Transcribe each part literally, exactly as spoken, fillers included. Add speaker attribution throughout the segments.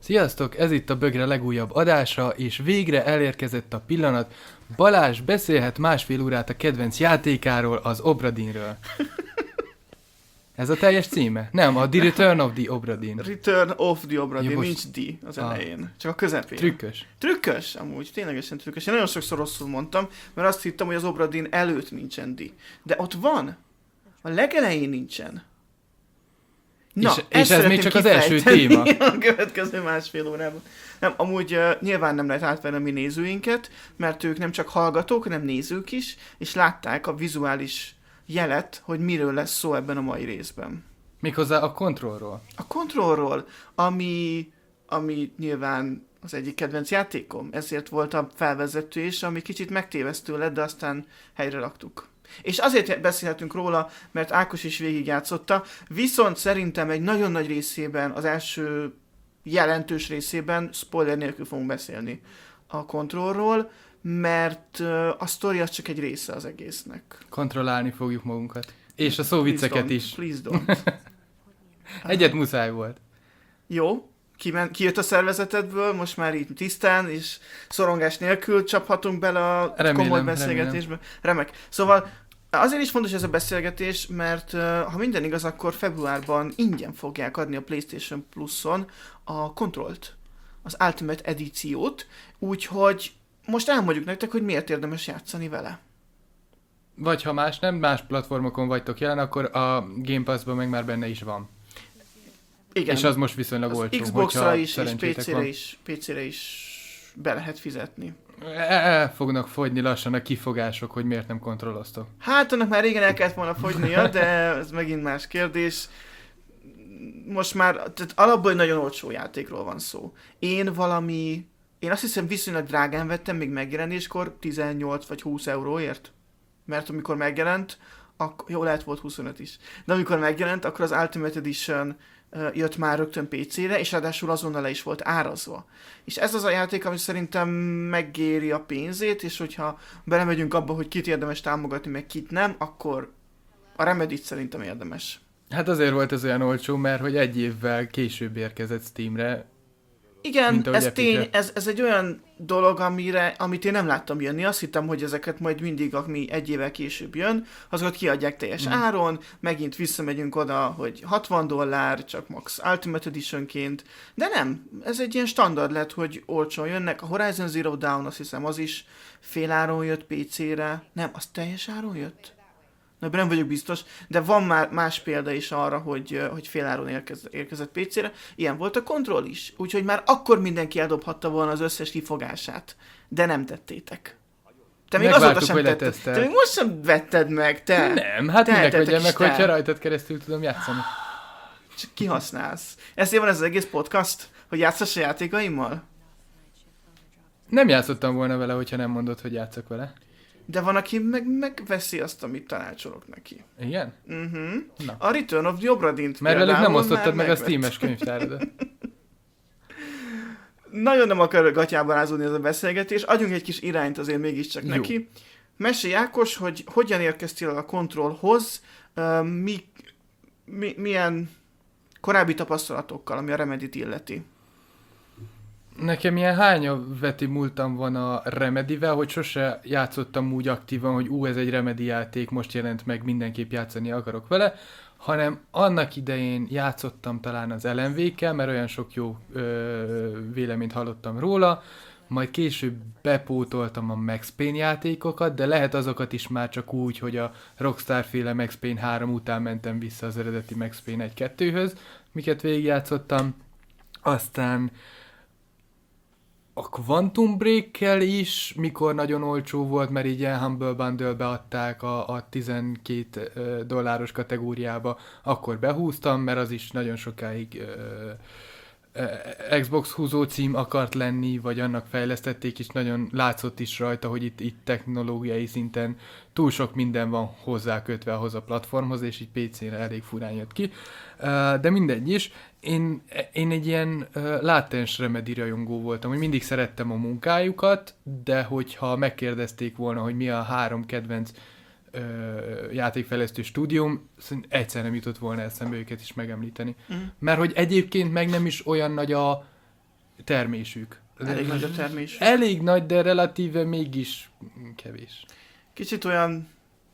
Speaker 1: Sziasztok, ez itt a Bögre legújabb adása, és végre elérkezett a pillanat. Balázs beszélhet másfél órát a kedvenc játékáról, az Obradinről. Ez a teljes címe? Nem, a The Return of the Obradin.
Speaker 2: Return of the Obradin,
Speaker 1: ja,
Speaker 2: nincs D az elején, ah. csak a közepén.
Speaker 1: Trükkös.
Speaker 2: Trükkös, amúgy, ténylegesen trükkös. Én nagyon sokszor rosszul mondtam, mert azt hittem, hogy az Obradin előtt nincsen D. De ott van. A legelején nincsen. Na,
Speaker 1: és, és ez még csak az első téma.
Speaker 2: A következő másfél órában. Nem, amúgy uh, nyilván nem lehet átvenni a mi nézőinket, mert ők nem csak hallgatók, hanem nézők is, és látták a vizuális jelet, hogy miről lesz szó ebben a mai részben.
Speaker 1: Méghozzá a kontrollról.
Speaker 2: A kontrollról, ami, ami nyilván az egyik kedvenc játékom, ezért volt a felvezető is, ami kicsit megtévesztő lett, de aztán helyre raktuk. És azért beszélhetünk róla, mert Ákos is végigjátszotta, viszont szerintem egy nagyon nagy részében, az első jelentős részében spoiler nélkül fogunk beszélni a kontrollról, mert a sztori az csak egy része az egésznek.
Speaker 1: Kontrollálni fogjuk magunkat. És a szóvicceket is.
Speaker 2: Please don't.
Speaker 1: Egyet muszáj volt.
Speaker 2: Jó, kimen, kijött a szervezetedből, most már így tisztán, és szorongás nélkül csaphatunk bele a remélem, komoly beszélgetésbe. Remélem. Remek. Szóval azért is fontos ez a beszélgetés, mert uh, ha minden igaz, akkor februárban ingyen fogják adni a PlayStation Plus-on a Controlt, az Ultimate edíciót, úgyhogy most elmondjuk nektek, hogy miért érdemes játszani vele.
Speaker 1: Vagy ha más nem, más platformokon vagytok jelen, akkor a Game Pass-ban meg már benne is van.
Speaker 2: Igen.
Speaker 1: És az most viszonylag
Speaker 2: az
Speaker 1: olcsó,
Speaker 2: Xbox-ra is, és pé cére
Speaker 1: van.
Speaker 2: is, pé cére is be lehet fizetni.
Speaker 1: El fognak fogyni lassan a kifogások, hogy miért nem kontrolloztok.
Speaker 2: Hát annak már régen el kellett volna fogynia, de ez megint más kérdés. Most már, tehát alapból egy nagyon olcsó játékról van szó. Én valami, én azt hiszem viszonylag drágán vettem még megjelenéskor, tizennyolc vagy húsz euróért. Mert amikor megjelent, akkor, jó, lehet volt huszonöt is, de amikor megjelent, akkor az Ultimate Edition uh, jött már rögtön pé cére, és ráadásul azonnal le is volt árazva. És ez az a játék, ami szerintem megéri a pénzét, és hogyha belemegyünk abba, hogy kit érdemes támogatni, meg kit nem, akkor a Remedy-t szerintem érdemes.
Speaker 1: Hát azért volt ez olyan olcsó, mert hogy egy évvel később érkezett Steamre.
Speaker 2: Igen, ez tény, ez, ez egy olyan dolog, amire, amit én nem láttam jönni. Azt hittem, hogy ezeket majd mindig, ami egy évvel később jön, azokat kiadják teljes mm. áron, megint visszamegyünk oda, hogy hatvan dollár, csak max Ultimate Editionként, de nem, ez egy ilyen standard lett, hogy olcsón jönnek. A Horizon Zero Dawn, azt hiszem, az is fél áron jött pé cére. Nem, az teljes áron jött? Na, nem vagyok biztos, de van már más példa is arra, hogy, hogy féláron érkezett, érkezett pé cére. Ilyen volt a Control is. Úgyhogy már akkor mindenki eldobhatta volna az összes kifogását. De nem tettétek. Te még azóta sem tetted. Te még most sem vetted meg, te.
Speaker 1: Nem, hát minek vegyem meg, hogyha rajtad keresztül tudom játszani.
Speaker 2: Csak kihasználsz. Ezért van ez az egész podcast, hogy játszass a játékaimmal? Nem
Speaker 1: játszottam volna vele, hogyha nem mondod, hogy játszok vele.
Speaker 2: De van, aki meg, megveszi azt, amit tanácsolok neki.
Speaker 1: Igen?
Speaker 2: Uh-huh. A Return of the Obradint
Speaker 1: mert velük nem osztottad meg a Steam-es könyvtáradat.
Speaker 2: Nagyon nem akarok gatyában ázódni ez a beszélgetés, adjunk egy kis irányt azért mégiscsak Jó. neki. Mesélj, Ákos, hogy hogyan érkeztél a Controlhoz, uh, mi, mi, milyen korábbi tapasztalatokkal, ami a Remedy-t illeti.
Speaker 1: Nekem ilyen hányaveti múltam van a Remedy-vel, hogy sose játszottam úgy aktívan, hogy ú, ez egy Remedy játék, most jelent meg, mindenképp játszani akarok vele, hanem annak idején játszottam talán az el em vé-kkel, mert olyan sok jó ö, véleményt hallottam róla, majd később bepótoltam a Max Payne játékokat, de lehet azokat is már csak úgy, hogy a Rockstar-féle Max Payne három után mentem vissza az eredeti Max Payne egy kettőhöz, miket végigjátszottam, aztán a Quantum Break-kel is, mikor nagyon olcsó volt, mert így ilyen Humble Bundle-be adták a, a tizenkét dolláros kategóriába, akkor behúztam, mert az is nagyon sokáig ö, ö, Xbox húzó cím akart lenni, vagy annak fejlesztették, és nagyon látszott is rajta, hogy itt, itt technológiai szinten túl sok minden van hozzá kötve ahhoz a platformhoz, és így pé cére elég furán jött ki. De mindegy is. Én, én egy ilyen uh, látens Remedy rajongó voltam, hogy mindig szerettem a munkájukat, de hogyha megkérdezték volna, hogy mi a három kedvenc uh, játékfejlesztő stúdióm, egyszer nem jutott volna eszembe őket is megemlíteni. Uh-huh. Mert hogy egyébként meg nem is olyan nagy a termésük.
Speaker 2: Elég nagy a termésük.
Speaker 1: Elég nagy, de relatíve mégis kevés.
Speaker 2: Kicsit olyan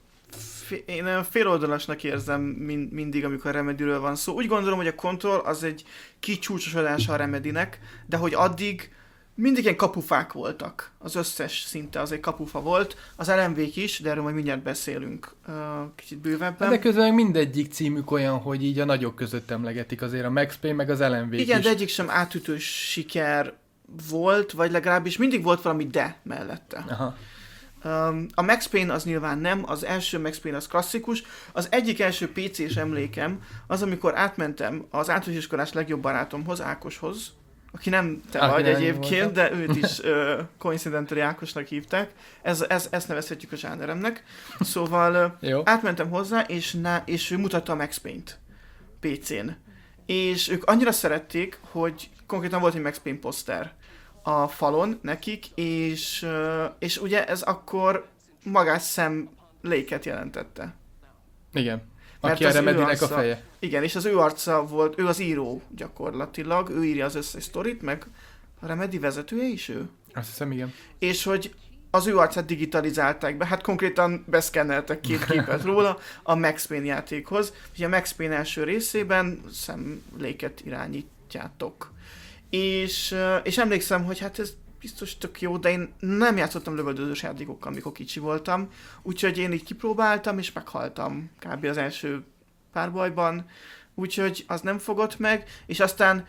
Speaker 2: én olyan féloldalasnak érzem mind, mindig, amikor a Remedyről van szó. Úgy gondolom, hogy a Control az egy kicsúcsosodása a Remedynek, de hogy addig mindig ilyen kapufák voltak. Az összes szinte az egy kapufa volt. Az el em vé-k is, de erről majd mindjárt beszélünk uh, kicsit bővebben.
Speaker 1: De közben mindegyik címük olyan, hogy így a nagyok között emlegetik azért a Max Payne, meg az el em vé-k
Speaker 2: Igen,
Speaker 1: is.
Speaker 2: de egyik sem átütő siker volt, vagy legalábbis mindig volt valami de mellette.
Speaker 1: Aha.
Speaker 2: Um, a Max Payne az nyilván nem, az első Max Payne az klasszikus. Az egyik első pé cés emlékem az, amikor átmentem az általános iskolás legjobb barátomhoz, Ákoshoz, aki nem te
Speaker 1: Aki
Speaker 2: vagy
Speaker 1: nem
Speaker 2: egyébként, de őt is uh, coincidentally Ákosnak hívták. Ez, ez, ezt nevezhetjük a zsáneremnek. Szóval uh, átmentem hozzá, és, ná, és ő mutatta a Max Payne-t pé cén. És ők annyira szerették, hogy konkrétan volt egy Max Payne poszter a falon nekik, és, és ugye ez akkor magás Sam Lake-et jelentette.
Speaker 1: Igen.
Speaker 2: Mert
Speaker 1: aki a Remedynek a feje.
Speaker 2: Igen, és az ő arca volt, ő az író gyakorlatilag, ő írja az összes sztorit, meg a Remedy vezetője is ő.
Speaker 1: Azt hiszem, igen.
Speaker 2: És hogy az ő arcát digitalizálták be, hát konkrétan beszkenneltek két képet róla a Max Payne játékhoz. Ugye a Max Payne első részében Sam Lake-et irányítjátok. És, és emlékszem, hogy hát ez biztos tök jó, de én nem játszottam lövöldözős játékokkal, amikor kicsi voltam, úgyhogy én így kipróbáltam, és meghaltam kb. Az első pár bajban, úgyhogy az nem fogott meg, és aztán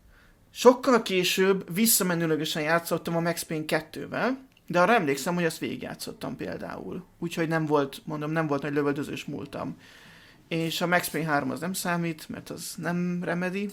Speaker 2: sokkal később visszamenőlegesen játszottam a Max Payne kettővel, de arra emlékszem, hogy azt végigjátszottam például, úgyhogy nem volt, mondom, nem volt nagy lövöldözős múltam. És a Max Payne három az nem számít, mert az nem Remedy.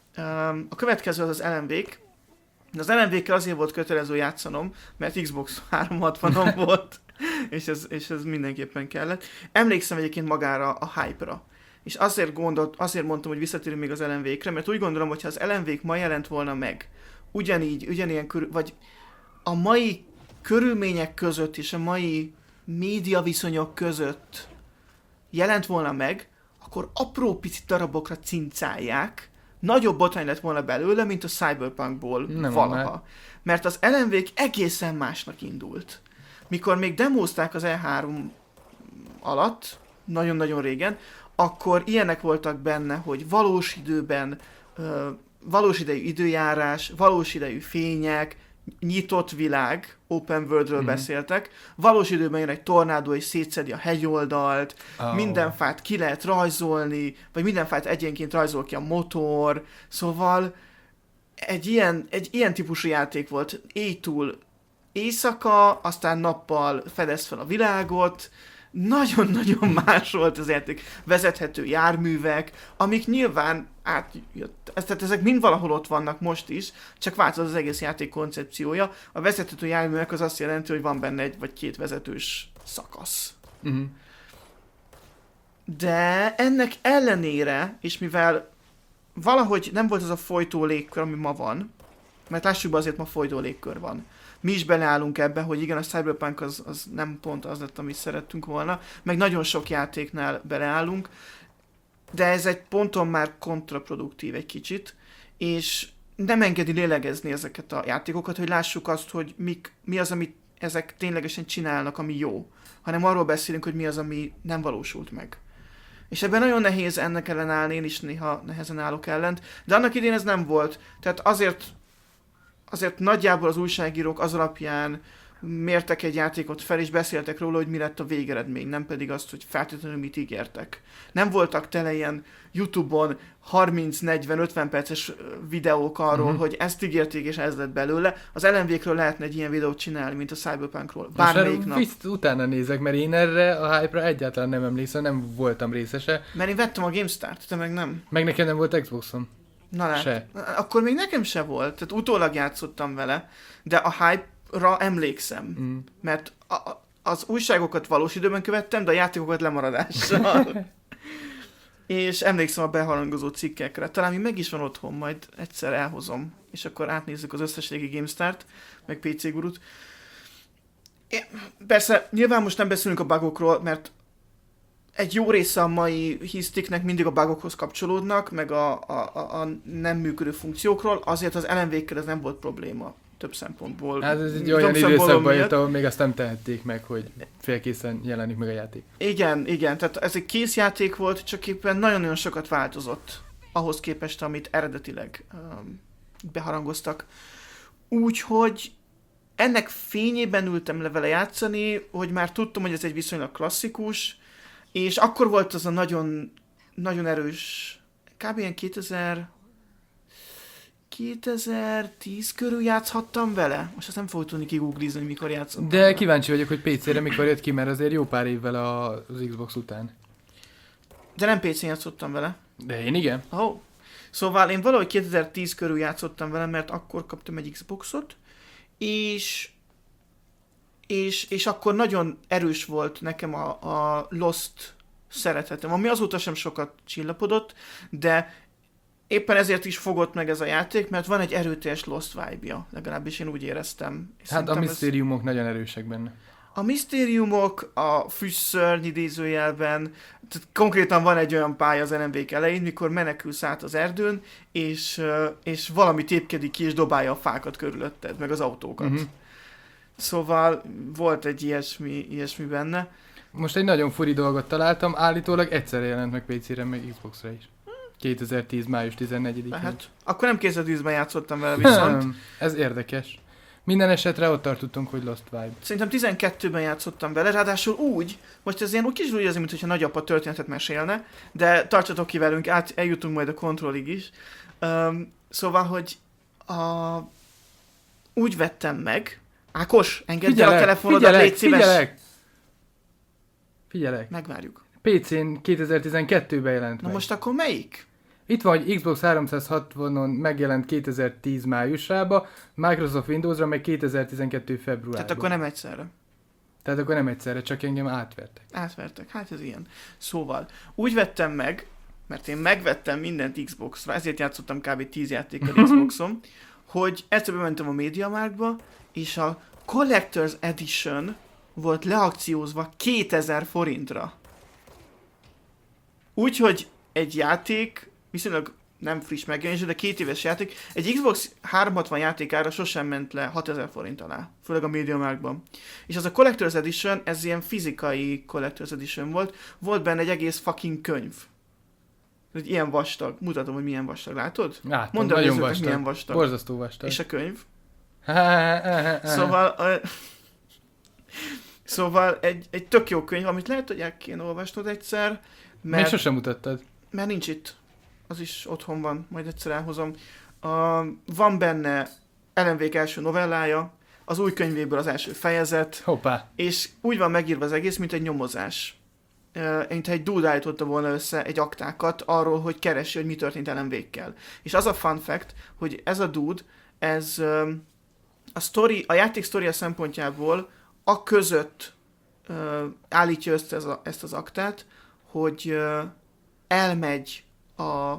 Speaker 2: A következő az az el em vé-k. Az el em vé-kkel azért volt kötelező játszanom, mert Xbox háromszázhatvanom volt, és ez, és ez mindenképpen kellett. Emlékszem egyébként magára a hype-ra. És azért, gondolt, azért mondtam, hogy visszatérünk még az el em vé-kre, mert úgy gondolom, hogy ha az el em vé-k ma jelent volna meg, ugyanígy, ugyanilyen körül, vagy a mai körülmények között és a mai média viszonyok között jelent volna meg, akkor apró picit darabokra cincálják, nagyobb botrány lett volna belőle, mint a Cyberpunkból
Speaker 1: nem
Speaker 2: valaha.
Speaker 1: már.
Speaker 2: Mert az el em vé-k egészen másnak indult. Mikor még demózták az E három alatt, nagyon-nagyon régen, akkor ilyenek voltak benne, hogy valós időben, uh, valós idejű időjárás, valós idejű fények, nyitott világ, open worldről mm-hmm. beszéltek, valós időben jön egy tornádó és szétszedi a hegyoldalt, oh. minden fát ki lehet rajzolni, vagy minden fát egyenként rajzol ki a motor, szóval egy ilyen, egy ilyen típusú játék volt, éjtúl éjszaka, aztán nappal fedez fel a világot, nagyon-nagyon más volt az játék, vezethető járművek, amik nyilván átjött. Tehát ezek mind valahol ott vannak most is, csak változott az egész játék koncepciója. A vezethető járművek az azt jelenti, hogy van benne egy vagy két vezetős szakasz. Uh-huh. De ennek ellenére, és mivel valahogy nem volt az a folytó légkör, ami ma van, mert lássuk be, azért ma folytó légkör van. Mi is beleállunk ebbe, hogy igen, a Cyberpunk az, az nem pont az lett, amit szerettünk volna, meg nagyon sok játéknál beleállunk, de ez egy ponton már kontraproduktív egy kicsit, és nem engedi lélegezni ezeket a játékokat, hogy lássuk azt, hogy mik, mi az, amit ezek ténylegesen csinálnak, ami jó, hanem arról beszélünk, hogy mi az, ami nem valósult meg. És ebben nagyon nehéz ennek ellen állni, én is néha nehezen állok ellent, de annak idén ez nem volt, tehát azért Azért nagyjából az újságírók az alapján mértek egy játékot fel, és beszéltek róla, hogy mi lett a végeredmény, nem pedig azt, hogy feltétlenül mit ígértek. Nem voltak tele ilyen YouTube-on harminc, negyven, ötven perces videók arról, uh-huh. hogy ezt ígérték, és ez lett belőle. Az el em vé-kről lehetne egy ilyen videót csinálni, mint a Cyberpunkról. Bármelyik nap.
Speaker 1: Most utána nézek, mert én erre a hype-ra egyáltalán nem emlékszem, nem voltam részese.
Speaker 2: Mert én vettem a GameStart, te meg nem.
Speaker 1: Meg nekem nem volt Xboxom.
Speaker 2: Na lát, se. Akkor még nekem se volt, tehát utólag játszottam vele, de a hype-ra emlékszem, mm. mert a, a, az újságokat valós időben követtem, de a játékokat lemaradással. És emlékszem a beharangozó cikkekre. Talán még meg is van otthon, majd egyszer elhozom, és akkor átnézzük az összes régi GameStart, meg pé cé Gurut. É, persze, nyilván most nem beszélünk a bugokról, mert egy jó része a mai hisztiknek mindig a bugokhoz kapcsolódnak, meg a, a, a, a nem működő funkciókról, azért az el em vé-kkel ez nem volt probléma több szempontból.
Speaker 1: Hát ez egy olyan időszakban jött, ahol még azt nem tehették meg, hogy félkészen jelenik meg a játék.
Speaker 2: Igen, igen, tehát ez egy kész játék volt, csak éppen nagyon-nagyon sokat változott ahhoz képest, amit eredetileg um, beharangoztak. Úgyhogy ennek fényében ültem le vele játszani, hogy már tudtam, hogy ez egy viszonylag klasszikus, és akkor volt az a nagyon, nagyon erős, kb. Ilyen kétezer, kétezer-tíz körül játszhattam vele. Most azt nem fogok tudni kigooglizni, hogy mikor játszottam.
Speaker 1: De vele. Kíváncsi vagyok, hogy pé cére mikor jött ki, mert azért jó pár évvel az Xbox után.
Speaker 2: De nem pé cén játszottam vele.
Speaker 1: De én igen.
Speaker 2: Oh. Szóval én valahogy kétezer-tíz körül játszottam vele, mert akkor kaptam egy Xboxot, és, és, és akkor nagyon erős volt nekem a, a Lost szeretetem, ami azóta sem sokat csillapodott, de éppen ezért is fogott meg ez a játék, mert van egy erőteljes Lost vibe-ja, legalábbis én úgy éreztem. És
Speaker 1: hát a misztériumok ez... nagyon erősek benne.
Speaker 2: A misztériumok, a füstszörny idézőjelben, tehát konkrétan van egy olyan pálya az el em vé-k elején, mikor menekülsz át az erdőn, és, és valami tépkedik ki, és dobálja a fákat körülötted, meg az autókat. Uh-huh. Szóval volt egy ilyesmi, ilyesmi benne.
Speaker 1: Most egy nagyon furi dolgot találtam, állítólag egyszerre jelent meg pé cére, meg Xboxra is. kétezer-tíz. május tizennegyedikén.
Speaker 2: Hát, akkor nem kétezer-tízben játszottam vele viszont.
Speaker 1: Ez érdekes. Minden esetre ott tartottunk, hogy Lost Vibe.
Speaker 2: Szerintem tizenkettőben játszottam vele, ráadásul úgy, most ez ilyen úgy kicsit úgy érzem, mintha nagyapa történetet mesélne, de tartsatok ki velünk, át eljutunk majd a Controlig is. Um, szóval, hogy a... úgy vettem meg, Ákos, engedd el a telefonodat,
Speaker 1: figyelek,
Speaker 2: légy szíves.
Speaker 1: Figyelek, figyelek.
Speaker 2: Megvárjuk.
Speaker 1: pé cén kétezer-tizenkettőben jelent
Speaker 2: Na
Speaker 1: meg.
Speaker 2: most akkor melyik?
Speaker 1: Itt van, hogy Xbox háromszázhatvanon megjelent kétezer-tíz májusába, Microsoft Windowsra meg kétezer-tizenkettő februárban.
Speaker 2: Tehát akkor nem egyszerre.
Speaker 1: Tehát akkor nem egyszerre, csak engem átvertek.
Speaker 2: Átvertek, hát ez ilyen. Szóval, úgy vettem meg, mert én megvettem mindent Xboxra, ezért játszottam kb. tíz játékkal Xboxon, hogy egyszer bementem a MediaMarktba, és a Collector's Edition volt leakciózva kétezer forintra. Úgyhogy egy játék, viszonylag nem friss megjelenés, de két éves játék, egy Xbox háromszázhatvan játékára sosem ment le hatezer forint alá, főleg a MediaMarktban. És az a Collector's Edition, ez ilyen fizikai Collector's Edition volt, volt benne egy egész fucking könyv. Egy ilyen vastag, mutatom, hogy milyen vastag, látod?
Speaker 1: Látom,
Speaker 2: mondd a
Speaker 1: nagyon
Speaker 2: nézőknek,
Speaker 1: vastag.
Speaker 2: milyen vastag.
Speaker 1: Borzasztó vastag.
Speaker 2: És a könyv? Szóval, a... szóval egy, egy tök jó könyv, amit lehet, hogy el kéne olvasnod egyszer, mert...
Speaker 1: Miért sosem mutattad?
Speaker 2: Mert nincs itt. Az is otthon van, majd egyszer elhozom. Uh, van benne el em vé-k első novellája, az új könyvéből az első fejezet,
Speaker 1: Hoppá.
Speaker 2: És úgy van megírva az egész, mint egy nyomozás. Uh, mintha egy dude állította volna össze egy aktákat arról, hogy keresi, hogy mi történt el em vé-kkel. És az a fun fact, hogy ez a dude, ez uh, a, story, a játék sztoria szempontjából a között uh, állítja össze ez a, ezt az aktát, hogy uh, elmegy a...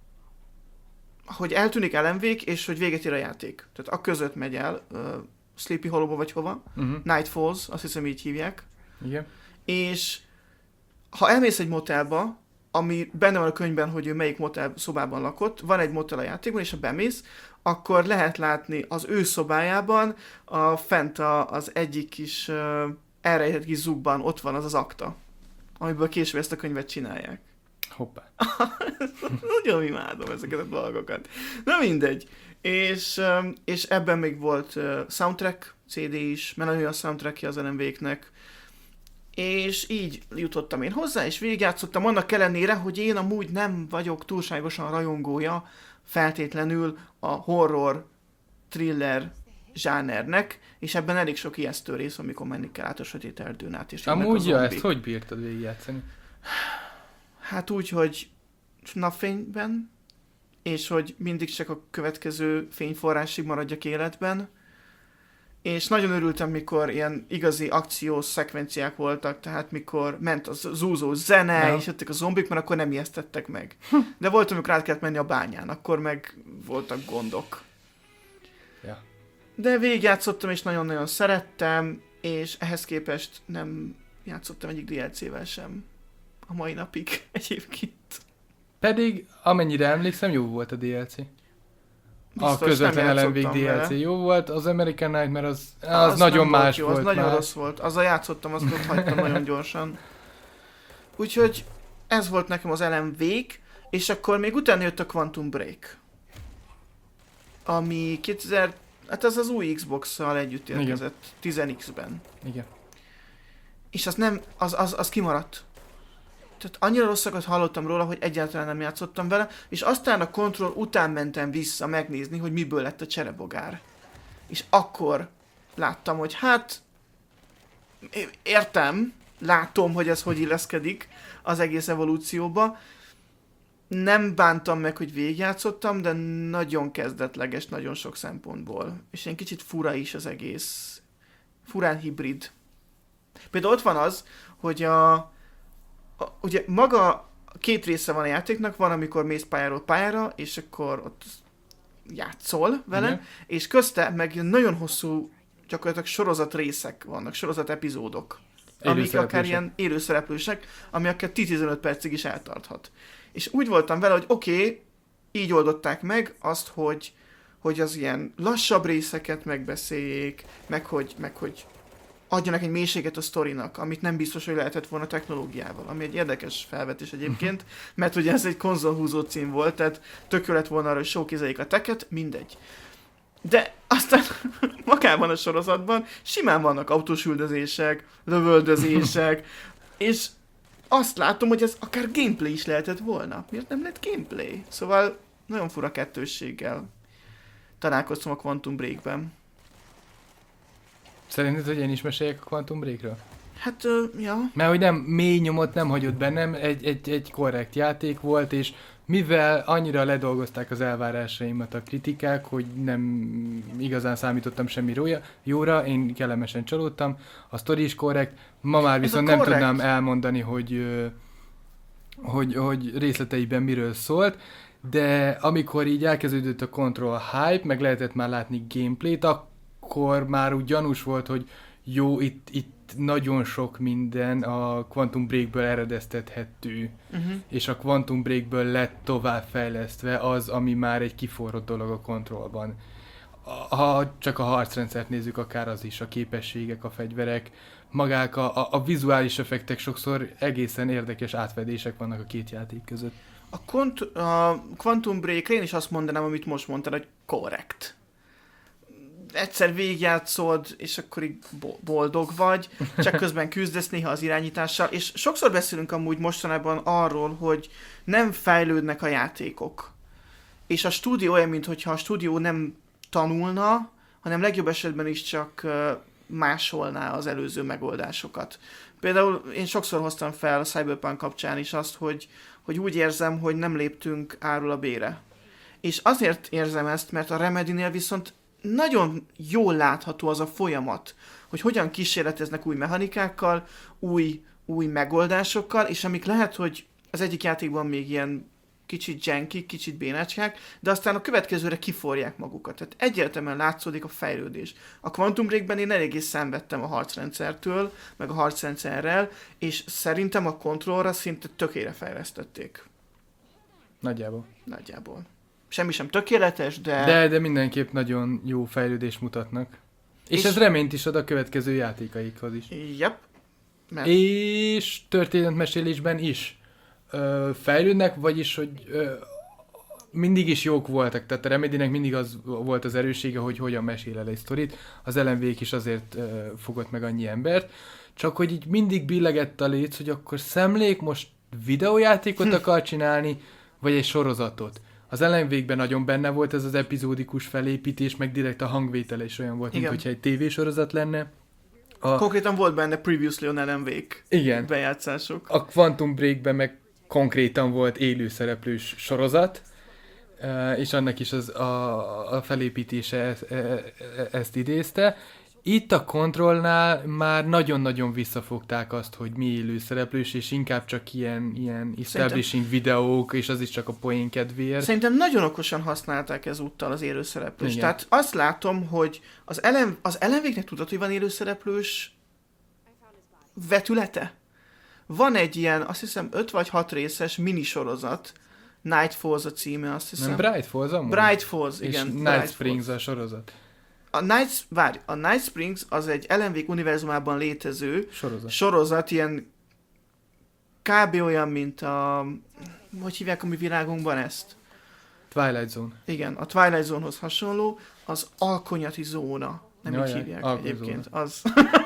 Speaker 2: hogy eltűnik el em vé-k, és hogy véget ér a játék. Tehát a között megy el, uh, Sleepy Hollow-ba vagy hova. Uh-huh. Night Falls, azt hiszem így hívják.
Speaker 1: Igen.
Speaker 2: És ha elmész egy motelba, ami benne van a könyvben, hogy ő melyik motel szobában lakott, van egy motel a játékban, és ha bemész, akkor lehet látni az ő szobájában, a, fent a, az egyik kis uh, elrejtett kis zugban ott van az az akta, amiből később ezt a könyvet csinálják.
Speaker 1: Hoppá.
Speaker 2: Nagyon imádom ezeket a dolgokat. Na mindegy. És, és ebben még volt soundtrack cé dé is, mert nagyon a soundtrackja az el em vé-knek. És így jutottam én hozzá, és végigjátszottam annak ellenére, hogy én amúgy nem vagyok túlságosan rajongója feltétlenül a horror, thriller zsánernek, és ebben elég sok ijesztő rész, amikor menni kell át a sötét erdőn át. És
Speaker 1: amúgy, ja, ezt hogy bírtad végigjátszani?
Speaker 2: Hát úgy, hogy napfényben, és hogy mindig csak a következő fényforrásig maradjak életben. És nagyon örültem, mikor ilyen igazi akciós szekvenciák voltak, tehát mikor ment a zúzó zene, no. és jöttek a zombik, mert akkor nem ijesztettek meg. De volt, amikor át kellett menni a bányán, akkor meg voltak gondok.
Speaker 1: Ja.
Speaker 2: De végigjátszottam, és nagyon-nagyon szerettem, és ehhez képest nem játszottam egyik dé el cé-vel sem. a mai napig egyébként.
Speaker 1: Pedig, amennyire emlékszem, jó volt a dé el cé.
Speaker 2: Biztos,
Speaker 1: a közvetlen
Speaker 2: nem
Speaker 1: Alan Wake
Speaker 2: játszottam
Speaker 1: dé el cé
Speaker 2: vele.
Speaker 1: jó volt, az American Nightmare az, az,
Speaker 2: Az
Speaker 1: nagyon
Speaker 2: nem
Speaker 1: más
Speaker 2: jó,
Speaker 1: volt.
Speaker 2: az nagyon
Speaker 1: már.
Speaker 2: rossz volt. Azzal játszottam, azt ott hagytam nagyon gyorsan. Úgyhogy ez volt nekem az Alan Wake, és akkor még utána jött a Quantum Break. Ami kétezer... Hát az az új Xbox-szal együtt érkezett, tíz X-ben.
Speaker 1: Igen.
Speaker 2: És az nem, az, az, az kimaradt. Tehát annyira rosszakat hallottam róla, hogy egyáltalán nem játszottam vele, és aztán a Control után mentem vissza megnézni, hogy miből lett a cserebogár. És akkor láttam, hogy hát értem, látom, hogy ez hogy illeszkedik az egész evolúcióba. Nem bántam meg, hogy végigjátszottam, de nagyon kezdetleges, nagyon sok szempontból. És ilyen kicsit fura is az egész. Furán hibrid. Például ott van az, hogy a, a ugye maga két része van a játéknak, van, amikor mész pályáról pályára, és akkor ott játszol vele,
Speaker 1: Igen.
Speaker 2: és közte meg nagyon hosszú, gyakorlatilag sorozat részek vannak, sorozat epizódok. Amik akár ilyen élőszereplősek, ami akár tíz-tizenöt percig is eltarthat. És úgy voltam vele, hogy oké, okay, így oldották meg azt, hogy, hogy az ilyen lassabb részeket megbeszéljék, meg hogy, meg hogy adjanak egy mélységet a sztorinak, amit nem biztos, hogy lehetett volna technológiával, ami egy érdekes felvetés egyébként, mert ugye ez egy konzolhúzó cím volt, tehát tök jó lett volna arra, hogy showkézeljék a teket, mindegy. De aztán magában a sorozatban simán vannak autós üldözések, lövöldözések, és azt látom, hogy ez akár gameplay is lehetett volna. Miért nem lett gameplay? Szóval nagyon fura kettősséggel találkoztam a Quantum Breakben.
Speaker 1: Szerinted, hogy én is meséljek a Quantum Breakről?
Speaker 2: Hát, uh, ja.
Speaker 1: Mert hogy nem, mély nyomot nem hagyott bennem, egy, egy, egy korrekt játék volt, és mivel annyira ledolgozták az elvárásaimat a kritikák, hogy nem igazán számítottam semmi rója, jóra, én kellemesen csalódtam, a sztori is korrekt, ma már viszont nem
Speaker 2: korrekt.
Speaker 1: tudnám elmondani, hogy, hogy, hogy részleteiben miről szólt, de amikor így elkezdődött a Control hype, meg lehetett már látni gameplayt, akkor már úgy gyanús volt, hogy jó, itt, itt nagyon sok minden a Quantum Breakből eredeztethető, uh-huh. és a Quantum Breakből lett továbbfejlesztve az, ami már egy kiforrott dolog a Controlban. Ha csak a harcrendszert nézzük, akár az is, a képességek, a fegyverek, magák a, a, a vizuális effektek, sokszor egészen érdekes átfedések vannak a két játék között.
Speaker 2: A, kont- a Quantum Break-re én is azt mondanám, amit most mondtad, hogy korrekt. Egyszer végigjátszod, és akkor így boldog vagy, csak közben küzdesz néha az irányítással, és sokszor beszélünk amúgy mostanában arról, hogy nem fejlődnek a játékok. És a stúdió olyan, mintha a stúdió nem tanulna, hanem legjobb esetben is csak másolná az előző megoldásokat. Például én sokszor hoztam fel a Cyberpunk kapcsán is azt, hogy, hogy úgy érzem, hogy nem léptünk A-ról a B-re. És azért érzem ezt, mert a Remedy-nél viszont nagyon jól látható az a folyamat, hogy hogyan kísérleteznek új mechanikákkal, új, új megoldásokkal, és amik lehet, hogy az egyik játékban még ilyen kicsit janky, kicsit bénácskák, de aztán a következőre kiforják magukat. Tehát egyértelműen látszódik a fejlődés. A Quantum Breakben én eléggé szenvedtem a harcrendszertől, meg a harcrendszerrel, és szerintem a Controlra szinte tökére fejlesztették.
Speaker 1: Nagyjából.
Speaker 2: Nagyjából. Semmi sem tökéletes, de...
Speaker 1: De, de mindenképp nagyon jó fejlődést mutatnak. És, és ez reményt is ad a következő játékaikhoz is.
Speaker 2: Yep. Mert...
Speaker 1: És történetmesélésben is ö, fejlődnek, vagyis, hogy ö, mindig is jók voltak. Tehát a Remedynek mindig az volt az erőssége, hogy hogyan mesél el egy sztorit. Az Alan Wake is azért ö, fogott meg annyi embert. Csak hogy így mindig billegett a léc, hogy akkor szemlék most videójátékot akar csinálni, vagy egy sorozatot. Az Alan Wake-ben nagyon benne volt ez az epizódikus felépítés, meg direkt a hangvétele is olyan volt, mint hogyha egy tévésorozat lenne.
Speaker 2: A... Konkrétan volt benne Previously on Alan Wake
Speaker 1: igen.
Speaker 2: bejátszások.
Speaker 1: A Quantum Breakben meg konkrétan volt élőszereplős sorozat, és annak is az, a, a felépítése ezt, ezt idézte. Itt a Controlnál már nagyon-nagyon visszafogták azt, hogy mi élőszereplős, és inkább csak ilyen, ilyen establishing Szerintem... videók, és az is csak a poén kedvéért.
Speaker 2: Szerintem nagyon okosan használták ezúttal az élőszereplős. Tehát azt látom, hogy az Alan, az Alan Wake-nek tudod, hogy van élőszereplős vetülete? van egy ilyen, azt hiszem öt vagy hat részes minisorozat, Night Falls a címe, azt hiszem.
Speaker 1: Nem Bright Falls amúgy?
Speaker 2: Bright Falls, igen.
Speaker 1: És
Speaker 2: Bright
Speaker 1: Night
Speaker 2: Falls.
Speaker 1: Springs a sorozat.
Speaker 2: A Night, várj, a Night Springs az egy Alan Wake univerzumában létező
Speaker 1: sorozat.
Speaker 2: sorozat, ilyen kb. Olyan, mint a... Hogy hívják a mi világunkban ezt?
Speaker 1: Twilight Zone.
Speaker 2: Igen, a Twilight Zone-hoz hasonló, az alkonyati zóna. Nem
Speaker 1: Jaj,
Speaker 2: így
Speaker 1: jaj,
Speaker 2: hívják
Speaker 1: alkonyzóna.
Speaker 2: egyébként. Az,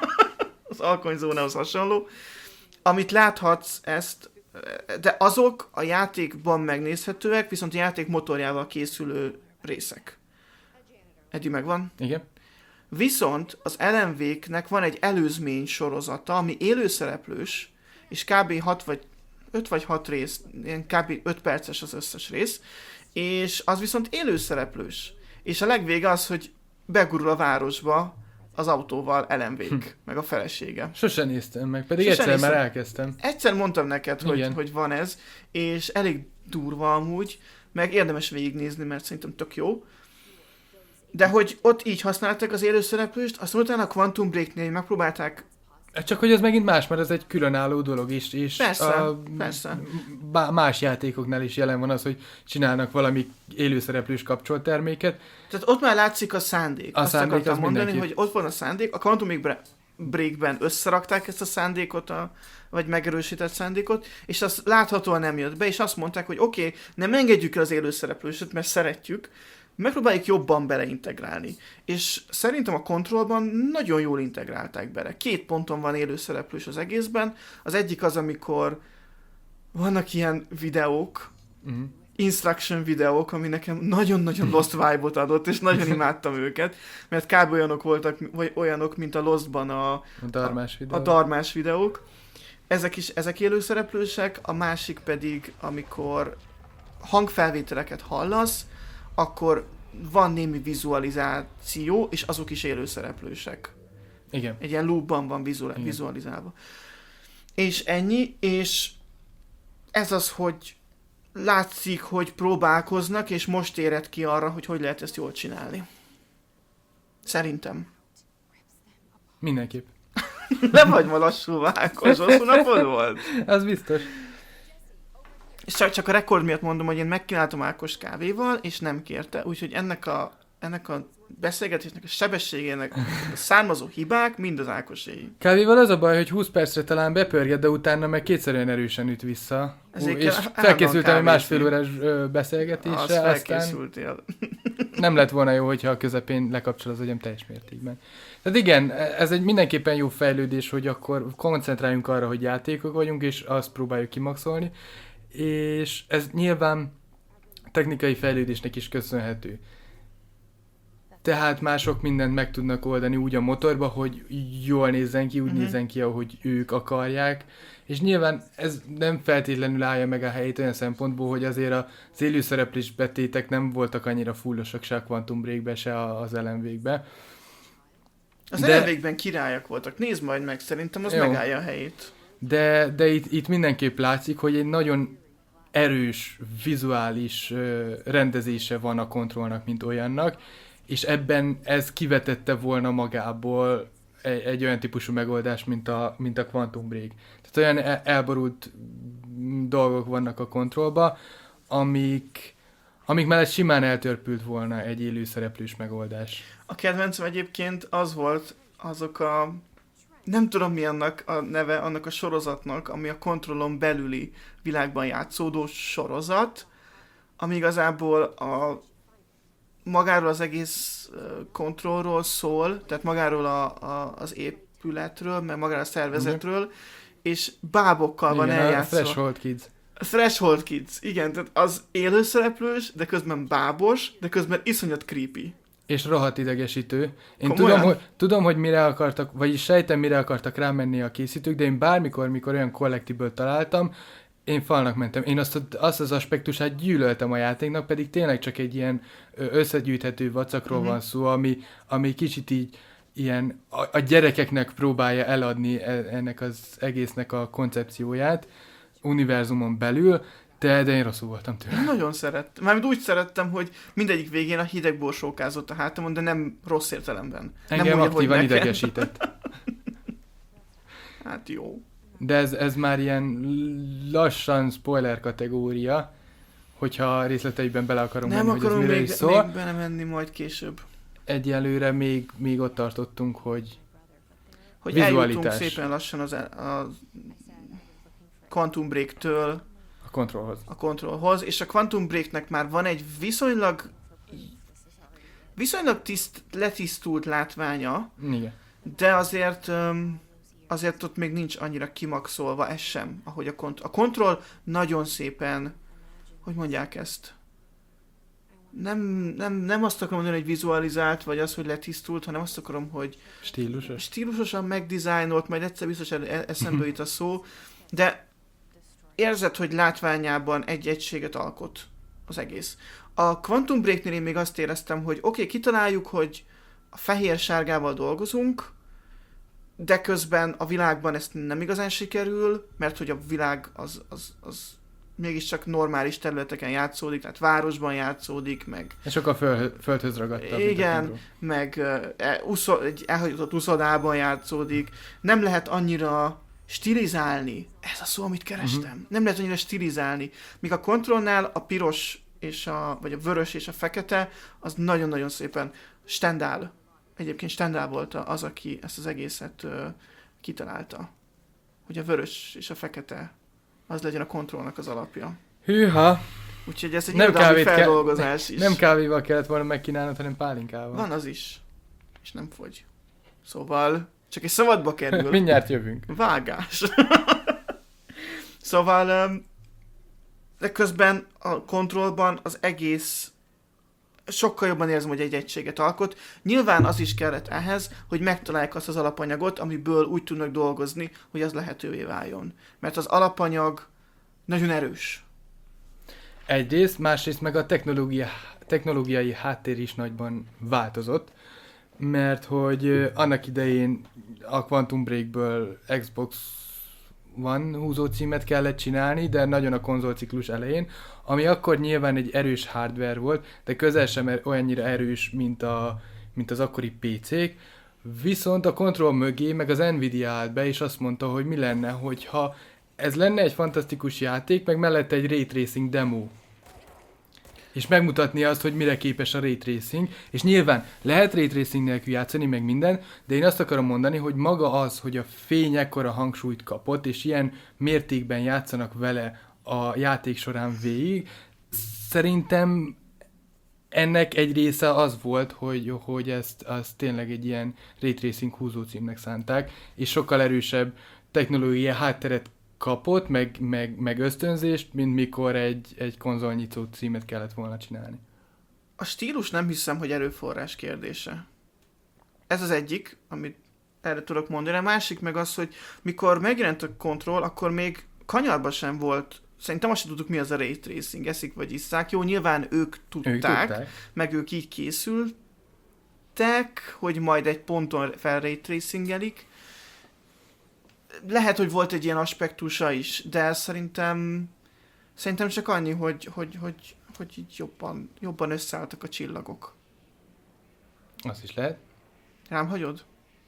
Speaker 2: az alkonyzónához hasonló. Amit láthatsz ezt, de azok a játékban megnézhetőek, viszont a játék motorjával készülő részek. Eddig megvan?
Speaker 1: Igen.
Speaker 2: Viszont az Alan Wake-nek van egy előzmény sorozata, ami élőszereplős, és kb. hat vagy öt vagy hat rész, ilyen kb. öt perces az összes rész, és az viszont élőszereplős. És a legvége az, hogy begurul a városba az autóval Alan Wake, hm. meg a felesége.
Speaker 1: Sose néztem meg, pedig
Speaker 2: Sose
Speaker 1: egyszer
Speaker 2: néztem.
Speaker 1: már elkezdtem.
Speaker 2: Egyszer mondtam neked, hogy,
Speaker 1: Igen.
Speaker 2: hogy van ez, és elég durva amúgy, meg érdemes végignézni, mert szerintem tök jó. De hogy ott így használták az élőszereplőst, aztán utána a Quantum Breaknél megpróbálták.
Speaker 1: Csak hogy ez megint más, mert ez egy különálló dolog is, és
Speaker 2: Persze,
Speaker 1: a,
Speaker 2: persze.
Speaker 1: Bá, más játékoknál is jelen van az, hogy csinálnak valami élőszereplős kapcsolt terméket.
Speaker 2: Tehát ott már látszik a szándék.
Speaker 1: A
Speaker 2: Azt
Speaker 1: szándék
Speaker 2: akartam
Speaker 1: az
Speaker 2: mondani,
Speaker 1: mindenképp.
Speaker 2: hogy ott van a szándék. A Quantum Breakben összerakták ezt a szándékot, a, vagy megerősített szándékot, és az láthatóan nem jött be, és azt mondták, hogy oké, okay, nem engedjük el az élőszereplőset, mert szeretjük, megpróbáljuk jobban beleintegrálni. És szerintem a Controlban nagyon jól integrálták bele. Két ponton van élőszereplős az egészben. Az egyik az, amikor vannak ilyen videók,
Speaker 1: Uh-huh.
Speaker 2: instruction videók, ami nekem nagyon-nagyon Lost vibe-ot adott, és nagyon imádtam őket, mert kb. Olyanok voltak, vagy olyanok, mint a Lostban a,
Speaker 1: A darmás videó.
Speaker 2: a darmás videók. Ezek is, ezek élőszereplősek, a másik pedig, amikor hangfelvételeket hallasz, akkor van némi vizualizáció, és azok is élőszereplősek.
Speaker 1: Igen.
Speaker 2: Egy ilyen loopban van vizual-
Speaker 1: Igen.
Speaker 2: vizualizálva. És ennyi, és ez az, hogy látszik, hogy próbálkoznak, és most éred ki arra, hogy hogy lehet ezt jól csinálni. Szerintem.
Speaker 1: Mindenképp.
Speaker 2: Nem vagy ma lassú, Ákos, hosszú napod volt?
Speaker 1: Az biztos.
Speaker 2: És csak, csak a rekord miatt mondom, hogy én megkínáltam Ákos kávéval, és nem kérte, úgyhogy ennek a, ennek a beszélgetésnek a sebességének a származó hibák mind az Ákoséi.
Speaker 1: Kávéval az a baj, hogy húsz percre talán bepörget, de utána meg kétszerűen erősen üt vissza.
Speaker 2: Ezért
Speaker 1: Ú,
Speaker 2: kell
Speaker 1: és
Speaker 2: állandóan
Speaker 1: felkészültem egy másfél
Speaker 2: kávézni.
Speaker 1: órás ö, beszélgetésre,
Speaker 2: Az
Speaker 1: aztán
Speaker 2: felkészültél.
Speaker 1: nem lett volna jó, hogyha a közepén lekapcsol az agyam teljes mértékben. Tehát igen, ez egy mindenképpen jó fejlődés, hogy akkor koncentráljunk arra, hogy játékok vagyunk, és azt próbáljuk kimaxolni, és ez nyilván technikai fejlődésnek is köszönhető. Tehát mások mindent meg tudnak oldani úgy a motorba, hogy jól nézzen ki, úgy
Speaker 2: Mhm.
Speaker 1: nézzen ki, ahogy ők akarják. És nyilván ez nem feltétlenül állja meg a helyét olyan szempontból, hogy azért az élőszereplés betétek nem voltak annyira fullosak se a Quantum Breakbe, se az Alan Wake-be.
Speaker 2: Az
Speaker 1: De-
Speaker 2: elvégben királyak voltak. Nézd majd meg, szerintem az
Speaker 1: Jó.
Speaker 2: megállja a helyét.
Speaker 1: De, de itt, itt mindenképp látszik, hogy egy nagyon erős, vizuális ö, rendezése van a kontrollnak, mint olyannak, és ebben ez kivetette volna magából egy, egy olyan típusú megoldás, mint a, mint a Quantum Break. Tehát olyan el- elborult dolgok vannak a kontrollba, amik, amik mellett simán eltörpült volna egy élőszereplős megoldás.
Speaker 2: A kedvencem egyébként az volt, azok a... Nem tudom mi annak a neve, annak a sorozatnak, ami a kontrollon belüli világban játszódó sorozat, ami igazából a magáról az egész uh, kontrollról szól, tehát magáról a, a, az épületről, meg magáról a szervezetről, és bábokkal van
Speaker 1: Igen, a
Speaker 2: eljátszva.
Speaker 1: Threshold Kids.
Speaker 2: Threshold Kids, igen, tehát az élőszereplős, de közben bábos, de közben iszonyat creepy.
Speaker 1: És rohadt idegesítő. Én
Speaker 2: Komolyan?
Speaker 1: tudom hogy, tudom, hogy mire akartak, vagyis sejtem, mire akartak rámenni a készítők, de én bármikor, mikor olyan collectible találtam, én falnak mentem. Én azt, azt az aspektusát gyűlöltem a játéknak, pedig tényleg csak egy ilyen ö, összegyűjthető vacakról
Speaker 2: Mhm.
Speaker 1: van szó, ami, ami kicsit így ilyen a, a gyerekeknek próbálja eladni e- ennek az egésznek a koncepcióját univerzumon belül, de, de én rosszul voltam tőle.
Speaker 2: Én nagyon szerettem. Mármint úgy szerettem, hogy mindegyik végén a hideg borsókázott a hátamon, de nem rossz értelemben.
Speaker 1: Engem
Speaker 2: nem úgy, ahogy
Speaker 1: aktívan
Speaker 2: neked.
Speaker 1: idegesített.
Speaker 2: Hát jó.
Speaker 1: de ez, ez már ilyen lassan spoiler kategória, hogyha részleteiben bele akarom
Speaker 2: nem
Speaker 1: menni, hogy ez mire
Speaker 2: még,
Speaker 1: is szól.
Speaker 2: még belemenni majd később.
Speaker 1: Egyelőre még, még ott tartottunk, hogy
Speaker 2: hogy
Speaker 1: vizualitás.
Speaker 2: eljutunk szépen lassan az, a Quantum Break-től
Speaker 1: a kontrollhoz.
Speaker 2: a kontrollhoz, és a Quantum Breaknek már van egy viszonylag viszonylag tiszt, letisztult látványa,
Speaker 1: Igen.
Speaker 2: de azért azért ott még nincs annyira kimaxolva, ez sem, ahogy a kontroll. A kontroll nagyon szépen, hogy mondják ezt? Nem, nem, nem azt akarom mondani, hogy vizualizált, vagy az, hogy letisztult, hanem azt akarom, hogy
Speaker 1: stílusos.
Speaker 2: Stílusosan megdizájnolt, majd egyszer biztos eszembe jut a szó, de érzed, hogy látványában egy egységet alkot az egész. A Quantum Breaknél én még azt éreztem, hogy oké, okay, kitaláljuk, hogy a fehér-sárgával dolgozunk, de közben a világban ezt nem igazán sikerül, mert hogy a világ az, az, az mégiscsak normális területeken játszódik, tehát városban játszódik, meg...
Speaker 1: És sokkal föl, földhöz ragadtabb.
Speaker 2: Igen, meg e, uszo, egy elhagyott uszodában játszódik. Nem lehet annyira stilizálni. Ez a szó, amit kerestem. Uh-huh. Nem lehet annyira stilizálni. Míg a kontrollnál a piros és a, vagy a vörös és a fekete, az nagyon-nagyon szépen Stendhal. Egyébként Stendhal volt az, aki ezt az egészet uh, kitalálta. Hogy a vörös és a fekete az legyen a kontrollnak az alapja.
Speaker 1: Hűha!
Speaker 2: Úgyhogy ez egy irodalmi feldolgozás
Speaker 1: ke-
Speaker 2: is.
Speaker 1: Nem kávéval kellett volna megkínálnod, hanem pálinkával.
Speaker 2: Van az is. És nem fogy. Szóval csak egy szabadba kerül.
Speaker 1: Mindjárt jövünk.
Speaker 2: Vágás. Szóval de közben a kontrollban az egész sokkal jobban érzem, hogy egy egységet alkot. Nyilván az is kellett ehhez, hogy megtalálják azt az alapanyagot, amiből úgy tudnak dolgozni, hogy az lehetővé váljon. Mert az alapanyag nagyon erős.
Speaker 1: Egyrészt, másrészt meg a technológia, technológiai háttér is nagyban változott, mert hogy annak idején a Quantum Breakből Xbox One húzó címet kellett csinálni, de nagyon a konzolciklus elején, ami akkor nyilván egy erős hardware volt, de közel sem olyannyira erős, mint, a, mint az akkori pé cék, viszont a Control mögé meg az Nvidia állt be, és azt mondta, hogy mi lenne, hogyha ez lenne egy fantasztikus játék, meg mellette egy Ray Tracing demo. És megmutatni azt, hogy mire képes a Ray Tracing, és nyilván lehet Ray Tracing nélkül játszani, meg minden, de én azt akarom mondani, hogy maga az, hogy a fény ekkora hangsúlyt kapott, és ilyen mértékben játszanak vele a játék során végig, szerintem ennek egy része az volt, hogy, hogy ezt, ezt tényleg egy ilyen Ray Tracing húzó címnek szánták, és sokkal erősebb technológiai hátteret kapott, meg, meg, meg ösztönzést, mint mikor egy, egy konzolnyitó címet kellett volna csinálni.
Speaker 2: A stílus nem hiszem, hogy erőforrás kérdése. Ez az egyik, amit erre tudok mondani. A másik meg az, hogy mikor megjelent a Control, akkor még kanyarba sem volt. Szerintem azt sem tudtuk, mi az a Ray Tracing, eszik vagy isszák. Jó, nyilván ők tudták, ők tudták, meg ők így készültek, hogy majd egy ponton fel Ray Tracingelik. Lehet, hogy volt egy ilyen aspektusa is, de szerintem szerintem csak annyi, hogy, hogy, hogy, hogy így jobban, jobban összeálltak a csillagok.
Speaker 1: Azt is lehet.
Speaker 2: Rám hagyod?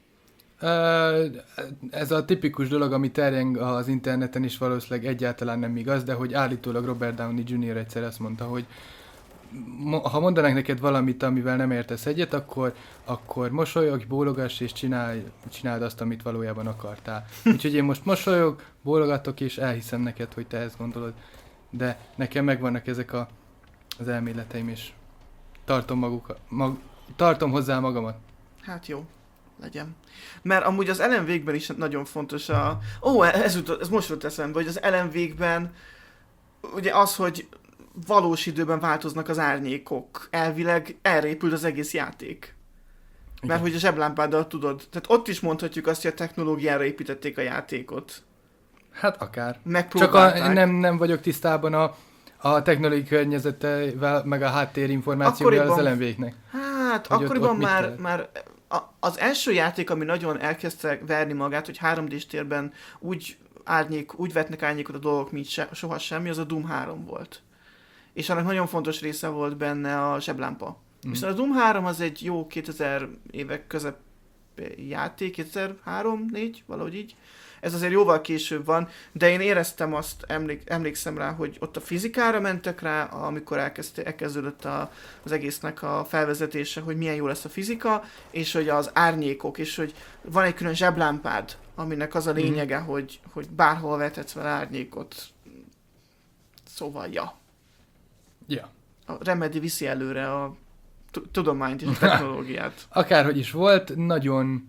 Speaker 1: Ez a tipikus dolog, ami terjeng az interneten is valószínűleg egyáltalán nem igaz, de hogy állítólag Robert Downey junior egyszer azt mondta, hogy ha mondanánk neked valamit, amivel nem értesz egyet, akkor, akkor mosolyogj, bólogass és csinálj, csináld azt, amit valójában akartál. Úgyhogy én most mosolyog, bólogatok és elhiszem neked, hogy te ezt gondolod. De nekem megvannak ezek a, az elméleteim, és tartom, maguk, mag, tartom hozzá magamat.
Speaker 2: Hát jó, legyen. Mert amúgy az Alan Wake-ben is nagyon fontos a... Ó, ez, jutott, ez most jut eszembe, hogy az Alan Wake-ben ugye az, hogy valós időben változnak az árnyékok. Elvileg erre épült az egész játék. Igen. Mert hogy a zseblámpáddal tudod. Tehát ott is mondhatjuk azt, hogy a technológiára építették a játékot.
Speaker 1: Hát akár.
Speaker 2: Csak
Speaker 1: a, nem, nem vagyok tisztában a, a technológiai környezetével, meg a háttérinformációval az Alan Wake-nek.
Speaker 2: Hát, hogy akkoriban ott, ott már, már a, az első játék, ami nagyon elkezdte verni magát, hogy három dés térben úgy, árnyék, úgy vetnek árnyékot a dolgok, mint se, soha semmi, az a Doom három volt. És annak nagyon fontos része volt benne a zseblámpa. Mm. Viszont a Doom három az egy jó kétezer évek közep játék, kétezer-három négy, valahogy így. Ez azért jóval később van, de én éreztem azt, emlék, emlékszem rá, hogy ott a fizikára mentek rá, amikor elkezdte, elkezdődött a, az egésznek a felvezetése, hogy milyen jó lesz a fizika, és hogy az árnyékok, és hogy van egy külön zseblámpád, aminek az a lényege, mm. hogy, hogy bárhol vethetsz vele árnyékot. Szóval, ja.
Speaker 1: Ja.
Speaker 2: A Remedy viszi előre a tudományt és a technológiát.
Speaker 1: Akárhogy is volt, nagyon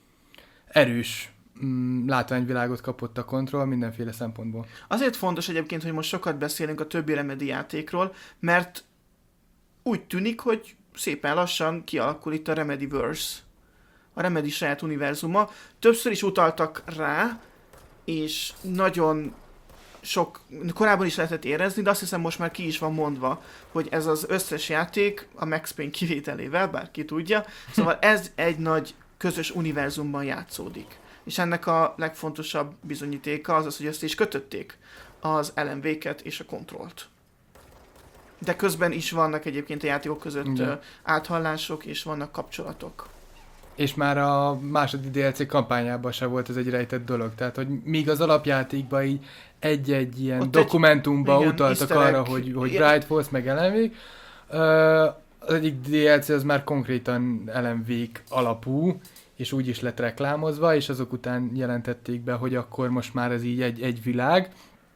Speaker 1: erős mm, látványvilágot kapott a Control mindenféle szempontból.
Speaker 2: Azért fontos egyébként, hogy most sokat beszélünk a többi Remedy játékról, mert úgy tűnik, hogy szépen lassan kialakul itt a Remedyverse, a Remedy saját univerzuma. Többször is utaltak rá, és nagyon sok, korábban is lehetett érezni, de azt hiszem most már ki is van mondva, hogy ez az összes játék, a Max Payne kivételével, bár ki tudja, szóval ez egy nagy közös univerzumban játszódik. És ennek a legfontosabb bizonyítéka az az, hogy ezt is kötötték az el em vé-ket és a Controlt. De közben is vannak egyébként a játékok között Igen. áthallások, és vannak kapcsolatok.
Speaker 1: És már a második dé el cé kampányában se volt ez egy rejtett dolog. Tehát, hogy míg az alapjátékban így egy-egy ilyen ott dokumentumban egy, utaltak igen, arra, hogy, hogy Bright Falls meg el em vé-k, az egyik dé el cé az már konkrétan el em vé-k alapú, és úgy is lett reklámozva, és azok után jelentették be, hogy akkor most már ez így egy, egy világ,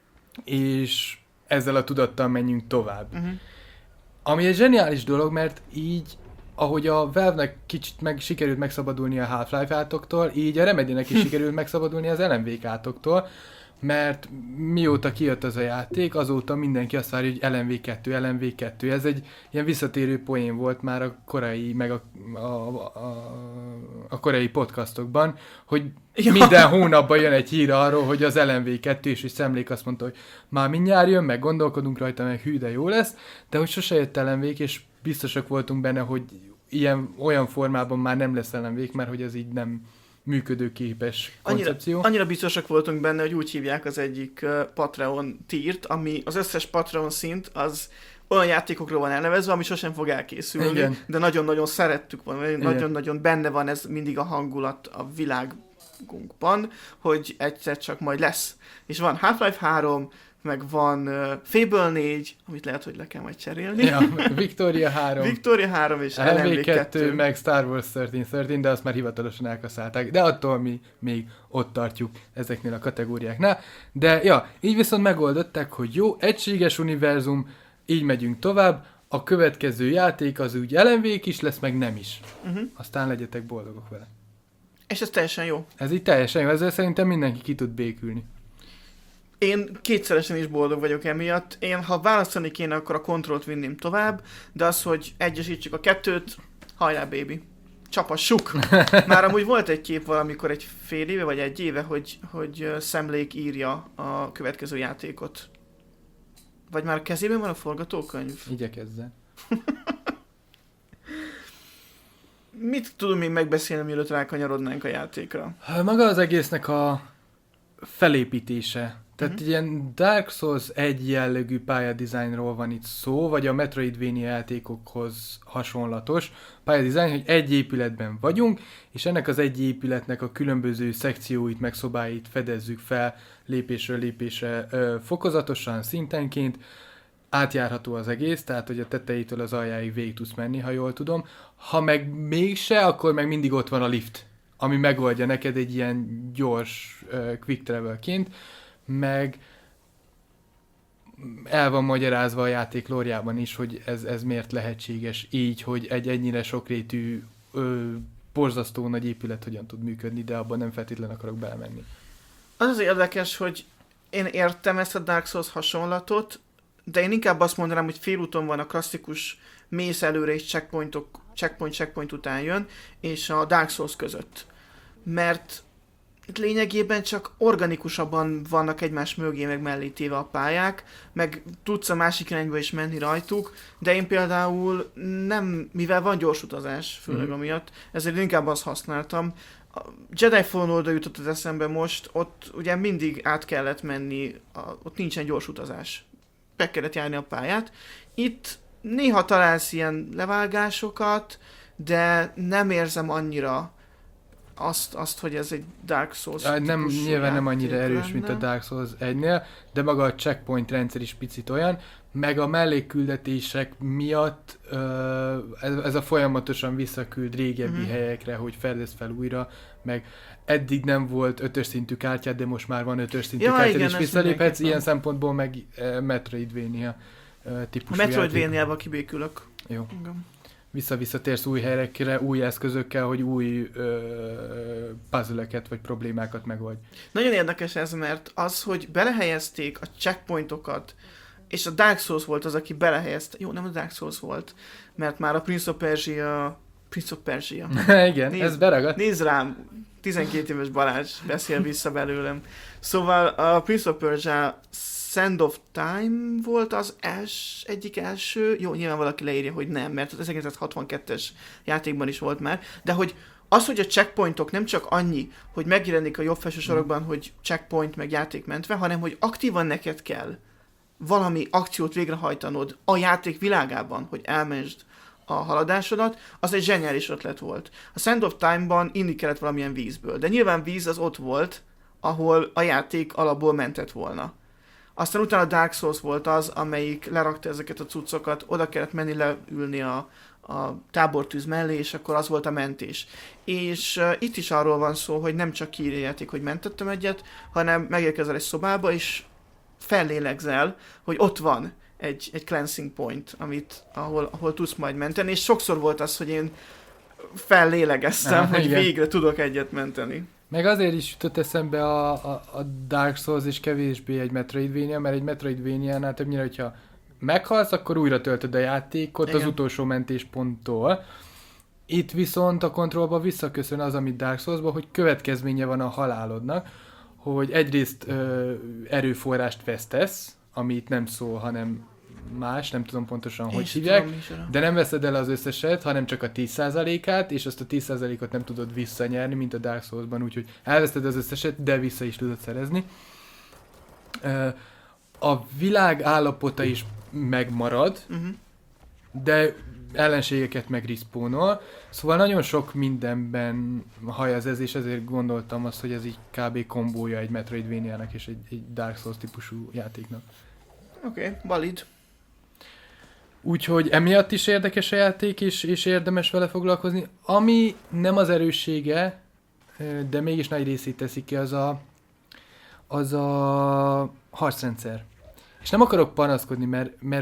Speaker 1: és ezzel a tudattal menjünk tovább. Uh-huh. Ami egy zseniális dolog, mert így ahogy a Valve-nek kicsit meg sikerült megszabadulni a Half-Life átoktól, így a Remedy-nek is sikerült megszabadulni az el em vé átoktól, mert mióta kijött az a játék, azóta mindenki azt várja, hogy el em vé kettő, el em vé kettő. Ez egy ilyen visszatérő poén volt már a korai, meg a, a, a, a korai podcastokban, hogy ja. minden hónapban jön egy hír arról, hogy az el em vé kettő, és Szemlék azt mondta, hogy már mindjárt jön, meg gondolkodunk rajta, meg hű, de jó lesz, de hogy sose jött el em vé-k, és biztosak voltunk benne, hogy ilyen, olyan formában már nem lesz el em vé-k, mert hogy ez így nem működőképes koncepció.
Speaker 2: Annyira, annyira biztosak voltunk benne, hogy úgy hívják az egyik uh, Patreon tiert, ami az összes Patreon szint, az olyan játékokról van elnevezve, ami sosem fog elkészülni, Igen. de nagyon-nagyon szerettük volna, nagyon-nagyon benne van ez mindig a hangulat a világunkban, hogy egyszer csak majd lesz. És van Half-Life három, meg van uh, Fable négy, amit lehet, hogy le kell majd cserélni.
Speaker 1: Ja, Victoria három.
Speaker 2: Victoria három és el em vé kettő.
Speaker 1: Meg Star Wars tizenhárom tizenhárom, de azt már hivatalosan elkaszálták. De attól mi még ott tartjuk ezeknél a kategóriáknál. De ja, így viszont megoldották, hogy jó, egységes univerzum, így megyünk tovább, a következő játék az úgy el em vé-k is lesz, meg nem is. Uh-huh. Aztán legyetek boldogok vele.
Speaker 2: És ez teljesen jó.
Speaker 1: Ez így teljesen jó, ezzel szerintem mindenki ki tud békülni.
Speaker 2: Én kétszeresen is boldog vagyok emiatt. Én, ha választani kéne, akkor a Controlt vinném tovább, de az, hogy egyesítsük a kettőt, hajrá, baby. Csapassuk! Már amúgy volt egy kép valamikor egy fél éve, vagy egy éve, hogy, hogy Szemlék írja a következő játékot. Vagy már kezében van a forgatókönyv?
Speaker 1: Igyekezzen.
Speaker 2: Mit tudunk még megbeszélni, mielőtt rákanyarodnánk a játékra?
Speaker 1: Maga az egésznek a felépítése. Tehát uh-huh. ilyen Dark Souls egy jellegű pályadizájnról van itt szó, vagy a Metroidvania játékokhoz hasonlatos pályadizájn, hogy egy épületben vagyunk, és ennek az egy épületnek a különböző szekcióit, meg szobáit fedezzük fel lépésről lépésre ö, fokozatosan, szintenként. Átjárható az egész, tehát hogy a tetejétől az aljáig végig tudsz menni, ha jól tudom. Ha meg mégse, akkor meg mindig ott van a lift, ami megoldja neked egy ilyen gyors uh, quick travelként, meg el van magyarázva a játék lóriában is, hogy ez, ez miért lehetséges így, hogy egy ennyire sokrétű, ö, borzasztó nagy épület hogyan tud működni, de abban nem feltétlenül akarok belemenni.
Speaker 2: Az az érdekes, hogy én értem ezt a Dark Souls hasonlatot, de én inkább azt mondanám, hogy félúton van a klasszikus mész előre és checkpointok, checkpoint, checkpoint után jön, és a Dark Souls között. Mert itt lényegében csak organikusabban vannak egymás mögé, meg mellé téve a pályák, meg tudsz a másik irányba is menni rajtuk, de én például nem, mivel van gyors utazás, főleg amiatt, ezért inkább azt használtam. A Jedi Fallen Order jutott az eszembe most, ott ugye mindig át kellett menni, a, ott nincsen gyors utazás. Be kellett járni a pályát. Itt néha találsz ilyen levágásokat, de nem érzem annyira azt, azt, hogy ez egy Dark Souls
Speaker 1: ja, nem, nyilván nem annyira erős,
Speaker 2: lenne.
Speaker 1: mint a Dark Souls egynél, de maga a checkpoint rendszer is picit olyan, meg a mellékküldetések miatt uh, ez, ez a folyamatosan visszaküld régebbi mm-hmm. helyekre, hogy fedezd fel újra, meg eddig nem volt ötös szintű kártyád, de most már van ötös szintű ja, kártyád, és visszaléphetsz, ilyen szempontból meg uh, Metroidvania uh, típusú
Speaker 2: a Metroidvania-val kibékülök.
Speaker 1: Jó. Igen. Vissza-visszatérsz új helyekre, új eszközökkel, hogy új ö, puzzle-eket vagy problémákat megoldj.
Speaker 2: Nagyon érdekes ez, mert az, hogy belehelyezték a checkpointokat, és a Dark Souls volt az, aki belehelyezte. Jó, nem a Dark Souls volt, mert már a Prince of Persia... Prince of Persia.
Speaker 1: Igen, nézd, ez beragadt.
Speaker 2: Nézd rám, tizenkét éves Balázs beszél vissza belőlem. Szóval a Prince of Persia Sand of Time volt az els, egyik első, jó, nyilván valaki leírja, hogy nem, mert az ezerkilencszázhatvankettes játékban is volt már, de hogy az, hogy a checkpointok nem csak annyi, hogy megjelenik a jobb felső sorokban, mm. hogy checkpoint meg játék mentve, hanem hogy aktívan neked kell valami akciót végrehajtanod a játék világában, hogy elmentsd a haladásodat, az egy zseniális ötlet volt. A Sand of Time-ban inni kellett valamilyen vízből, de nyilván víz az ott volt, ahol a játék alapból mentett volna. Aztán utána a Dark Souls volt az, amelyik lerakta ezeket a cuccokat, oda kellett menni leülni a, a tábortűz mellé, és akkor az volt a mentés. És uh, itt is arról van szó, hogy nem csak kiírja játék, hogy mentettem egyet, hanem megérkezel egy szobába, és fellélegzel, hogy ott van egy, egy cleansing point, amit, ahol, ahol tudsz majd menteni, és sokszor volt az, hogy én fellélegeztem, ah, hogy igen. végre tudok egyet menteni.
Speaker 1: Meg azért is jutott eszembe a, a, a Dark Souls és kevésbé egy Metroidvania, mert egy Metroidvania-nál többnyire, hogyha meghalsz, akkor újra töltöd a játékot igen. az utolsó mentésponttól. Itt viszont a kontrollba visszaköszön az, amit Dark Souls-ban, hogy következménye van a halálodnak, hogy egyrészt ö, erőforrást vesztesz, ami itt nem szól, hanem más, nem tudom pontosan, hogy hívják, de nem veszed el az összeset, hanem csak a tíz százalékát, és azt a tíz százalékot nem tudod visszanyerni, mint a Dark Souls-ban, úgyhogy elveszted az összeset, de vissza is tudod szerezni. A világ állapota is megmarad, uh-huh. de ellenségeket meg respawnol, szóval nagyon sok mindenben hajaz ez, és ezért gondoltam azt, hogy ez így kb. Kombója egy Metroidvania-nak és egy, egy Dark Souls típusú játéknak.
Speaker 2: Oké, okay, valid.
Speaker 1: Úgyhogy emiatt is érdekes a játék, és, és érdemes vele foglalkozni. Ami nem az erőssége, de mégis nagy részét teszi ki, az a, az a harcrendszer. És nem akarok panaszkodni, mert, mert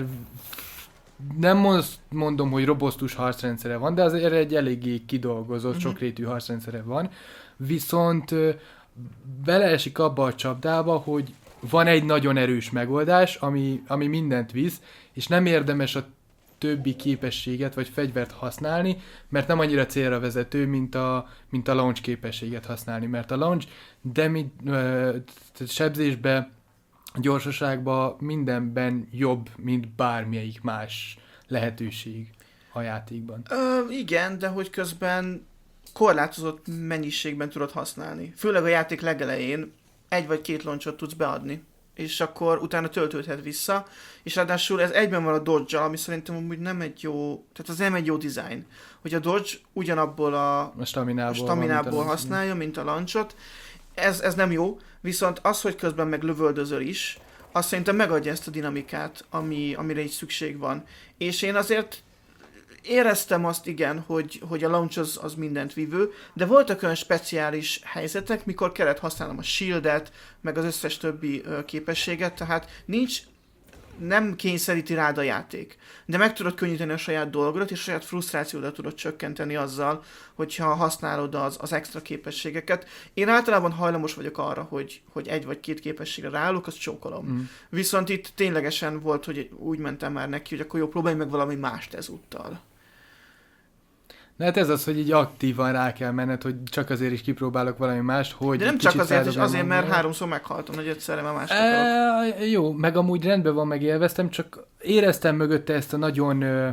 Speaker 1: nem mondom, hogy robosztus harcrendszere van, de azért egy eléggé kidolgozott, uh-huh. sokrétű harcrendszere van. Viszont beleesik abba a csapdába, hogy van egy nagyon erős megoldás, ami, ami mindent visz, és nem érdemes a többi képességet vagy fegyvert használni, mert nem annyira célra vezető, mint a, mint a launch képességet használni, mert a launch demi, ö, sebzésbe, gyorsaságba mindenben jobb, mint bármelyik más lehetőség a játékban.
Speaker 2: Ö, igen, de hogy közben korlátozott mennyiségben tudod használni. Főleg a játék legelején egy vagy két launchot tudsz beadni, és akkor utána töltődhet vissza, és ráadásul ez egyben van a dodge-al, ami szerintem amúgy nem egy jó, tehát az nem egy jó design, hogy a dodge ugyanabból a,
Speaker 1: a staminából,
Speaker 2: a staminából van, használja, mint a launchot. Ez, ez nem jó, viszont az, hogy közben meg lövöldözöl is, azt szerintem megadja ezt a dinamikát, ami, amire így szükség van. És én azért éreztem azt, igen, hogy, hogy a launch az, az mindent vívő, de voltak olyan speciális helyzetek, mikor kellett használnom a shieldet, meg az összes többi ö, képességet, tehát nincs, nem kényszeríti rád a játék, de meg tudod könnyíteni a saját dolgodat, és a saját frusztrációdat tudod csökkenteni azzal, hogyha használod az, az extra képességeket. Én általában hajlamos vagyok arra, hogy, hogy egy vagy két képességre ráállok, azt csókolom. Mm. Viszont itt ténylegesen volt, hogy úgy mentem már neki, hogy akkor jó, próbálj meg valami mást ezúttal.
Speaker 1: Na hát ez az, hogy így aktívan rá kell menned, hogy csak azért is kipróbálok valami mást, hogy...
Speaker 2: De nem csak azért, és azért, mert háromszor meghaltam, hogy egyszerre már mást akarok.
Speaker 1: E, jó, meg amúgy rendben van, meg élveztem, csak éreztem mögötte ezt a nagyon ö,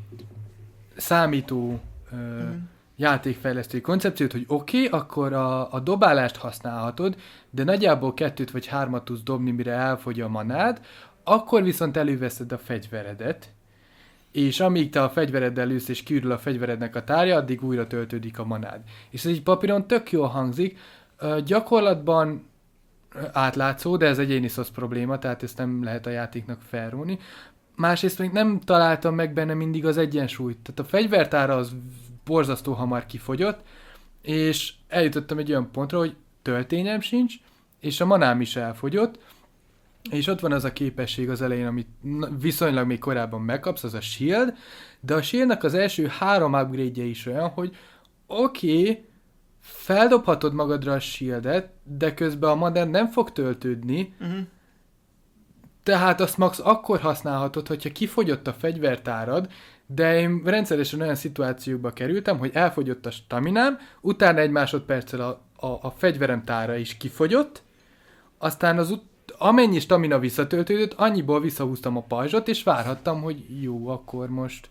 Speaker 1: számító ö, mm. játékfejlesztői koncepciót, hogy oké, okay, akkor a, a dobálást használhatod, de nagyjából kettőt vagy hármat tudsz dobni, mire elfogy a manád, akkor viszont előveszed a fegyveredet, és amíg te a fegyvereddel ülsz és kiürül a fegyverednek a tárja, addig újra töltődik a manád. És ez így papíron tök jól hangzik, uh, gyakorlatban átlátszó, de ez egyéni szosz probléma, tehát ezt nem lehet a játéknak felróni. Másrészt még nem találtam meg benne mindig az egyensúlyt. Tehát a fegyvertára az borzasztó hamar kifogyott, és eljutottam egy olyan pontra, hogy töltényem sincs, és a manám is elfogyott, és ott van az a képesség az elején, amit viszonylag még korábban megkapsz, az a shield, de a shieldnek az első három upgrade-je is olyan, hogy oké, okay, feldobhatod magadra a shieldet, de közben a maned nem fog töltődni, uh-huh. tehát azt max akkor használhatod, hogyha kifogyott a fegyvertárad, de én rendszeresen olyan szituációkba kerültem, hogy elfogyott a staminám, utána egy másodperccel a, a, a fegyverem tára is kifogyott, aztán az ut- amennyi stamina visszatöltődött, annyiból visszahúztam a pajzsot, és várhattam, hogy jó, akkor most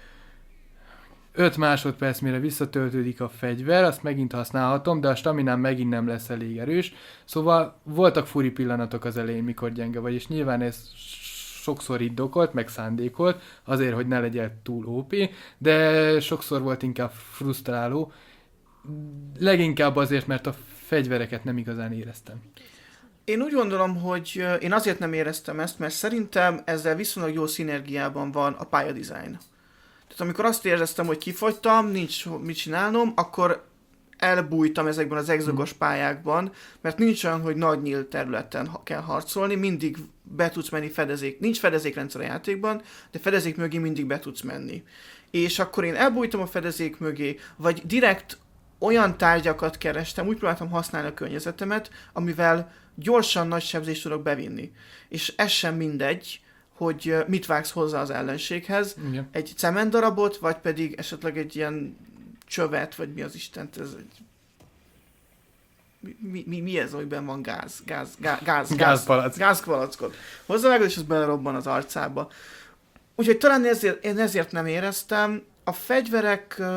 Speaker 1: öt másodperc, mire visszatöltődik a fegyver, azt megint használhatom, de a staminám megint nem lesz elég erős. Szóval voltak furi pillanatok az elején, mikor gyenge vagy, és nyilván ez sokszor indokolt, meg szándékolt, azért, hogy ne legyen túl ó pé, de sokszor volt inkább frusztráló, leginkább azért, mert a fegyvereket nem igazán éreztem.
Speaker 2: Én úgy gondolom, hogy én azért nem éreztem ezt, mert szerintem ezzel viszonylag jó szinergiában van a pályadizájn. Tehát amikor azt éreztem, hogy kifogytam, nincs mit csinálnom, akkor elbújtam ezekben az exogos pályákban, mert nincs olyan, hogy nagy nyílt területen kell harcolni, mindig be tudsz menni fedezék. Nincs fedezékrendszer a játékban, de fedezék mögé mindig be tudsz menni. És akkor én elbújtam a fedezék mögé, vagy direkt olyan tárgyakat kerestem, úgy próbáltam használni a környezetemet, amivel gyorsan nagy sebzést tudok bevinni. És ez sem mindegy, hogy mit vágsz hozzá az ellenséghez. Igen. Egy cementdarabot, vagy pedig esetleg egy ilyen csövet, vagy mi az Istent, ez egy... Mi, mi, mi ez, amiben van gáz? Gáz, gáz, gáz,
Speaker 1: gázpalack.
Speaker 2: Gázpalackot. Hozzávágod, és az belerobban az arcába. Úgyhogy talán ezért, én ezért nem éreztem. A fegyverek... Uh,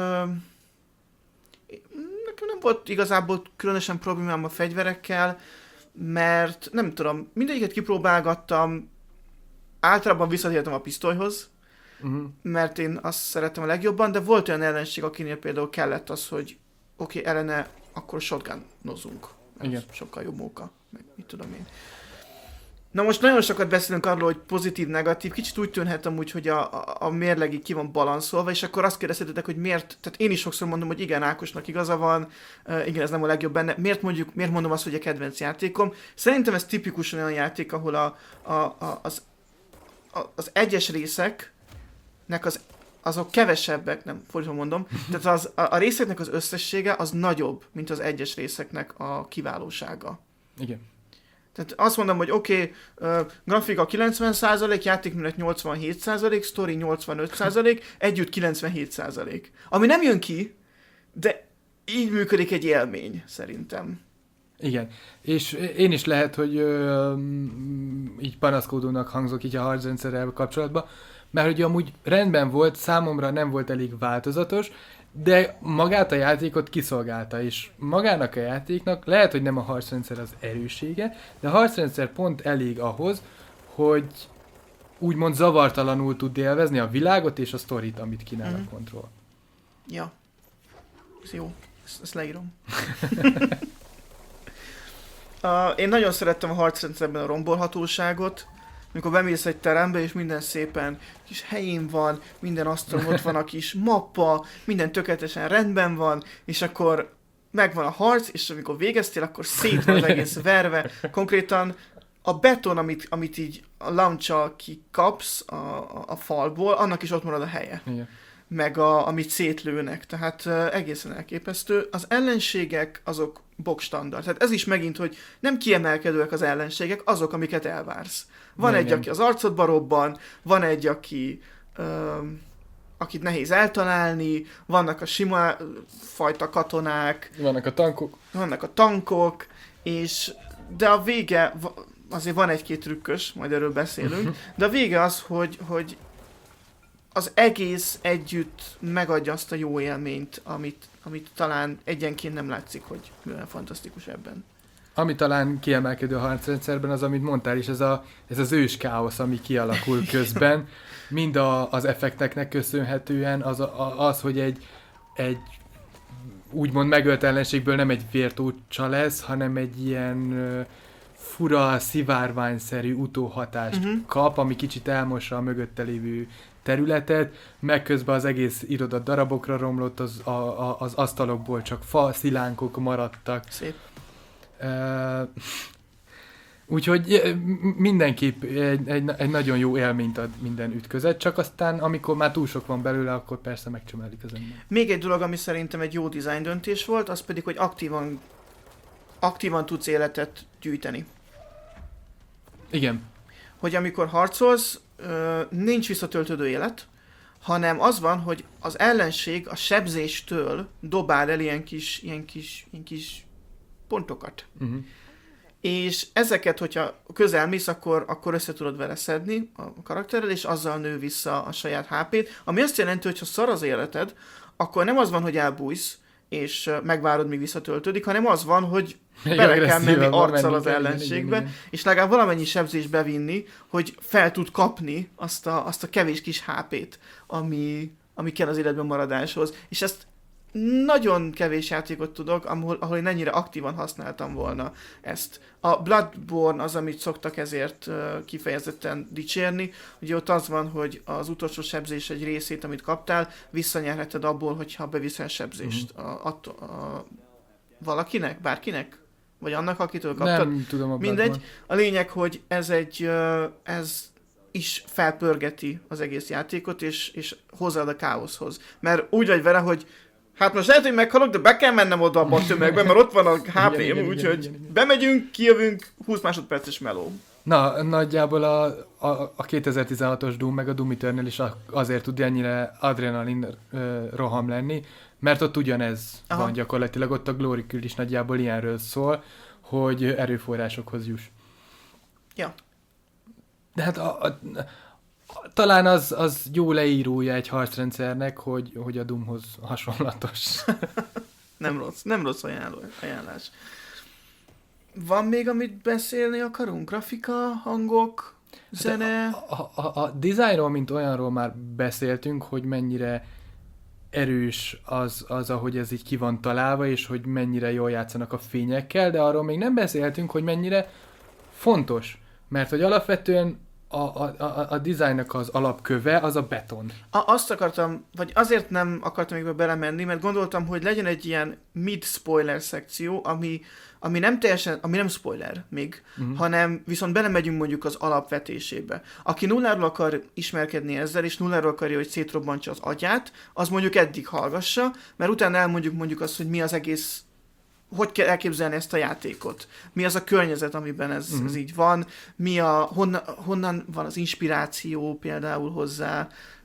Speaker 2: nekem nem volt igazából különösen problémám a fegyverekkel, mert nem tudom, mindegyiket kipróbálgattam, általában visszatértem a pisztolyhoz, uh-huh. mert én azt szerettem a legjobban, de volt olyan ellenség, akinél például kellett az, hogy oké, okay, ellene, akkor shotgunozunk. Igen. Sokkal jobb móka, meg mit tudom én. Na most nagyon sokat beszélünk arról, hogy pozitív-negatív, kicsit úgy tűnhet amúgy, hogy a, a, a mérleg így ki van balanszolva, és akkor azt kérdezhetetek, hogy miért, tehát én is sokszor mondom, hogy igen, Ákosnak igaza van, uh, igen, ez nem a legjobb benne, miért mondjuk, miért mondom azt, hogy a kedvenc játékom? Szerintem ez tipikusan olyan játék, ahol a, a, a, az, a, az egyes részeknek az, azok kevesebbek, nem, fordítva mondom, tehát az, a, a részeknek az összessége az nagyobb, mint az egyes részeknek a kiválósága.
Speaker 1: Igen.
Speaker 2: Tehát azt mondom, hogy oké, okay, uh, grafika kilencven százalék, játékmenet nyolcvanhét százalék, story nyolcvanöt százalék, együtt kilencvenhét százalék. Ami nem jön ki, de így működik egy élmény, szerintem.
Speaker 1: Igen, és én is lehet, hogy ö, így panaszkodónak hangzok így a harcrendszerrel kapcsolatban, mert ugye amúgy rendben volt, számomra nem volt elég változatos, de magát a játékot kiszolgálta, és magának a játéknak lehet, hogy nem a harcrendszer az erősége, de a harcrendszer pont elég ahhoz, hogy úgymond zavartalanul tud élvezni a világot és a sztorit, amit kínál mm-hmm. a Control.
Speaker 2: Ja. Ez jó. Ezt, ezt leírom. uh, én nagyon szerettem a harcrendszerben a rombolhatóságot, amikor bemész egy terembe, és minden szépen kis helyén van, minden asztalon ott van a kis mappa, minden tökéletesen rendben van, és akkor megvan a harc, és amikor végeztél, akkor szét van az egész verve. Konkrétan a beton, amit, amit így a launch-al kikapsz a, a, a falból, annak is ott marad a helye. Igen. Meg a, amit szétlőnek. Tehát uh, egészen elképesztő. Az ellenségek azok box-standard. Tehát ez is megint, hogy nem kiemelkedőek az ellenségek, azok, amiket elvársz. Van igen. egy, aki az arcodba robban, van egy, aki um, akit nehéz eltalálni, vannak a sima fajta katonák.
Speaker 1: Vannak a tankok.
Speaker 2: Vannak a tankok, és de a vége, azért van egy-két trükkös, majd erről beszélünk, de a vége az, hogy, hogy az egész együtt megadja azt a jó élményt, amit, amit talán egyenként nem látszik, hogy milyen fantasztikus ebben.
Speaker 1: Ami talán kiemelkedő a harcrendszerben az, amit mondtál is, ez, a, ez az ős káosz, ami kialakul közben, mind a, az effekteknek köszönhetően, az, a, az hogy egy, egy úgymond megölt ellenségből nem egy vértócsa lesz, hanem egy ilyen uh, fura, szivárványszerű utóhatást uh-huh. kap, ami kicsit elmossa a mögötte lévő területet, meg közben az egész iroda darabokra romlott, az, a, a, az asztalokból csak fa, szilánkok maradtak.
Speaker 2: Szép.
Speaker 1: Uh, úgyhogy mindenképp egy, egy, egy nagyon jó élményt ad minden ütközet, csak aztán amikor már túl sok van belőle, akkor persze megcsömelik az ember.
Speaker 2: Még egy dolog, ami szerintem egy jó design döntés volt, az pedig, hogy aktívan, aktívan tudsz életet gyűjteni.
Speaker 1: Igen.
Speaker 2: Hogy amikor harcolsz, nincs visszatöltődő élet, hanem az van, hogy az ellenség a sebzéstől dobál el ilyen kis, ilyen kis, ilyen kis pontokat. Uh-huh. És ezeket, hogyha közel mész, akkor, akkor össze tudod vele szedni a karakterrel, és azzal nő vissza a saját há pét, ami azt jelenti, hogy ha szar az életed, akkor nem az van, hogy elbújsz, és megvárod, míg visszatöltődik, hanem az van, hogy bele kell menni arccal az ellenségbe, igen, igen. és legalább valamennyi sebzés bevinni, hogy fel tud kapni azt a, azt a kevés kis há pét, ami, ami kell az életben maradáshoz. És ezt nagyon kevés játékot tudok, ahol, ahol én ennyire aktívan használtam volna ezt. A Bloodborne az, amit szoktak ezért uh, kifejezetten dicsérni. Ugye ott az van, hogy az utolsó sebzés egy részét, amit kaptál, visszanyerheted abból, hogyha beviszel sebzést. Mm-hmm. A, a, a, valakinek? Bárkinek? Vagy annak, akitől kaptad?
Speaker 1: Nem tudom a
Speaker 2: Mindegy. A lényeg, hogy ez egy, uh, ez is felpörgeti az egész játékot, és, és hozzáad a káoszhoz. Mert úgy vagy vele, hogy hát most lehet, hogy meghalok, de be kell mennem oda abba a tömegbe, mert ott van a há pém, úgyhogy bemegyünk, kijövünk, húsz másodperces meló.
Speaker 1: Na, nagyjából a, a, a kétezer-tizenhatos Doom meg a Doom Eternal is azért tud ennyire adrenalin uh, roham lenni, mert ott ugyanez Aha. van gyakorlatilag, ott a Glory Kill is nagyjából ilyenről szól, hogy erőforrásokhoz juss.
Speaker 2: Ja.
Speaker 1: De hát a, a, talán az, az jó leírója egy harcrendszernek, hogy, hogy a Doomhoz hasonlatos.
Speaker 2: nem rossz, nem rossz ajánló, ajánlás. Van még, amit beszélni akarunk? Grafika, hangok, zene?
Speaker 1: A, a, a, a designról, mint olyanról már beszéltünk, hogy mennyire erős az, az, ahogy ez így ki van találva, és hogy mennyire jól játszanak a fényekkel, de arról még nem beszéltünk, hogy mennyire fontos. Mert hogy alapvetően A, a, a, a designnak az alapköve az a beton.
Speaker 2: A, azt akartam, vagy azért nem akartam még belemenni, mert gondoltam, hogy legyen egy ilyen mid-spoiler szekció, ami, ami nem teljesen, ami nem spoiler még, uh-huh. hanem viszont belemegyünk mondjuk az alapvetésébe. Aki nulláról akar ismerkedni ezzel, és nulláról akarja, hogy szétrobbantsa az agyát, az mondjuk eddig hallgassa, mert utána elmondjuk mondjuk azt, hogy mi az egész, hogy kell elképzelni ezt a játékot? Mi az a környezet, amiben ez, uh-huh. ez így van? Mi a, honnan, honnan van az inspiráció például hozzá?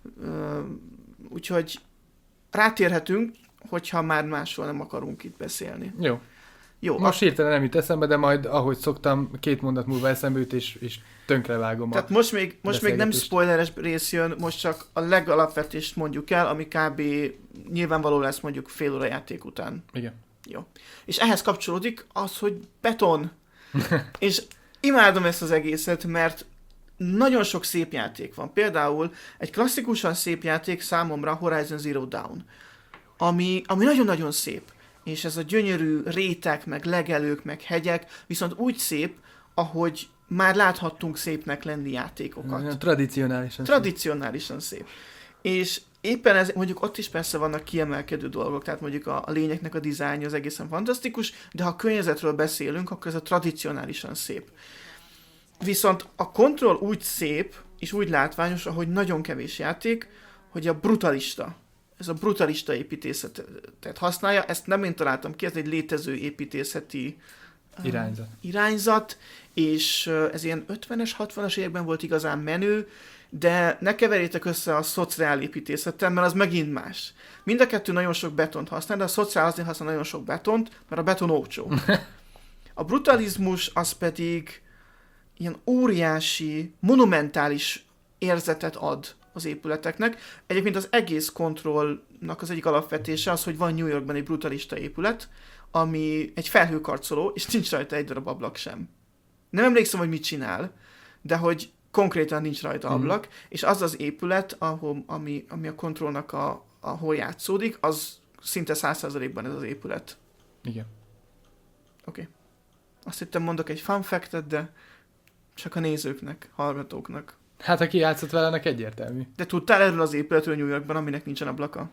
Speaker 2: Úgyhogy rátérhetünk, hogyha már másról nem akarunk itt beszélni.
Speaker 1: Jó.
Speaker 2: Jó.
Speaker 1: Most a... hirtelen nem jut eszembe, de majd, ahogy szoktam, két mondat múlva eszembe jut, és, és tönkrevágom.
Speaker 2: Tehát most még, most még nem spoileres rész jön, most csak a legalapvetést mondjuk el, ami kb. Nyilvánvaló lesz mondjuk fél óra játék után.
Speaker 1: Igen.
Speaker 2: Jó. És ehhez kapcsolódik az, hogy beton. És imádom ezt az egészet, mert nagyon sok szép játék van. Például egy klasszikusan szép játék számomra Horizon Zero Dawn, ami, ami nagyon-nagyon szép. És ez a gyönyörű rétek, meg legelők, meg hegyek, viszont úgy szép, ahogy már láthattunk szépnek lenni játékokat.
Speaker 1: Tradicionálisan
Speaker 2: Tradicionálisan szép. szép. És éppen ez, mondjuk ott is persze vannak kiemelkedő dolgok, tehát mondjuk a, a lényeknek a dizájnja az egészen fantasztikus, de ha a környezetről beszélünk, akkor ez a tradicionálisan szép. Viszont a Control úgy szép, és úgy látványos, ahogy nagyon kevés játék, hogy a brutalista, ez a brutalista építészetet használja, ezt nem én találtam ki, ez egy létező építészeti
Speaker 1: irányzat.
Speaker 2: irányzat, és ez ilyen ötvenes, hatvanas években volt igazán menő, de ne keverjétek össze a szociál építészettel, mert az megint más. Mind a kettő nagyon sok betont használ, de a szociál azért használ nagyon sok betont, mert a beton olcsó. A brutalizmus az pedig ilyen óriási, monumentális érzetet ad az épületeknek. Egyébként az egész Controlnak az egyik alapvetése az, hogy van New Yorkban egy brutalista épület, ami egy felhőkarcoló, és nincs rajta egy darab ablak sem. Nem emlékszem, hogy mit csinál, de hogy konkrétan nincs rajta ablak, mm. és az az épület, ahol, ami, ami a kontrollnak a, ahol játszódik, az szinte száz százalékban ez az épület.
Speaker 1: Igen.
Speaker 2: Oké. Okay. Azt hittem mondok egy fun fact-et, de csak a nézőknek, hallgatóknak.
Speaker 1: Hát aki játszott vele, annak egyértelmű.
Speaker 2: De tudtál erről az épületről New Yorkban, aminek nincsen ablaka?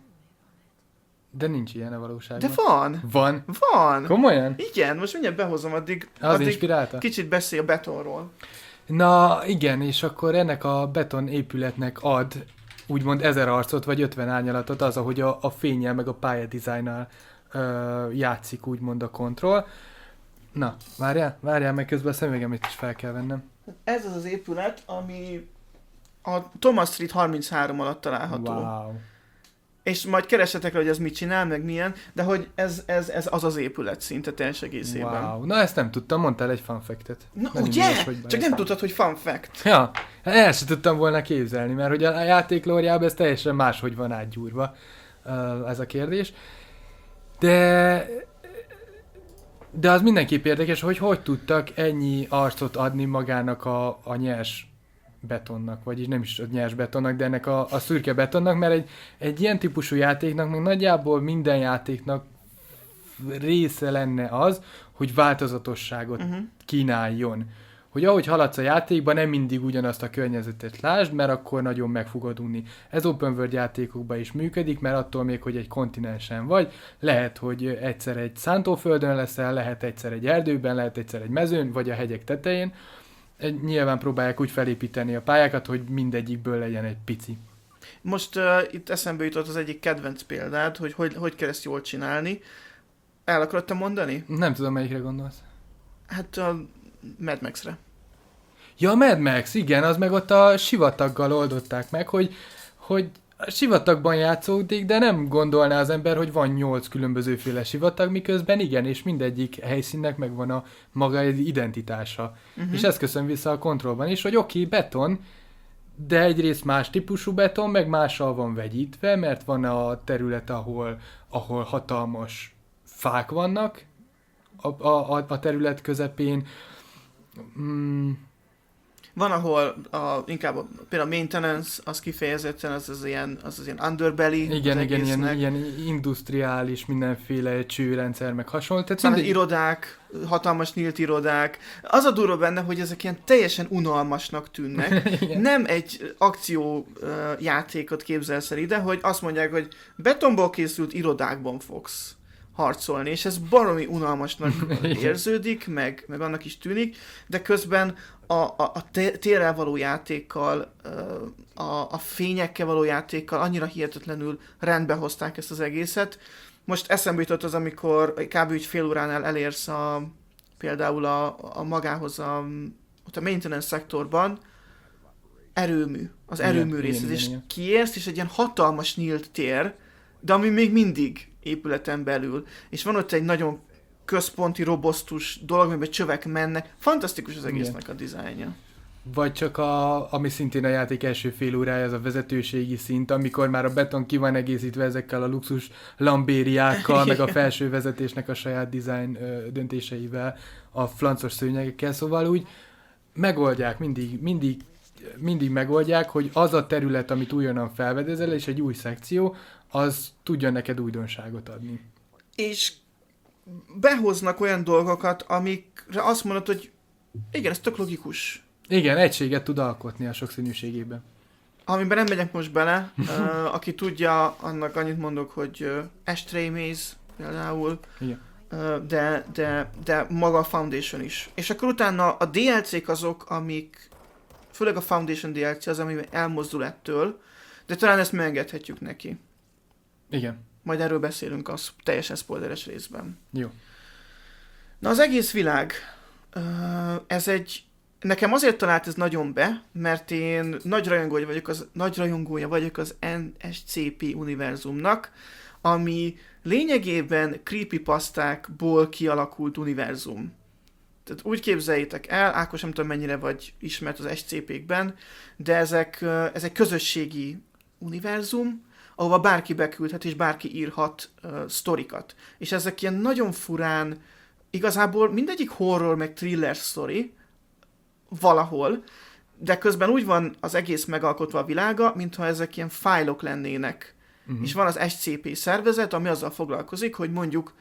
Speaker 1: De nincs ilyen a valóságban.
Speaker 2: De van!
Speaker 1: Van?
Speaker 2: Van!
Speaker 1: Komolyan?
Speaker 2: Igen, most mindjárt behozom, addig,
Speaker 1: az
Speaker 2: addig
Speaker 1: inspirálta?
Speaker 2: Kicsit beszélj a betonról.
Speaker 1: Na igen, és akkor ennek a beton épületnek ad úgymond ezer arcot, vagy ötven árnyalatot az, ahogy a, a fénnyel meg a pályadizájnnal uh, játszik úgymond a kontroll. Na, várjál, várjál, meg közben a szemüvegemet is fel kell vennem.
Speaker 2: Ez az az épület, ami a Thomas Street harminchárom alatt található.
Speaker 1: Wow.
Speaker 2: És majd keresetek rá, hogy ez mit csinál, meg milyen, de hogy ez, ez, ez az az épület szinte teljes egészében.
Speaker 1: Wow. Na ezt nem tudtam, mondtál egy fun fact-et.
Speaker 2: Na nem ugye? Mindegy, csak nem tudtad, hogy fun fact.
Speaker 1: Ja, el sem tudtam volna képzelni, mert hogy a játék lóriában ez teljesen máshogy van átgyúrva ez a kérdés. De... De az mindenképp érdekes, hogy hogy tudtak ennyi arcot adni magának a, a nyers betonnak, vagyis nem is a nyers betonnak, de ennek a, a szürke betonnak, mert egy, egy ilyen típusú játéknak, meg nagyjából minden játéknak része lenne az, hogy változatosságot uh-huh. kínáljon. Hogy ahogy haladsz a játékban, nem mindig ugyanazt a környezetet lásd, mert akkor nagyon meg fogod unni. Ez open world játékokban is működik, mert attól még, hogy egy kontinensen vagy, lehet, hogy egyszer egy szántóföldön leszel, lehet egyszer egy erdőben, lehet egyszer egy mezőn, vagy a hegyek tetején. Nyilván próbálják úgy felépíteni a pályákat, hogy mindegyikből legyen egy pici.
Speaker 2: Most uh, itt eszembe jutott az egyik kedvenc példád, hogy hogy, hogy kell ezt jól csinálni. El akartam mondani?
Speaker 1: Nem tudom, melyikre gondolsz.
Speaker 2: Hát a Mad Max-re.
Speaker 1: Ja, a Mad Max, igen, az meg ott a sivataggal oldották meg, hogy, hogy a sivatagban játszódik, de nem gondolná az ember, hogy van nyolc különbözőféle sivatag, miközben igen, és mindegyik helyszínnek megvan a maga egy identitása. Uh-huh. És ezt köszön vissza a kontrollban is, hogy oké, okay, beton, de egyrészt más típusú beton, meg mással van vegyítve, mert van a terület, ahol, ahol hatalmas fák vannak a, a, a terület közepén. Mm.
Speaker 2: Van, ahol a, inkább a, például a maintenance, az kifejezetten az az ilyen, az az ilyen underbelly.
Speaker 1: Igen, igen, ilyen, ilyen industriális, mindenféle csőrendszer, meg hasonló.
Speaker 2: Tehát mindegy... irodák, hatalmas nyílt irodák. Az a durva benne, hogy ezek ilyen teljesen unalmasnak tűnnek. Nem egy akció uh, játékot képzelsz el ide, hogy azt mondják, hogy betonból készült irodákban fogsz harcolni, és ez baromi unalmasnak érződik, meg, meg annak is tűnik, de közben a, a, a térrel való játékkal, a, a fényekkel való játékkal annyira hihetetlenül rendbe hozták ezt az egészet. Most eszembe jutott az, amikor kb. Úgy fél óránál elérsz a, például a, a magához a, ott a maintenance szektorban erőmű, az erőmű rész, és kiérsz, és egy ilyen hatalmas nyílt tér, de ami még mindig épületen belül, és van ott egy nagyon központi, robosztus dolog, amiben csövek mennek. Fantasztikus az egésznek a dizájnja.
Speaker 1: Vagy csak a, ami szintén a játék első fél órája, ez a vezetőségi szint, amikor már a beton ki van egészítve ezekkel a luxus lambériákkal, meg a felső vezetésnek a saját design ö, döntéseivel, a flancos szőnyegekkel, szóval úgy megoldják, mindig, mindig, mindig megoldják, hogy az a terület, amit újonnan felvedezel, és egy új szekció, az tudja neked újdonságot adni.
Speaker 2: És behoznak olyan dolgokat, amikre azt mondod, hogy igen, ez tök logikus.
Speaker 1: Igen, egységet tud alkotni a sokszínűségében.
Speaker 2: Amiben nem megyek most bele, uh, aki tudja, annak annyit mondok, hogy uh, Ashtray Maze például,
Speaker 1: igen.
Speaker 2: Uh, de, de, de maga a Foundation is. És akkor utána a dé el cé-k azok, amik, főleg a Foundation dé el cé az, ami elmozdul ettől, de talán ezt megengedhetjük neki.
Speaker 1: Igen.
Speaker 2: Majd erről beszélünk az teljesen spoileres részben.
Speaker 1: Jó.
Speaker 2: Na az egész világ, ez egy, nekem azért talált ez nagyon be, mert én nagy rajongója vagyok az, nagy rajongója vagyok az en es cé pé univerzumnak, ami lényegében creepypastákból kialakult univerzum. Tehát úgy képzeljétek el, Ákos, nem tudom mennyire vagy ismert az es cé pékben, de ezek, ez egy közösségi univerzum, ahova bárki beküldhet, és bárki írhat uh, sztorikat. És ezek ilyen nagyon furán, igazából mindegyik horror, meg thriller sztori, valahol, de közben úgy van az egész megalkotva a világa, mintha ezek ilyen fájlok lennének. Uh-huh. És van az es cé pé szervezet, ami azzal foglalkozik, hogy mondjuk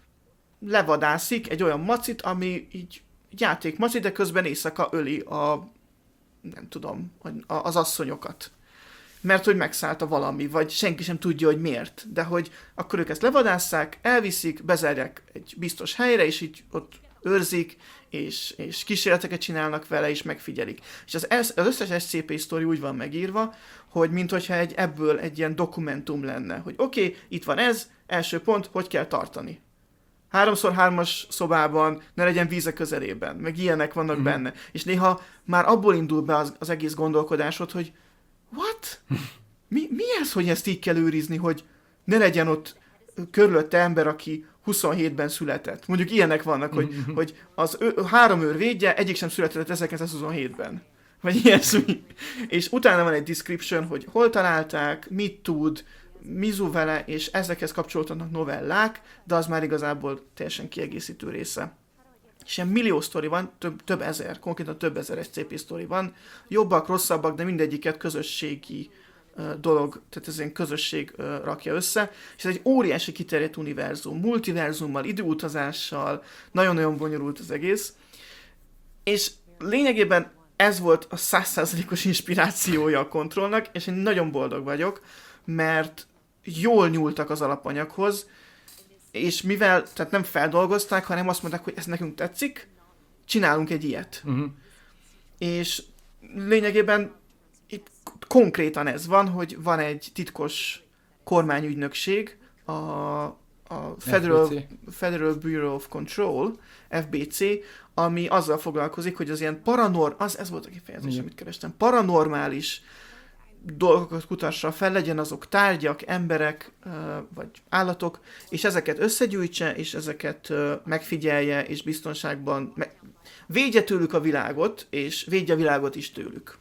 Speaker 2: levadászik egy olyan macit, ami így játékmaci, de közben éjszaka öli a, nem tudom, az asszonyokat. Mert hogy megszállta valami, vagy senki sem tudja, hogy miért. De hogy akkor ők ezt levadásszák, elviszik, bezárják egy biztos helyre, és így ott őrzik, és, és kísérleteket csinálnak vele, és megfigyelik. És az, az összes es cé pé sztori úgy van megírva, hogy minthogyha egy, ebből egy ilyen dokumentum lenne, hogy oké, okay, itt van ez, első pont, hogy kell tartani. Háromszor hármas szobában, ne legyen víz a közelében, meg ilyenek vannak mm. benne. És néha már abból indul be az, az egész gondolkodásod, hogy what? Mi, mi ez, hogy ezt így kell őrizni, hogy ne legyen ott körülötte ember, aki huszonhétben született. Mondjuk ilyenek vannak, hogy, mm-hmm. hogy az ő, három őr védje, egyik sem született ezerkilencszázhuszonhétben. Vagy ilyesmi. És utána van egy description, hogy hol találták, mit tud, mizu vele, és ezekhez kapcsolódnak novellák, de az már igazából teljesen kiegészítő része. És ilyen millió sztori van, több, több ezer, konkrétan több ezer es cé pé sztori van, jobbak, rosszabbak, de mindegyiket közösségi uh, dolog, tehát ez ilyen közösség uh, rakja össze, és ez egy óriási kiterjedt univerzum, multiverzummal, időutazással, nagyon-nagyon bonyolult az egész, és lényegében ez volt a száz százalékos inspirációja a Controlnak, és én nagyon boldog vagyok, mert jól nyúltak az alapanyaghoz, és mivel, tehát nem feldolgozták, hanem azt mondták, hogy ez nekünk tetszik, csinálunk egy ilyet. Uh-huh. És lényegében itt konkrétan ez van, hogy van egy titkos kormányügynökség, a, a Federal, Federal Bureau of Control, ef bé cé, ami azzal foglalkozik, hogy az ilyen paranor, az, ez volt a kifejezés, uh-huh. amit kerestem, paranormális dolgokat kutassa fel, legyen azok tárgyak, emberek, vagy állatok, és ezeket összegyűjtse, és ezeket megfigyelje, és biztonságban me- védje tőlük a világot, és védje a világot is tőlük.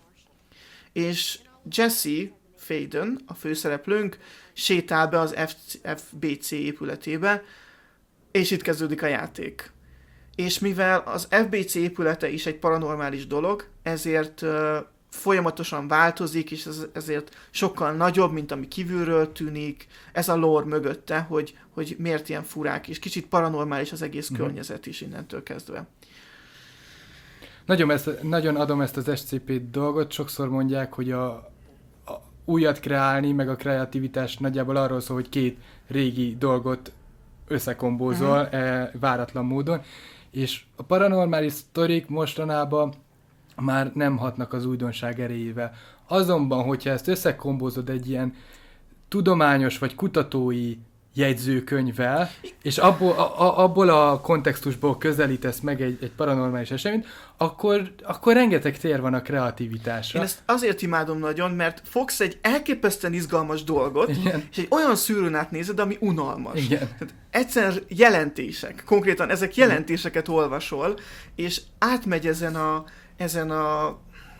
Speaker 2: És Jesse Faden, a főszereplőnk, sétál be az ef bé cé épületébe, és itt kezdődik a játék. És mivel az ef bé cé épülete is egy paranormális dolog, ezért folyamatosan változik, és ez, ezért sokkal nagyobb, mint ami kívülről tűnik. Ez a lore mögötte, hogy, hogy miért ilyen furák, és kicsit paranormális az egész mm. környezet is innentől kezdve.
Speaker 1: Nagyon, ezt, nagyon adom ezt az es cé pé dolgot, sokszor mondják, hogy a, a újat kreálni, meg a kreativitás nagyjából arról szól, hogy két régi dolgot összekombózol uh-huh. e, váratlan módon, és a paranormális sztorik mostanában már nem hatnak az újdonság erejével. Azonban, hogyha ezt összekombózod egy ilyen tudományos vagy kutatói jegyzőkönyvvel, és abból a, abból a kontextusból közelítesz meg egy, egy paranormális eseményt, akkor, akkor rengeteg tér van a kreativitásra.
Speaker 2: Én ezt azért imádom nagyon, mert fogsz egy elképesztően izgalmas dolgot, igen. és egy olyan szűrőn átnézed, ami unalmas.
Speaker 1: Igen.
Speaker 2: Tehát egyszer jelentések, konkrétan ezek jelentéseket olvasol, és átmegy ezen a ezen a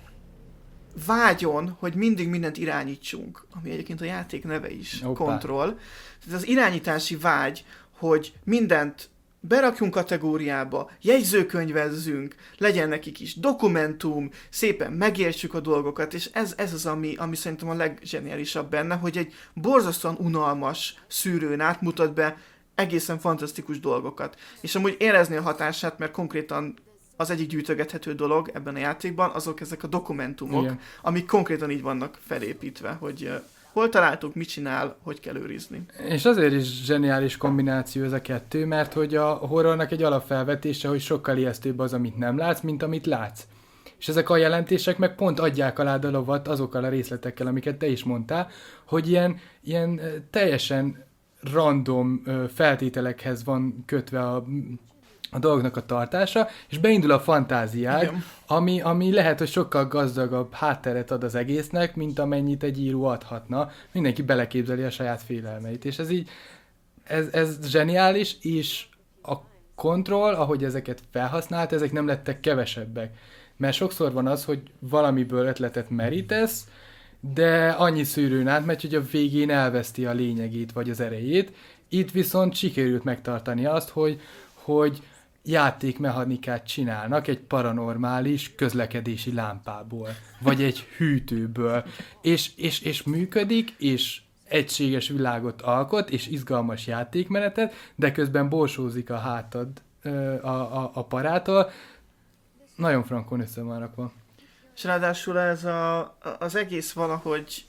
Speaker 2: vágyon, hogy mindig mindent irányítsunk, ami egyébként a játék neve is, Opa. Control. Tehát az irányítási vágy, hogy mindent berakjunk kategóriába, jegyzőkönyvezzünk, legyen nekik is dokumentum, szépen megértsük a dolgokat, és ez, ez az, ami, ami szerintem a leggeniálisabb benne, hogy egy borzasztóan unalmas szűrőn átmutat be egészen fantasztikus dolgokat. És amúgy érezni a hatását, mert konkrétan az egyik gyűjtögethető dolog ebben a játékban, azok ezek a dokumentumok, igen. amik konkrétan így vannak felépítve, hogy uh, hol találtuk, mit csinál, hogy kell őrizni.
Speaker 1: És azért is zseniális kombináció ez a kettő, mert hogy a horrornak egy alapfelvetése, hogy sokkal ijesztőbb az, amit nem látsz, mint amit látsz. És ezek a jelentések meg pont adják alá a lovat azokkal a részletekkel, amiket te is mondtál, hogy ilyen, ilyen teljesen random feltételekhez van kötve a a dolgnak a tartása, és beindul a fantáziád, ami, ami lehet, hogy sokkal gazdagabb hátteret ad az egésznek, mint amennyit egy író adhatna. Mindenki beleképzeli a saját félelmeit, és ez így, ez, ez zseniális, és a Control, ahogy ezeket felhasznált, ezek nem lettek kevesebbek. Mert sokszor van az, hogy valamiből ötletet merítesz, de annyi szűrőn átmegy, hogy a végén elveszti a lényegét vagy az erejét. Itt viszont sikerült megtartani azt, hogy, hogy játékmechanikát csinálnak egy paranormális közlekedési lámpából, vagy egy hűtőből, és, és, és működik, és egységes világot alkot, és izgalmas játékmenetet, de közben borsózik a hátad a, a, a parától. Nagyon frankon össze van rakva.
Speaker 2: És ráadásul ez a, az egész valahogy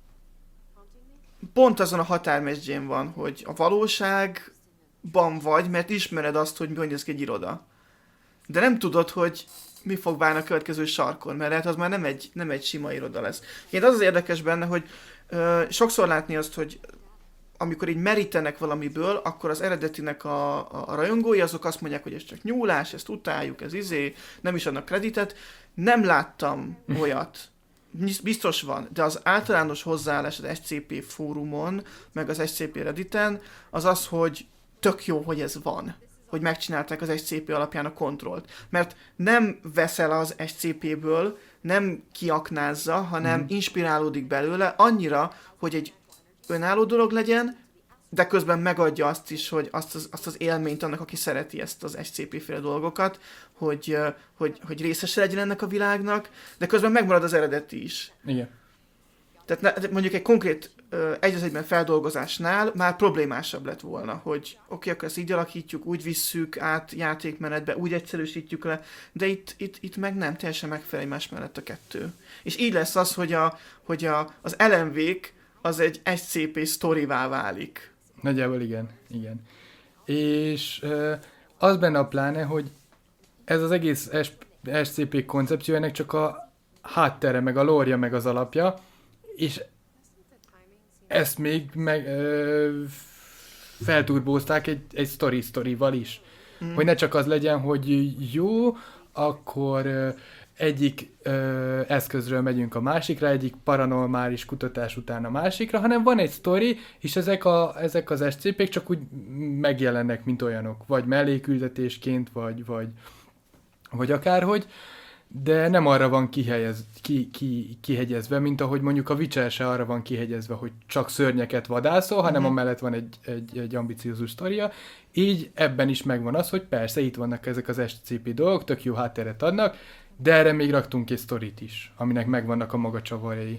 Speaker 2: pont azon a határmesdjén van, hogy a valóságban vagy, mert ismered azt, hogy mi néz ki egy iroda. De nem tudod, hogy mi fog várni a következő sarkon, mert lehet az már nem egy, nem egy sima iroda lesz. Én az az érdekes benne, hogy ö, sokszor látni azt, hogy amikor így merítenek valamiből, akkor az eredetinek a, a, a rajongói azok azt mondják, hogy ez csak nyúlás, ezt utáljuk, ez izé, nem is adnak kreditet. Nem láttam olyat, biztos van, de az általános hozzáállás az es cé pé fórumon, meg az es cé pé Redditen, az az, hogy tök jó, hogy ez van, hogy megcsinálták az es cé pé alapján a kontrollt. Mert nem veszel az es cé péből, nem kiaknázza, hanem mm. inspirálódik belőle annyira, hogy egy önálló dolog legyen, de közben megadja azt is, hogy azt az, azt az élményt annak, aki szereti ezt az es cé pé-féle dolgokat, hogy, hogy, hogy részese legyen ennek a világnak, de közben megmarad az eredeti is.
Speaker 1: Igen.
Speaker 2: Tehát ne, mondjuk egy konkrét egy az egyben feldolgozásnál már problémásabb lett volna, hogy oké, okay, akkor ezt így alakítjuk, úgy visszük át játékmenetbe, úgy egyszerűsítjük le, de itt, itt, itt meg nem, teljesen megfelel egymás mellett a kettő. És így lesz az, hogy, a, hogy a, az el em vé-k az egy es cé pé sztorivá válik.
Speaker 1: Nagyjából igen, igen. És uh, az benne a pláne, hogy ez az egész es cé pé koncepció, ennek csak a háttere, meg a lore-ja, meg az alapja, és ezt még meg ö, felturbózták egy, egy story-storyval is. Mm. Hogy ne csak az legyen, hogy jó, akkor ö, egyik ö, eszközről megyünk a másikra, egyik paranormális kutatás után a másikra, hanem van egy sztori, és ezek, a, ezek az es cé pék csak úgy megjelennek, mint olyanok. Vagy melléküldetésként, vagy, vagy, vagy akárhogy. De nem arra van kihelyez, ki, ki, kihegyezve, mint ahogy mondjuk a Witcher se arra van kihegyezve, hogy csak szörnyeket vadászol, hanem mm-hmm. amellett van egy, egy, egy ambiciózus sztoria. Így ebben is megvan az, hogy persze itt vannak ezek az es cé pé dolgok, tök jó hátteret adnak, de erre még raktunk egy sztorit is, aminek megvannak a maga csavarjai.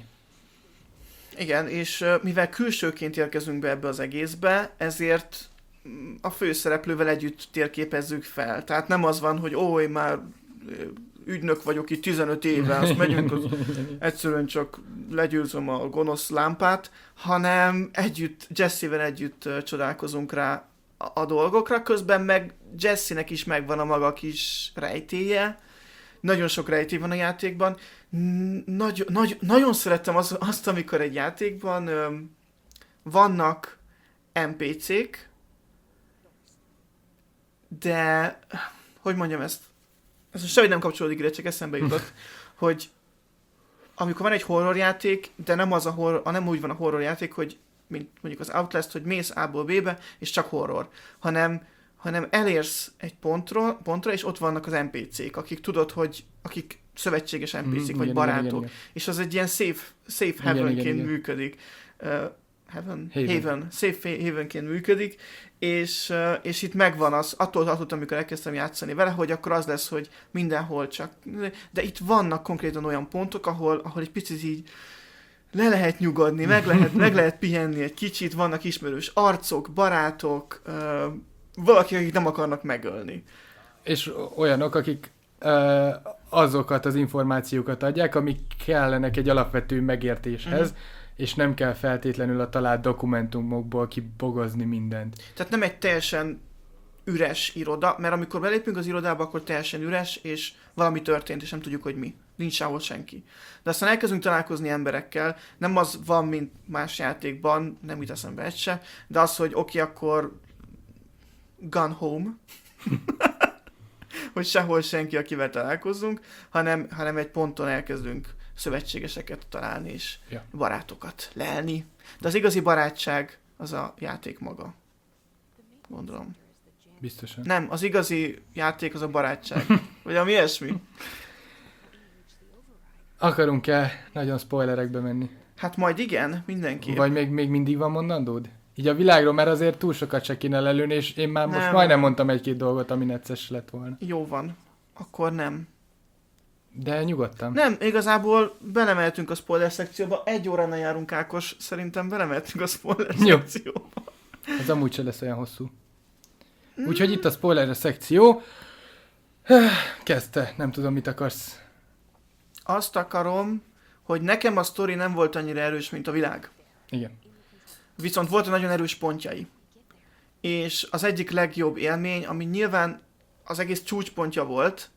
Speaker 2: Igen, és mivel külsőként érkezünk be ebbe az egészbe, ezért a főszereplővel együtt térképezzük fel. Tehát nem az van, hogy ó, én már ügynök vagyok itt tizenöt éve, azt megyünk, az egyszerűen csak legyőzöm a gonosz lámpát, hanem együtt, Jesse-vel együtt csodálkozunk rá a, a dolgokra, közben meg Jesse-nek is megvan a maga kis rejtélye, nagyon sok rejtély van a játékban. Nagy, nagy, nagyon szerettem az, azt, amikor egy játékban ö, vannak en pé cék, de hogy mondjam ezt? Ez semmi nem kapcsolódik ide, csak eszembe jutott, hogy amikor van egy horrorjáték, de nem, az a horror, nem úgy van a horrorjáték, hogy mint mondjuk az Outlast, hogy mész A-ból B-be, és csak horror, hanem, hanem elérsz egy pontról, pontra, és ott vannak az en pé cék, akik tudod, hogy akik szövetséges en pé cék, mm, vagy igen, barátok, igen, igen. És az egy ilyen safe, safe havenként működik. Uh, Haven? Haven. Haven. Safe Havenként működik, és, és itt megvan az, attól attól, amikor elkezdtem játszani vele, hogy akkor az lesz, hogy mindenhol csak... De itt vannak konkrétan olyan pontok, ahol, ahol egy picit így le lehet nyugodni, meg lehet, meg lehet pihenni egy kicsit, vannak ismerős arcok, barátok, uh, valaki, akik nem akarnak megölni.
Speaker 1: És olyanok, akik uh, azokat az információkat adják, amik kellenek egy alapvető megértéshez, mm-hmm. és nem kell feltétlenül a talált dokumentumokból kibogozni mindent.
Speaker 2: Tehát nem egy teljesen üres iroda, mert amikor belépünk az irodába, akkor teljesen üres, és valami történt, és nem tudjuk, hogy mi. Nincs sehol senki. De aztán elkezdünk találkozni emberekkel, nem az van, mint más játékban, nem jut eszembe egy se, de az, hogy oké, okay, akkor gone home, hogy sehol senki, akivel találkozzunk, hanem, hanem egy ponton elkezdünk szövetségeseket találni, és ja. barátokat lelni. De az igazi barátság az a játék maga. Gondolom.
Speaker 1: Biztosan.
Speaker 2: Nem, az igazi játék az a barátság. Vagy ami ilyesmi.
Speaker 1: Akarunk-e nagyon spoilerekbe menni?
Speaker 2: Hát majd igen, mindenképp.
Speaker 1: Vagy még, még mindig van mondandód? Így a világról, mert azért túl sokat se kéne lelőni, és én már most
Speaker 2: nem,
Speaker 1: majdnem
Speaker 2: nem.
Speaker 1: mondtam egy-két dolgot, ami necces lett volna.
Speaker 2: Jó van. Akkor nem.
Speaker 1: De nyugodtan.
Speaker 2: Nem, igazából belemeltünk a spoiler szekcióba. Egy óránál járunk, Ákos. Szerintem belemeltünk a spoiler
Speaker 1: Jó.
Speaker 2: szekcióba.
Speaker 1: Az amúgy se lesz olyan hosszú. Úgyhogy itt a spoiler szekció. Kezdte, nem tudom, mit akarsz.
Speaker 2: Azt akarom, hogy nekem a sztori nem volt annyira erős, mint a világ.
Speaker 1: Igen.
Speaker 2: Viszont volt nagyon erős pontjai. És az egyik legjobb élmény, ami nyilván az egész csúcspontja volt,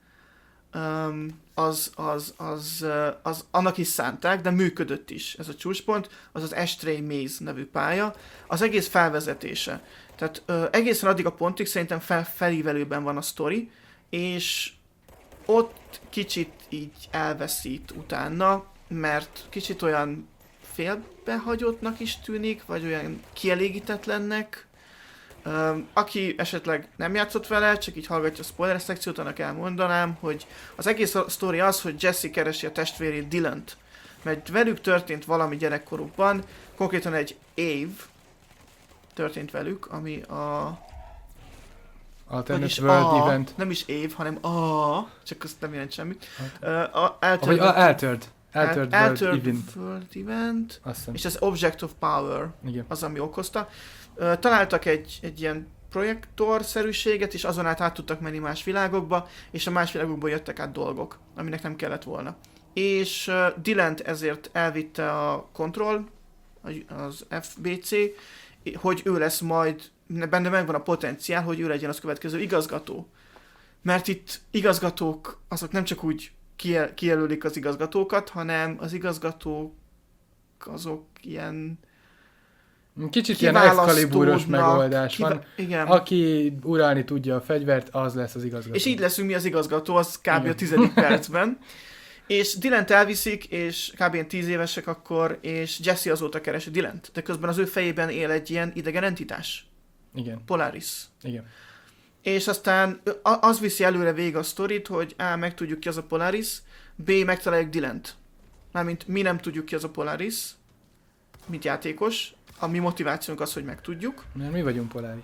Speaker 2: az, az, az, az annak is szánták, de működött is ez a csúcspont, az az Ashtray Maze nevű pálya, az egész felvezetése. Tehát ö, egészen addig a pontig szerintem fel, felívelőben van a sztori, és ott kicsit így elveszít utána, mert kicsit olyan félbehagyottnak is tűnik, vagy olyan kielégítetlennek. Um, aki esetleg nem játszott vele, csak így hallgatja a spoiler szekciót, annak elmondanám, hogy az egész sztori az, hogy Jesse keresi a testvérét Dylant, mert velük történt valami gyerekkorukban, konkrétan egy év történt velük, ami a...
Speaker 1: Alternate World
Speaker 2: a,
Speaker 1: Event.
Speaker 2: Nem is év, hanem a... Csak azt nem jelent semmit.
Speaker 1: Okay.
Speaker 2: Uh, a Altered,
Speaker 1: Vagy a Altered. Altered,
Speaker 2: Altered
Speaker 1: World
Speaker 2: World
Speaker 1: Event.
Speaker 2: World Event.
Speaker 1: Azt
Speaker 2: És az Object of Power.
Speaker 1: Igen.
Speaker 2: Az, ami okozta. Uh, találtak egy, egy ilyen projektorszerűséget, és azon át át tudtak menni más világokba, és a más világokból jöttek át dolgok, aminek nem kellett volna. És uh, Dylant ezért elvitte a Control, az ef bé cé, hogy ő lesz majd, benne megvan a potenciál, hogy ő legyen az következő igazgató. Mert itt igazgatók, azok nem csak úgy kijel, kijelölik az igazgatókat, hanem az igazgatók azok ilyen
Speaker 1: kicsit ilyen Excaliburos megoldás kiva- van.
Speaker 2: Igen.
Speaker 1: Aki uralni tudja a fegyvert, az lesz az igazgató.
Speaker 2: És így leszünk mi az igazgató, az kb. Igen. A tizedik percben. És Dylant elviszik, és kb. Ilyen tíz évesek akkor, és Jesse azóta keresi Dylant. De közben az ő fejében él egy ilyen idegen entitás.
Speaker 1: Igen.
Speaker 2: Polaris.
Speaker 1: Igen.
Speaker 2: És aztán az viszi előre végig a sztorit, hogy A. megtudjuk ki az a Polaris, B. megtaláljuk Dylant. Mármint mi nem tudjuk ki az a Polaris, mint játékos. A mi motivációnk az, hogy megtudjuk.
Speaker 1: Mert mi vagyunk Polaris.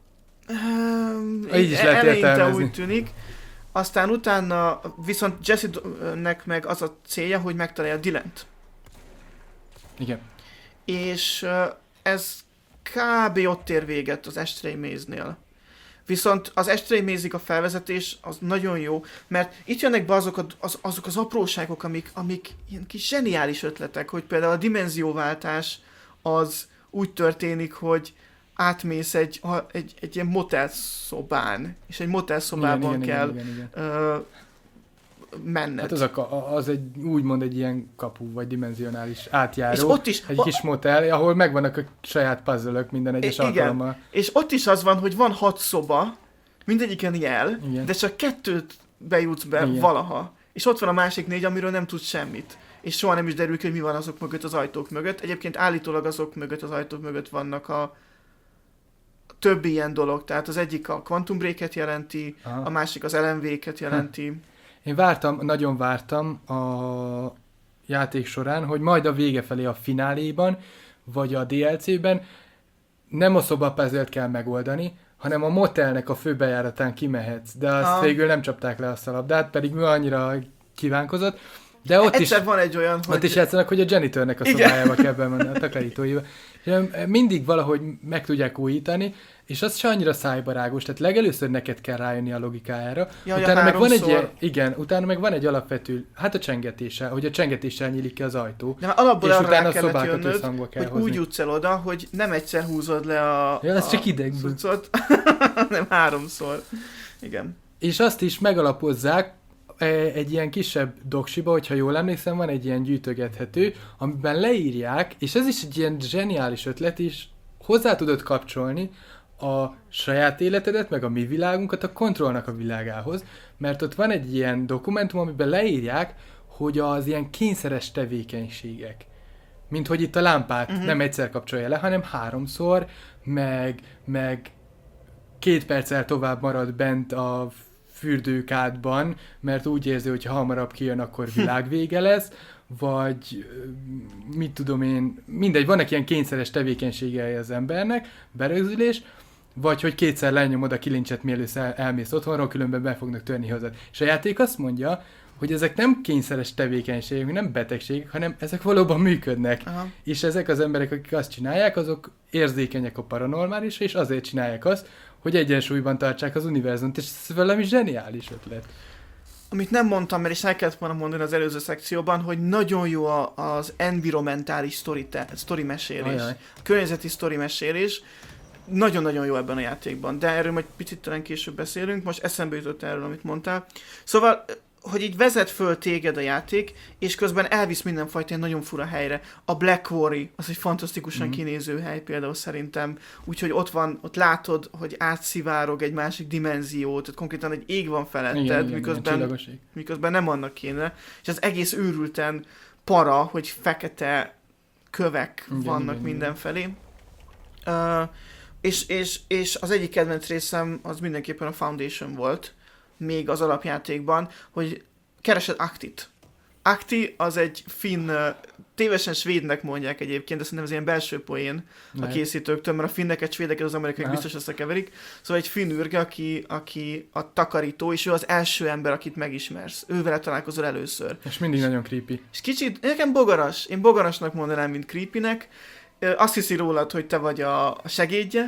Speaker 2: Um,
Speaker 1: így is lehet értelmezni.
Speaker 2: Úgy tűnik. Aztán utána viszont Jesse-nek meg az a célja, hogy megtalálja Dylant.
Speaker 1: Igen.
Speaker 2: És ez kb. Ott ér véget az Ashtray Maze-nél. Viszont az Ashtray Maze-ig a felvezetés az nagyon jó, mert itt jönnek be azok, a, az, azok az apróságok, amik, amik ilyen kis zseniális ötletek, hogy például a dimenzióváltás az úgy történik, hogy átmész egy, egy, egy ilyen motelszobán, és egy motelszobában
Speaker 1: igen,
Speaker 2: kell
Speaker 1: igen, igen, igen.
Speaker 2: Ö, menned.
Speaker 1: Hát az, a, az egy, úgymond egy ilyen kapu, vagy dimenzionális átjáró.
Speaker 2: És ott is,
Speaker 1: egy kis motel, ahol megvannak a saját puzzle-ök minden egyes
Speaker 2: igen.
Speaker 1: alkalommal.
Speaker 2: És ott is az van, hogy van hat szoba, mindegyiken jel,
Speaker 1: igen.
Speaker 2: de csak kettőt bejutsz be
Speaker 1: igen.
Speaker 2: valaha. És ott van a másik négy, amiről nem tudsz semmit. És soha nem is derül ki, hogy mi van azok mögött, az ajtók mögött. Egyébként állítólag azok mögött, az ajtók mögött vannak a több ilyen dolog. Tehát az egyik a Quantum Break-et jelenti, aha. a másik az el em vé-ket jelenti. Ha.
Speaker 1: Én vártam, nagyon vártam a játék során, hogy majd a vége felé a fináléban, vagy a dé el cé-ben nem a szobapuzzle-t kell megoldani, hanem a motelnek a főbejáratán kimehetsz. De azt ha. végül nem csapták le azt a labdát, pedig mi annyira kívánkozott. De ott
Speaker 2: Egyszer
Speaker 1: is,
Speaker 2: van egy olyan,
Speaker 1: ott
Speaker 2: hogy...
Speaker 1: is játszanak, hogy a janitornek a szobájába kell bemenni, a takarítóiba. Mindig valahogy meg tudják újítani, és az se annyira szájbarágos, tehát legelőször neked kell rájönni a logikájára.
Speaker 2: Jaj,
Speaker 1: utána meg van egy ilyen, igen, utána meg van egy alapvető, hát a csengetése, hogy a csengetéssel nyílik ki az ajtó.
Speaker 2: De alapból
Speaker 1: és
Speaker 2: arra
Speaker 1: utána
Speaker 2: rá
Speaker 1: a szobákat
Speaker 2: jönnöd,
Speaker 1: összhangba kell
Speaker 2: hogy
Speaker 1: hozni.
Speaker 2: úgy jutsz el oda, hogy nem egyszer húzod le a,
Speaker 1: ja, ez
Speaker 2: a
Speaker 1: csak idegből.
Speaker 2: cuccot, hanem háromszor. Igen.
Speaker 1: És azt is megalapozzák egy ilyen kisebb doksiba, hogyha jól emlékszem, van egy ilyen gyűjtögethető, amiben leírják, és ez is egy ilyen zseniális ötlet is, hozzá tudod kapcsolni a saját életedet, meg a mi világunkat a Kontrollnak a világához, mert ott van egy ilyen dokumentum, amiben leírják, hogy az ilyen kényszeres tevékenységek, mint hogy itt a lámpát uh-huh. nem egyszer kapcsolja le, hanem háromszor, meg, meg két perccel tovább marad bent a fürdőkádban, mert úgy érzi, hogy ha hamarabb kijön, akkor világvége lesz, vagy mit tudom én, mindegy, vannak ilyen kényszeres tevékenységei az embernek, berögzülés, vagy hogy kétszer lenyomod a kilincset, mielőtt el, elmész otthonról, különben be fognak törni hozzád. És a játék azt mondja, hogy ezek nem kényszeres tevékenységek, nem betegségek, hanem ezek valóban működnek. Aha. És ezek az emberek, akik azt csinálják, azok érzékenyek a paranormálisra, és azért csinálják azt, hogy egyensúlyban tartsák az univerzumot, és ez valami zseniális ötlet.
Speaker 2: Amit nem mondtam, mert is el kellett volna mondani az előző szekcióban, hogy nagyon jó az environmentális story, te, story mesélés, Ajaj. környezeti story mesélés, nagyon-nagyon jó ebben a játékban, de erről majd picit talán később beszélünk, most eszembe jutott erről, amit mondtál. Szóval, hogy így vezet föl téged a játék, és közben elvisz mindenfajta ilyen nagyon fura helyre. A Black Quarry, az egy fantasztikusan mm. kinéző hely például szerintem, úgyhogy ott van, ott látod, hogy átszivárog egy másik dimenziót, tehát konkrétan egy ég van feletted, igen, igen, miközben, miközben nem annak kéne, és az egész őrülten para, hogy fekete kövek igen, vannak igen, mindenfelé. Uh, és, és, és az egyik kedvenc részem az mindenképpen a Foundation volt, még az alapjátékban, hogy keresed Aktit. Akti az egy finn, tévesen svédnek mondják egyébként, de szerintem ez ilyen belső poén a készítőktől, mert a finneket, svédeket az amerikai biztos összekeverik. Szóval egy finn űrge, aki, aki a takarító, és ő az első ember, akit megismersz. Ővele találkozol először.
Speaker 1: És mindig és, nagyon creepy.
Speaker 2: És kicsit, nekem bogaras. Én bogarasnak mondanám, mint creepynek. Azt hiszi rólad, hogy te vagy a segédje,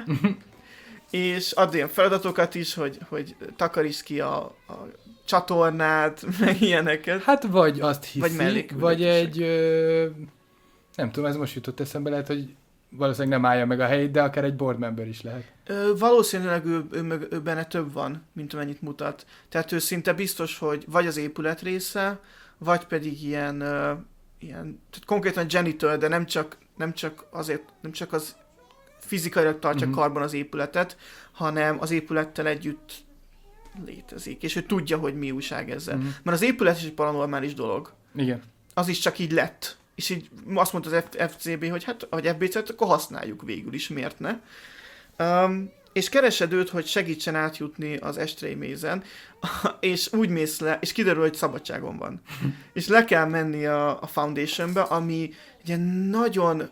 Speaker 2: és ad ilyen feladatokat is, hogy, hogy takarítsd ki a, a csatornát, meg ilyeneket.
Speaker 1: Hát vagy azt hiszi, vagy, vagy egy, ö, nem tudom, ez most jutott eszembe, lehet, hogy valószínűleg nem állja meg a helyét, de akár egy board member is lehet.
Speaker 2: Ö, valószínűleg ő, ő, ő benne több van, mint amennyit mutat. Tehát ő szinte biztos, hogy vagy az épület része, vagy pedig ilyen, ö, ilyen tehát konkrétan janitor, de nem csak, nem csak azért, nem csak az fizikailag tartja uh-huh. karban az épületet, hanem az épülettel együtt létezik, és ő tudja, hogy mi újság ezzel. Uh-huh. Mert az épület is egy paranormális dolog.
Speaker 1: Igen.
Speaker 2: Az is csak így lett. És így azt mondta az ef cé bé, hogy hát, vagy ef bé cé, akkor használjuk végül is, miért ne? Um, és keresed őt, hogy segítsen átjutni az Ashtray Maze-en, és úgy mész le, és kiderül, hogy szabadságon van. És le kell menni a, a Foundationbe, ami ugye nagyon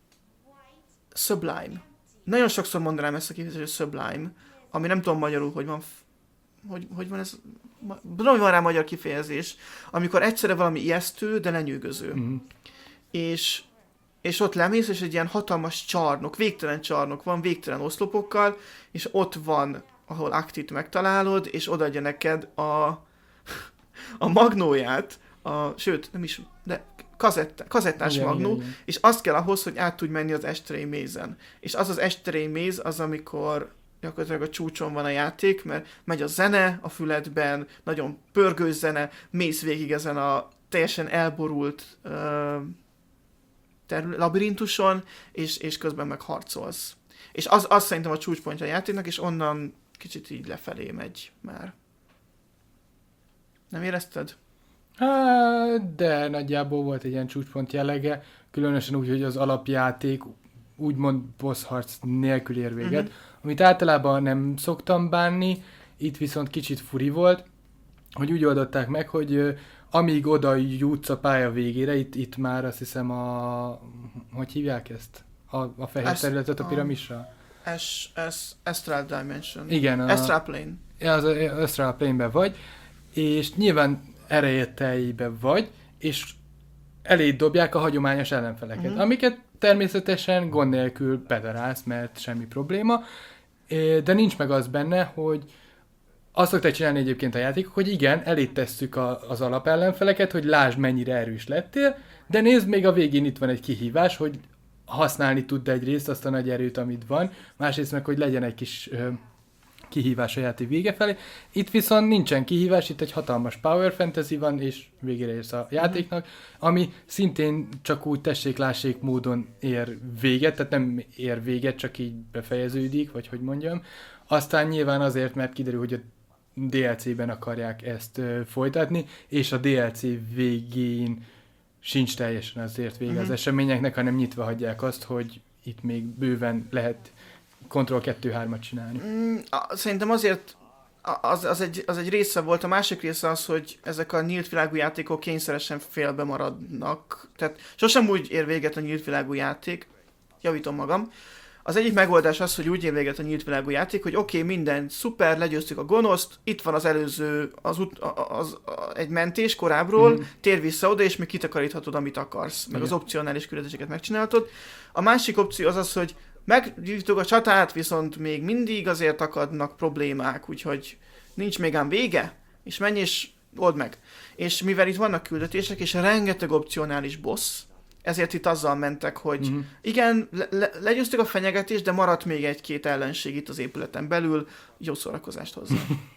Speaker 2: sublime. Nagyon sokszor mondanám ezt a kifejezést, hogy sublime, ami nem tudom magyarul, hogy van, hogy, hogy van ez, tudom, van rá magyar kifejezés, amikor egyszerre valami ijesztő, de lenyűgöző. Mm-hmm. És, és ott lemész, és egy ilyen hatalmas csarnok, végtelen csarnok van, végtelen oszlopokkal, és ott van, ahol Aktit megtalálod, és odaadja neked a, a magnóját, a, sőt, nem is, de kazetta, kazettás igen, magnó, igen, igen. És azt kell ahhoz, hogy át tudj menni az Ashtray Maze-en. És az az Ashtray Maze az, amikor gyakorlatilag a csúcson van a játék, mert megy a zene a füledben, nagyon pörgős zene, mész végig ezen a teljesen elborult uh, terület, labirintuson, és, és közben meg harcolsz. És az, az szerintem a csúcspontja a játéknak, és onnan kicsit így lefelé megy már. Nem érezted?
Speaker 1: Hát, de nagyjából volt egy ilyen csúcspont jellege, különösen úgy, hogy az alapjáték úgymond boss harc nélkül ér véget, uh-huh. amit általában nem szoktam bánni, itt viszont kicsit furi volt, hogy úgy oldották meg, hogy uh, amíg oda jutsz a pálya végére, itt, itt már azt hiszem a... hogy hívják ezt? A, a fehér es, területet a piramisra?
Speaker 2: Es, es, Astral Dimension.
Speaker 1: Igen. A,
Speaker 2: Astral Plane.
Speaker 1: Ja, az Astral Plane-ben vagy, és nyilván erejeteljében vagy, és eléd dobják a hagyományos ellenfeleket, uh-huh. amiket természetesen gond nélkül bedarálsz, mert semmi probléma, de nincs meg az benne, hogy azt szokták csinálni egyébként a játékok, hogy igen, eléd tesszük a, az alapellenfeleket, hogy lásd, mennyire erős lettél, de nézd, még a végén itt van egy kihívás, hogy használni tudd egyrészt azt a nagy erőt, amit van, másrészt meg, hogy legyen egy kis ö, kihívás a játék vége felé. Itt viszont nincsen kihívás, itt egy hatalmas power fantasy van, és végére érsz a játéknak, ami szintén csak úgy tessék-lássék módon ér véget, tehát nem ér véget, csak így befejeződik, vagy hogy mondjam. Aztán nyilván azért, mert kiderül, hogy a dé el cé-ben akarják ezt ö, folytatni, és a dé el cé végén sincs teljesen azért vége uh-huh. az eseményeknek, hanem nyitva hagyják azt, hogy itt még bőven lehet Control kettő hármat csinálni.
Speaker 2: Mm, szerintem azért az, az, egy, az egy része volt, a másik része az, hogy ezek a nyílt világú játékok kényszeresen félbe maradnak. Tehát sosem úgy ér véget a nyílt világú játék, javítom magam. Az egyik megoldás az, hogy úgy ér véget a nyílt világú játék, hogy oké, okay, minden szuper, legyőztük a gonoszt, itt van az előző, az, ut- az, az, az egy mentés korábbról, mm. tér vissza oda, és még kitakaríthatod, amit akarsz, meg igen. az opcionális küldetéseket megcsinálhatod. A másik opció az az, hogy meggyűjtük a csatát, viszont még mindig azért akadnak problémák, úgyhogy nincs még ám vége, és menj és old meg. És mivel itt vannak küldetések, és rengeteg opcionális boss, ezért itt azzal mentek, hogy mm-hmm. igen, le- le- legyőztük a fenyegetést, de maradt még egy-két ellenség itt az épületen belül, jó szórakozást hozzá.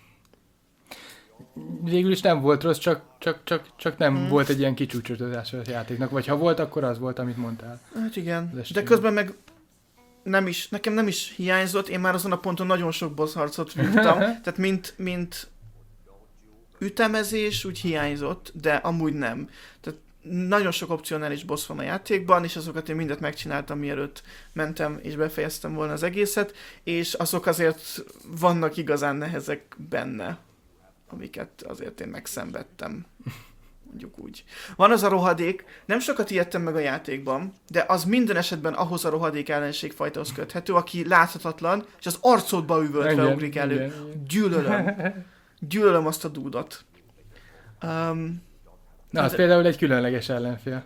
Speaker 1: Végül is nem volt rossz, csak, csak, csak, csak nem mm. volt egy ilyen kicsúcsosodás a játéknak, vagy ha volt, akkor az volt, amit mondtál.
Speaker 2: Hát igen, de közben meg nem is, nekem nem is hiányzott, én már azon a ponton nagyon sok boss harcot vívtam, tehát mint, mint ütemezés úgy hiányzott, de amúgy nem. Tehát nagyon sok opcionális boss van a játékban, és azokat én mindet megcsináltam, mielőtt mentem és befejeztem volna az egészet, és azok azért vannak igazán nehezek benne, amiket azért én megszenvedtem. Mondjuk úgy. Van az a rohadék, nem sokat ijedtem meg a játékban, de az minden esetben ahhoz a rohadék ellenségfajtához köthető, aki láthatatlan, és az arcodba üvöltve ugrik elő. Igen, igen. Gyűlölöm. Gyűlölöm azt a dúdot. Um,
Speaker 1: Na, az de... például egy különleges ellenfél.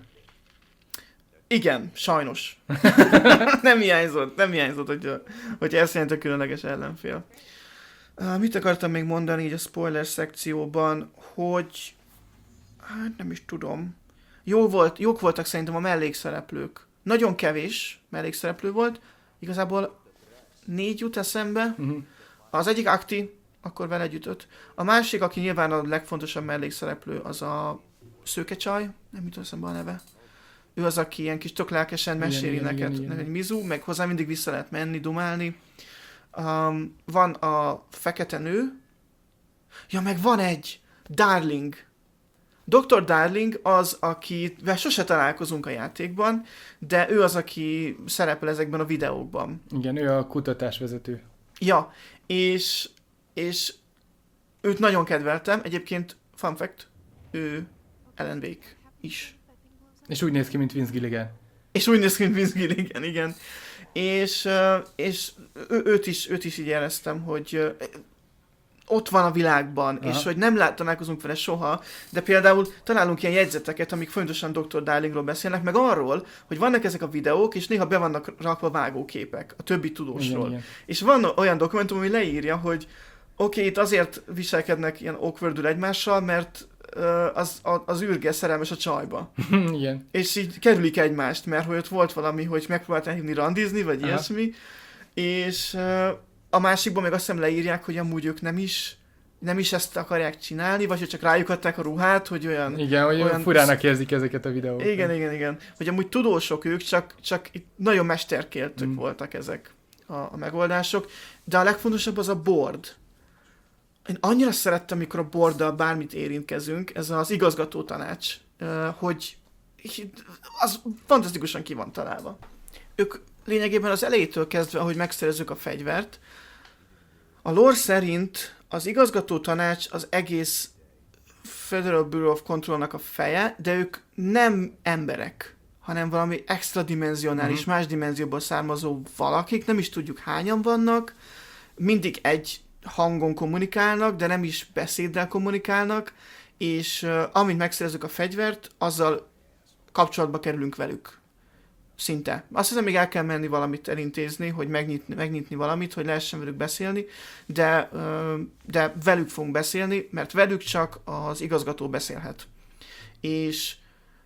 Speaker 2: Igen, sajnos. nem hiányzott, nem hiányzott, hogy, hogy ezt jelent a különleges ellenfél. Uh, mit akartam még mondani így a spoiler szekcióban, hogy hát nem is tudom. Jó volt, jók voltak szerintem a mellékszereplők. Nagyon kevés mellékszereplő volt. Igazából négy jut eszembe. Uh-huh. Az egyik Akti, akkor vele gyütött. A másik, aki nyilván a legfontosabb mellékszereplő, az a szőke csaj. Nem jut eszembe a neve. Ő az, aki ilyen kis tök lelkesen meséli igen, neked, igen, igen. egy Mizu, meg hozzá mindig vissza lehet menni, dumálni. Um, van a fekete nő. Ja, meg van egy Darling. doktor Darling az, akivel sose találkozunk a játékban, de ő az, aki szerepel ezekben a videókban.
Speaker 1: Igen, ő a kutatásvezető.
Speaker 2: Ja, és, és őt nagyon kedveltem. Egyébként, fun fact, ő Alan Wake is.
Speaker 1: És úgy néz ki, mint Vince Gilligan.
Speaker 2: És úgy néz ki, mint Vince Gilligan, igen. És, és ő, őt, is, őt is így éreztem, hogy ott van a világban, aha. és hogy nem lát, találkozunk vele soha, de például találunk ilyen jegyzeteket, amik fontosan doktor Darlingról beszélnek, meg arról, hogy vannak ezek a videók, és néha be vannak rakva vágóképek a többi tudósról. Igen, igen. És van olyan dokumentum, ami leírja, hogy oké, okay, itt azért viselkednek ilyen awkwardul egymással, mert uh, az, az űrge szerelmes a csajba.
Speaker 1: Igen.
Speaker 2: És így kerülik egymást, mert hogy ott volt valami, hogy megpróbálták hívni randizni, vagy aha. ilyesmi, és uh, a másikban meg azt hiszem leírják, hogy amúgy ők nem is, nem is ezt akarják csinálni, vagy hogy csak rájuk adták a ruhát, hogy olyan...
Speaker 1: Igen, hogy olyan furának érzik ezeket a videókat.
Speaker 2: Igen, igen, igen. Hogy amúgy tudósok ők, csak, csak itt nagyon mesterkéltük mm. voltak ezek a, a megoldások. De a legfontosabb az a board. Én annyira szerettem, amikor a boarddal bármit érintkezünk, ez az igazgató tanács, hogy az fantasztikusan ki van találva. Ők lényegében az elejétől kezdve, ahogy megszerezzük a fegyvert, a lore szerint az igazgató tanács az egész Federal Bureau of Controlnak a feje, de ők nem emberek, hanem valami extra dimenzionális, uh-huh. más dimenzióból származó valakik, nem is tudjuk hányan vannak, mindig egy hangon kommunikálnak, de nem is beszéddel kommunikálnak, és uh, amint megszerezzük a fegyvert, azzal kapcsolatba kerülünk velük. Szinte. Azt hiszem, még el kell menni valamit elintézni, hogy megnyitni, megnyitni valamit, hogy lehessen velük beszélni, de, de velük fogunk beszélni, mert velük csak az igazgató beszélhet. És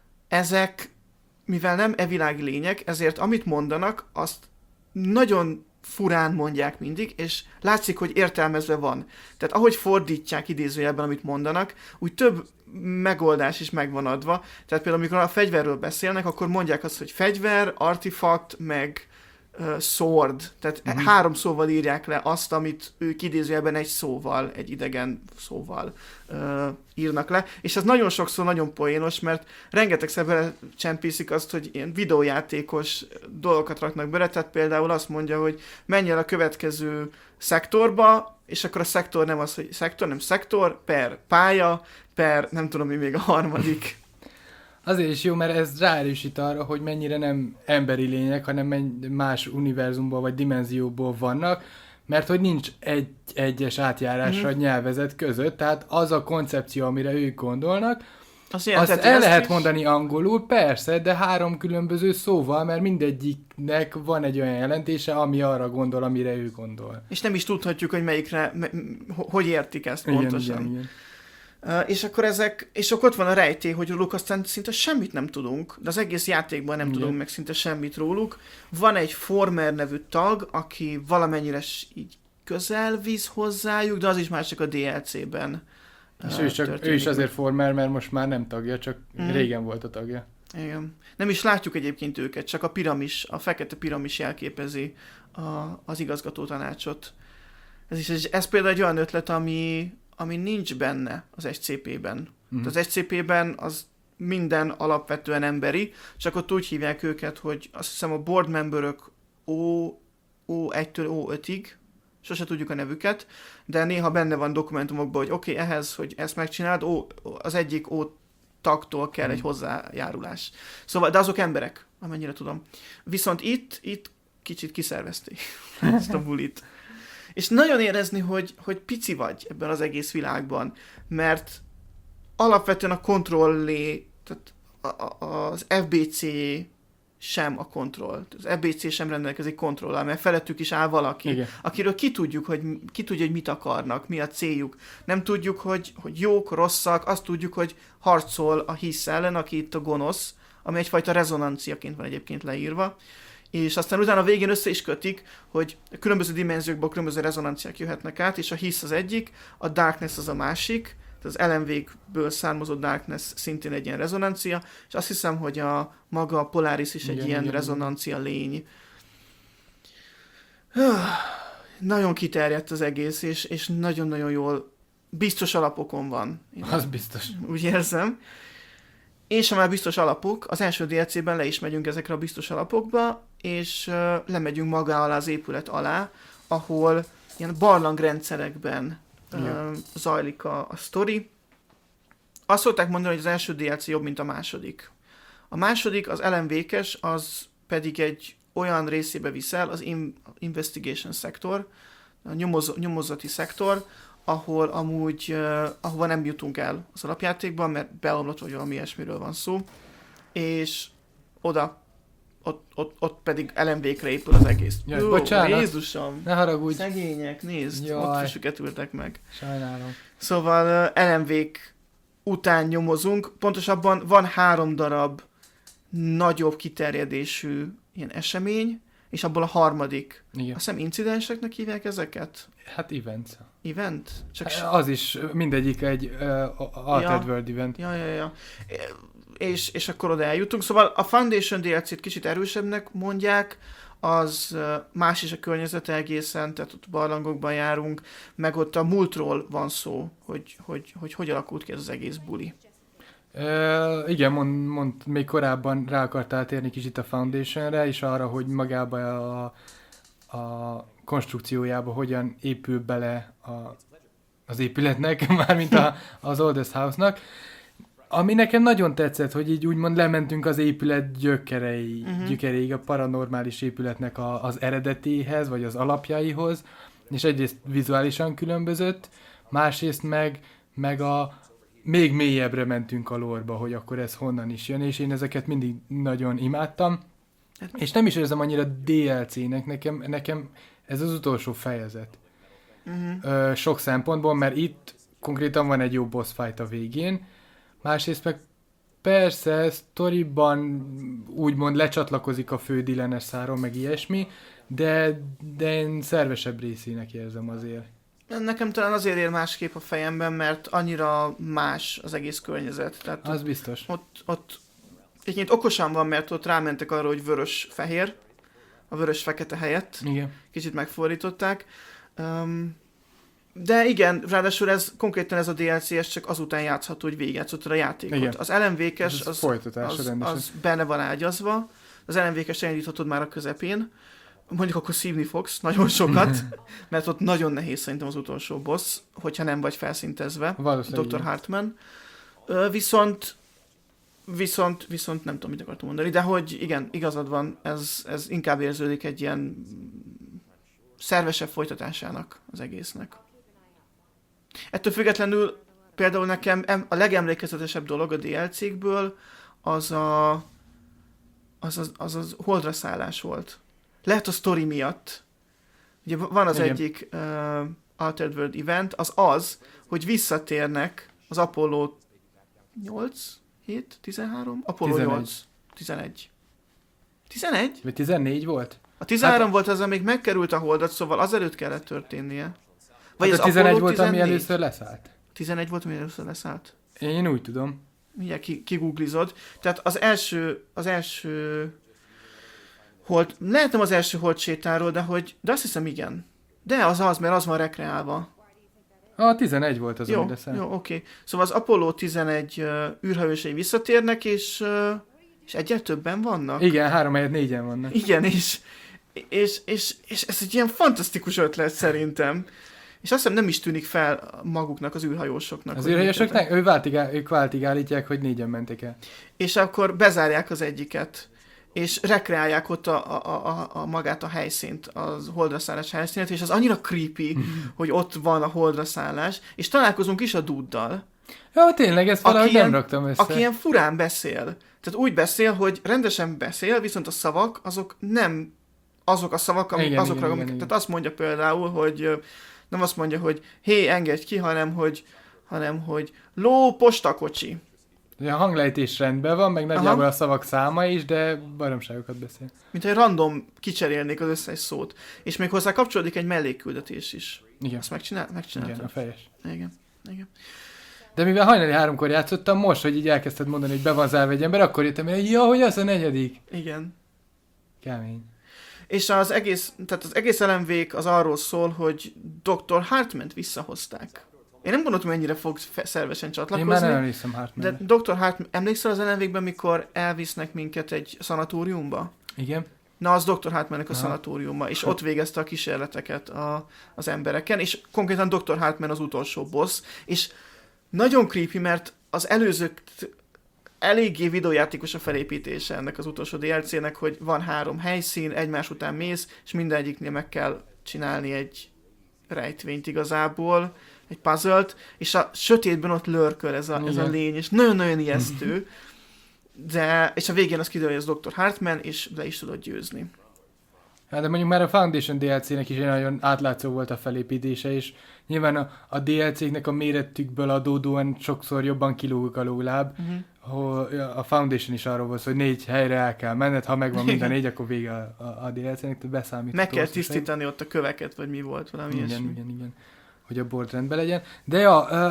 Speaker 2: ezek, mivel nem evilági lények, ezért amit mondanak, azt nagyon furán mondják mindig, és látszik, hogy értelmezve van. Tehát ahogy fordítják idézőjelben, amit mondanak, úgy több megoldás is megvan adva. Tehát például, amikor a fegyverről beszélnek, akkor mondják azt, hogy fegyver, artifakt, meg uh, sword, tehát uh-huh. három szóval írják le azt, amit ők idézőjelben egy szóval, egy idegen szóval uh, írnak le, és ez nagyon sokszor nagyon poénos, mert rengetegszer bele csempészik azt, hogy ilyen videójátékos dolgokat raknak bele, tehát például azt mondja, hogy menj el a következő szektorba, és akkor a szektor nem az, hogy szektor, nem szektor, per pálya, per nem tudom mi még a harmadik.
Speaker 1: Azért is jó, mert ez ráerősít arra, hogy mennyire nem emberi lények, hanem más univerzumból vagy dimenzióból vannak, mert hogy nincs egy egyes átjárásra mm-hmm. nyelvezet között, tehát az a koncepció, amire ők gondolnak, azt, azt el lehet is mondani angolul, persze, de három különböző szóval, mert mindegyiknek van egy olyan jelentése, ami arra gondol, amire ő gondol.
Speaker 2: És nem is tudhatjuk, hogy melyikre, me, hogy értik ezt pontosan. Igen, igen, igen. Uh, és akkor ezek, és akkor ott van a rejtély, hogy róluk aztán szinte semmit nem tudunk, de az egész játékban nem igen. tudunk meg szinte semmit róluk. Van egy Former nevű tag, aki valamennyire így közel víz hozzájuk, de az is már csak a dé el cé-ben
Speaker 1: És uh, ő, csak, ő is azért Former, mert most már nem tagja, csak mm. régen volt a tagja.
Speaker 2: Igen. Nem is látjuk egyébként őket, csak a piramis, a fekete piramis jelképezi a, az igazgató tanácsot. Ez, is, ez például egy olyan ötlet, ami ami nincs benne az egy cé pé-ben. Mm. Az egy cé pé-ben az minden alapvetően emberi, csak ott úgy hívják őket, hogy azt hiszem a board memberök ó egytől ó ötig, sose tudjuk a nevüket, de néha benne van dokumentumokban, hogy oké, okay, ehhez, hogy ezt megcsináld, ó, az egyik ó tagtól kell mm. egy hozzájárulás. Szóval, de azok emberek, amennyire tudom. Viszont itt, itt kicsit kiszervezték ezt a bulit. És nagyon érezni, hogy, hogy pici vagy ebben az egész világban, mert alapvetően a kontrollé, tehát a, a, az ef bé cé sem a kontroll. Az ef bé cé sem rendelkezik kontrollal, mert felettük is áll valaki, igen. akiről ki tudjuk, hogy, ki tudja, hogy mit akarnak, mi a céljuk. Nem tudjuk, hogy, hogy jók, rosszak, azt tudjuk, hogy harcol a hisz ellen, aki itt a gonosz, ami egyfajta rezonanciaként van egyébként leírva. És aztán utána a végén össze is kötik, hogy a különböző dimenziókból különböző rezonanciák jöhetnek át, és a hisz az egyik, a darkness az a másik, tehát az el em vé-ből származó darkness szintén egy ilyen rezonancia, és azt hiszem, hogy a maga a Polaris is egy igen, ilyen igen, rezonancia lény. Nagyon kiterjedt az egész, és, és nagyon-nagyon jól, biztos alapokon van.
Speaker 1: Az biztos.
Speaker 2: Úgy érzem. És ha már biztos alapok, az első dé el cé-ben le is megyünk ezekre a biztos alapokba, és uh, lemegyünk maga alá az épület alá, ahol ilyen barlangrendszerekben uh, zajlik a, a sztori. Azt szokták mondani, hogy az első dé el cé jobb, mint a második. A második, az el em vé-kes, az pedig egy olyan részébe viszel, az in- investigation szektor, a nyomoz- nyomozati szektor, ahol amúgy, uh, ahova nem jutunk el az alapjátékban, mert beomlott, vagy valami ilyesmiről van szó, és oda, ott, ott, ott pedig el em vé-kre épül az egész.
Speaker 1: Jaj, Jó, bocsánat,
Speaker 2: Jézusom!
Speaker 1: Ne haragudj!
Speaker 2: Szegények, nézd, Jaj. Ott füsüket ültek meg.
Speaker 1: Sajnálom.
Speaker 2: Szóval uh, el em vé-k után nyomozunk, pontosabban van három darab nagyobb kiterjedésű ilyen esemény, és abból a harmadik. Igen. Azt hiszem incidenseknek hívják ezeket?
Speaker 1: Hát event.
Speaker 2: Event?
Speaker 1: Csak hát az is mindegyik egy uh, Altered ja. World event.
Speaker 2: Ja, ja, ja. És, és akkor oda eljutunk. Szóval a Foundation dé el cé-t kicsit erősebbnek mondják, az más is a környezete egészen, tehát ott barlangokban járunk, meg ott a múltról van szó, hogy hogy, hogy, hogy alakult ki ez az egész buli.
Speaker 1: Uh, igen, mond, mond, még korábban rá akartál térni kicsit a Foundationre, és arra, hogy magába a, a konstrukciójába hogyan épül bele a, az épületnek, mármint a, az Oldest House-nak. Ami nekem nagyon tetszett, hogy így úgymond lementünk az épület gyökerei, uh-huh. gyökereig, a paranormális épületnek a, az eredetéhez, vagy az alapjaihoz, és egyrészt vizuálisan különbözött, másrészt meg, meg a még mélyebbre mentünk a lore-ba, hogy akkor ez honnan is jön, és én ezeket mindig nagyon imádtam, és nem is érzem annyira dé el cé-nek, nekem, nekem ez az utolsó fejezet. Uh-huh. Ö, sok szempontból, mert itt konkrétan van egy jó boss fight a végén, másrészt meg persze sztoriban úgymond lecsatlakozik a fő Dylan-es száron, meg ilyesmi, de, de én szervesebb részének érzem azért.
Speaker 2: Nekem talán azért ér másképp a fejemben, mert annyira más az egész környezet. Tehát
Speaker 1: az
Speaker 2: ott,
Speaker 1: biztos.
Speaker 2: Ott, ott egyébként okosan van, mert ott rámentek arra, hogy vörös-fehér, a vörös-fekete helyett.
Speaker 1: Igen.
Speaker 2: Kicsit megfordították. Um, de igen, ráadásul ez konkrétan ez a dé el cé, ez csak azután játszható, hogy végigjátszottad a játékot. Igen. Az el em vé-kes az, az, az benne van ágyazva. Az el em vé-kes elindíthatod már a közepén. Mondjuk akkor szívni fogsz nagyon sokat, mert ott nagyon nehéz szerintem az utolsó boss, hogyha nem vagy felszintezve. doktor Hartman. Viszont, viszont, viszont nem tudom, mit akartam mondani, de hogy igen, igazad van, ez, ez inkább érződik egy ilyen szervesebb folytatásának az egésznek. Ettől függetlenül például nekem a legemlékezetesebb dolog a dé el cé-kből az a, az, az, az, az holdra szállás volt. Lehet a sztori miatt. Ugye van az igen. egyik uh, Altered World event, az az, hogy visszatérnek az Apollo nyolc, hét, tizenhárom? Apollo
Speaker 1: tizenegy.
Speaker 2: nyolc, tizenegy. tizenegy?
Speaker 1: Vagy tizennégy volt?
Speaker 2: A tizenhárom hát, volt az, amíg megkerült a holdat, szóval azelőtt kellett történnie.
Speaker 1: Vagy hát a tizenegy volt, tizennégy? Ami először leszállt.
Speaker 2: tizenegy volt, ami először leszállt.
Speaker 1: Én úgy tudom.
Speaker 2: Mindjárt kigooglizod. Tehát az első, az első hold, lehet nem az első hold sétáról, de hogy, de azt hiszem igen. De az az, mert az van rekreálva.
Speaker 1: A tizenegy volt az,
Speaker 2: jó,
Speaker 1: ami leszállt.
Speaker 2: Jó, oké. Okay. Szóval az Apollo tizenegy uh, űrhajósai visszatérnek, és, uh, és egyel többen vannak.
Speaker 1: Igen, három helyett négyen vannak.
Speaker 2: Igen, és, és, és, és ez egy ilyen fantasztikus ötlet szerintem. És azt hiszem nem is tűnik fel maguknak, az űrhajósoknak.
Speaker 1: Az űrhajósoknak? Ő váltig, ők váltig állítják, hogy négyen mentek el.
Speaker 2: És akkor bezárják az egyiket, és rekreálják ott a, a, a, a magát a helyszínt, az holdra szállás helyszínet, és az annyira creepy, hogy ott van a holdra szállás, és találkozunk is a duddal.
Speaker 1: Ja, tényleg, ezt valahogy nem raktam össze.
Speaker 2: Aki ilyen furán beszél. Tehát úgy beszél, hogy rendesen beszél, viszont a szavak, azok nem azok a szavak, amik
Speaker 1: igen,
Speaker 2: azokra,
Speaker 1: igen,
Speaker 2: amik,
Speaker 1: igen,
Speaker 2: tehát
Speaker 1: igen.
Speaker 2: azt mondja például, hogy nem azt mondja, hogy hé, engedj ki, hanem hogy, hanem, hogy ló, postakocsi.
Speaker 1: A hanglejtés rendben van, meg nagyjából aha. a szavak száma is, de baromságokat beszél.
Speaker 2: Mint hogy random kicserélnék az összes szót. És még hozzá kapcsolódik egy mellékküldetés is.
Speaker 1: Igen.
Speaker 2: Azt megcsinál, megcsináltam.
Speaker 1: Igen, a fejes.
Speaker 2: Igen, igen.
Speaker 1: De mivel hajnali háromkor játszottam, most, hogy így elkezdted mondani, hogy be van zárva egy ember, akkor jöttem, hogy ja, hogy az a negyedik.
Speaker 2: Igen.
Speaker 1: Kemény.
Speaker 2: És az egész, tehát az egész el em vé-k az arról szól, hogy doktor Hartmant visszahozták. Én nem gondoltam, mennyire fog szervesen csatlakozni.
Speaker 1: Én már nem emlékszem Hartmanre.
Speaker 2: De doktor Hartman, emlékszel az el em vé-kben, mikor elvisznek minket egy szanatóriumba?
Speaker 1: Igen.
Speaker 2: Na, az doktor Hartmannek a szanatóriuma, és ott végezte a kísérleteket a, az embereken, és konkrétan doktor Hartman az utolsó boss, és nagyon creepy, mert az előzők eléggé videójátékos a felépítése ennek az utolsó dé el cé-nek, hogy van három helyszín, egymás után mész, és mindegyiknél meg kell csinálni egy rejtvényt igazából, egy puzzle-t, és a sötétben ott lörköl ez a, ez a lény, és nagyon-nagyon ijesztő, de, és a végén az kiderül, hogy ez doktor Hartman, és le is tudod győzni.
Speaker 1: Hát de mondjuk már a Foundation dé el cé-nek is nagyon átlátszó volt a felépítése, és nyilván a, a dé el cé-nek a méretükből adódóan sokszor jobban kilóg a lóláb. Uh-huh. A Foundation is arról volt, hogy négy helyre el kell menned, ha megvan mind a négy, akkor vége a, a, a dé el cé-nek, tehát beszámítható.
Speaker 2: Meg kell tisztítani ott a köveket, vagy mi volt, valami
Speaker 1: igen,
Speaker 2: ilyesmi.
Speaker 1: Igen, igen, hogy a board rendben legyen. De ja, uh,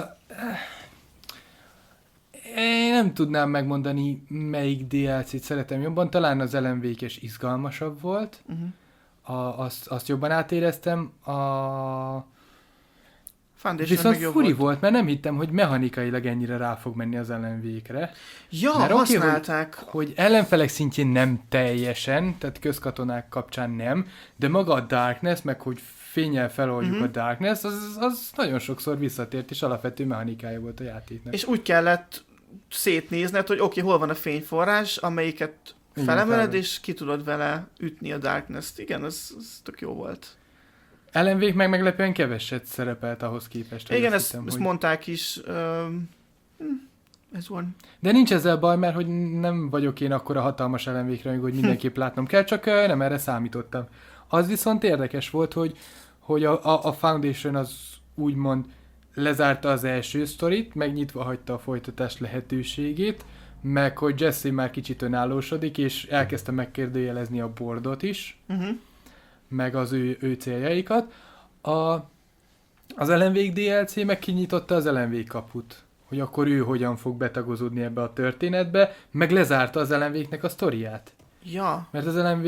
Speaker 1: én nem tudnám megmondani, melyik dé el cét szeretem jobban, talán az el em vé-kes izgalmasabb volt, uh-huh. a, azt, azt jobban átéreztem, a... Viszont furi volt. volt, mert nem hittem, hogy mechanikailag ennyire rá fog menni az el em vé-kre.
Speaker 2: Ja, mert használták.
Speaker 1: Okay, hogy, hogy ellenfelek szintjén nem teljesen, tehát közkatonák kapcsán nem, de maga a Darkness, meg hogy fénnyel feloldjuk uh-huh. a Darkness, az, az nagyon sokszor visszatért, és alapvető mechanikája volt a játéknak.
Speaker 2: És úgy kellett szétnézned, hogy oké, okay, hol van a fényforrás, amelyiket felemeled, és ki tudod vele ütni a Darkness-t. Igen, ez, ez tök jó volt.
Speaker 1: el em vé-k meg meglepően keveset szerepelt ahhoz képest.
Speaker 2: Igen, ezt, hittem, ezt hogy... mondták is. Um, ez van.
Speaker 1: De nincs ezzel baj, mert hogy nem vagyok én akkora hatalmas el em vé-kre, hogy mindenképp látnom kell, csak nem erre számítottam. Az viszont érdekes volt, hogy, hogy a, a, a Foundation az úgymond lezárta az első sztorit, megnyitva hagyta a folytatás lehetőségét, meg hogy Jesse már kicsit önállósodik, és elkezdte megkérdőjelezni a boardot is, uh-huh. meg az ő, ő céljaikat. A, az el em vé dé el cé meg kinyitotta az el em vé kaput, hogy akkor ő hogyan fog betagozódni ebbe a történetbe, meg lezárta az el em vé-knek a sztoriát.
Speaker 2: Ja.
Speaker 1: Mert az el em vé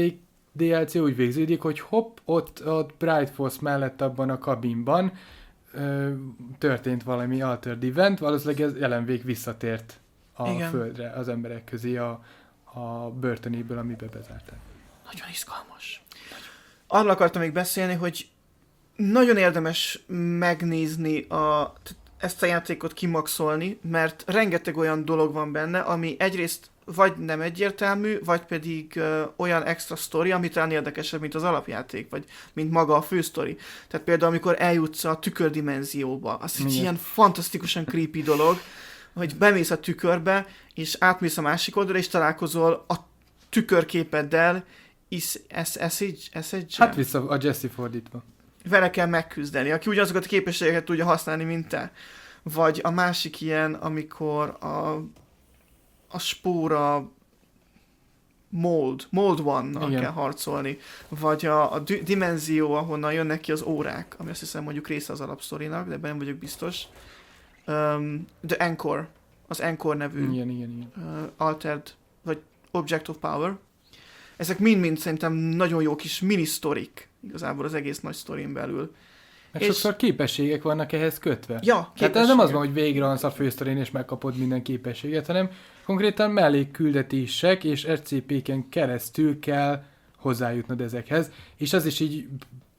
Speaker 1: dé el cé úgy végződik, hogy hopp, ott, ott Bright Falls mellett abban a kabinban ö, történt valami altered event, valószínűleg ez jelenvég visszatért a Igen. földre, az emberek közé a, a börtönéből, amiben bezárták.
Speaker 2: Nagyon izgalmas. Arról akartam még beszélni, hogy nagyon érdemes megnézni a, ezt a játékot kimaxolni, mert rengeteg olyan dolog van benne, ami egyrészt vagy nem egyértelmű, vagy pedig ö, olyan extra sztori, ami talán érdekesebb, mint az alapjáték, vagy mint maga a fősztori. Tehát például, amikor eljutsz a tükördimenzióba, az egy ilyen fantasztikusan creepy dolog, hogy bemész a tükörbe, és átmész a másik oldalra, és találkozol a tükörképeddel, is, es, esage, esage
Speaker 1: Hát vissza a Jesse fordítva.
Speaker 2: Vele kell megküzdeni, aki ugyanazokat a képességeket tudja használni, mint te. Vagy a másik ilyen, amikor a, a spóra mold, mold one-nal kell harcolni. Vagy a, a dimenzió, ahonnan jönnek ki az órák, ami azt hiszem mondjuk része az alapsztorinak, de ebben nem vagyok biztos. Um, the Anchor, az Anchor nevű
Speaker 1: igen, igen, igen.
Speaker 2: Uh, altered, vagy Object of Power. Ezek mind-mind szerintem nagyon jó kis mini-sztorik, igazából az egész nagy sztorin belül.
Speaker 1: Meg és sokszor képességek vannak ehhez kötve.
Speaker 2: Ja,
Speaker 1: hát ez nem az van, hogy végigransz a fősztorin és megkapod minden képességet, hanem konkrétan mellékküldetések és er cé péken keresztül kell hozzájutnod ezekhez, és az is így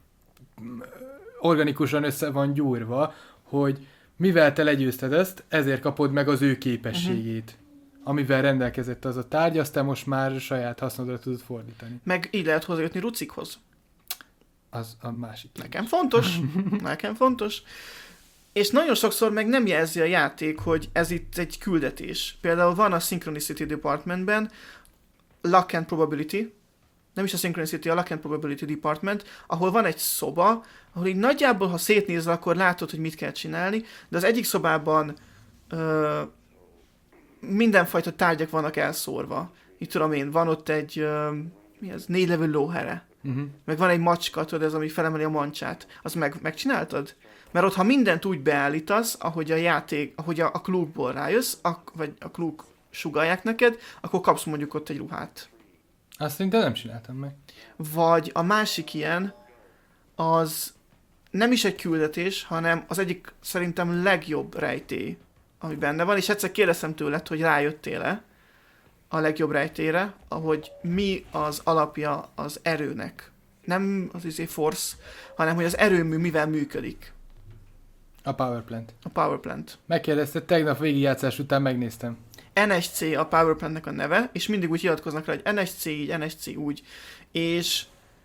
Speaker 1: organikusan össze van gyúrva, hogy mivel te legyőzted ezt, ezért kapod meg az ő képességét. Uh-huh. Amivel rendelkezett az a tárgy, aztán most már saját hasznodra tudod fordítani.
Speaker 2: Meg így lehet hozzájutni rucikhoz.
Speaker 1: Az a másik.
Speaker 2: Nekem fontos. Nekem fontos. És nagyon sokszor meg nem jelzi a játék, hogy ez itt egy küldetés. Például van a Synchronicity Departmentben Luck and Probability, nem is a Synchronicity, a Luck and Probability Department, ahol van egy szoba, ahol így nagyjából, ha szétnézel, akkor látod, hogy mit kell csinálni, de az egyik szobában ö, mindenfajta tárgyak vannak elszórva. Itt tudom én, van ott egy ö, mi ez, négy levő lóhere. Uh-huh. Meg van egy macska, tudod, ez, ami felemeli a mancsát. Azt meg, megcsináltad? Mert ott, ha mindent úgy beállítasz, ahogy a játék, ahogy a, a klúkból rájössz, a, vagy a klúk sugallják neked, akkor kapsz mondjuk ott egy ruhát.
Speaker 1: Azt szerintem nem csináltam meg.
Speaker 2: Vagy a másik ilyen, az nem is egy küldetés, hanem az egyik szerintem legjobb rejtély, ami benne van, és egyszer kérdeztem tőled, hogy rájöttél-e a legjobb rejtélyre, ahogy mi az alapja az erőnek. Nem az izé force, hanem hogy az erőmű mivel működik.
Speaker 1: A power plant.
Speaker 2: A power plant.
Speaker 1: Megkérdezted, tegnap végigjátszás után megnéztem.
Speaker 2: en es cé a power plantnek a neve, és mindig úgy hivatkoznak rá, hogy en es cé így, en es cé úgy. És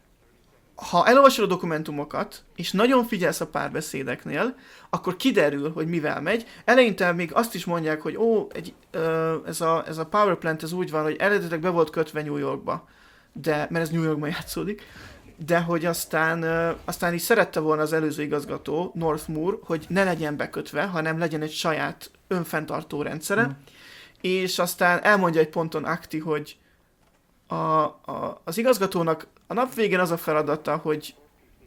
Speaker 2: ha elolvasod a dokumentumokat, és nagyon figyelsz a párbeszédeknél, akkor kiderül, hogy mivel megy. Eleinte még azt is mondják, hogy ó, egy, ö, ez, a, ez a power plant ez úgy van, hogy eredetileg be volt kötve New Yorkba, de, mert ez New Yorkban játszódik, de hogy aztán, ö, aztán is szerette volna az előző igazgató, Northmoor, hogy ne legyen bekötve, hanem legyen egy saját önfenntartó rendszere, mm. és aztán elmondja egy ponton Akti, hogy a, a, az igazgatónak a nap végén az a feladata, hogy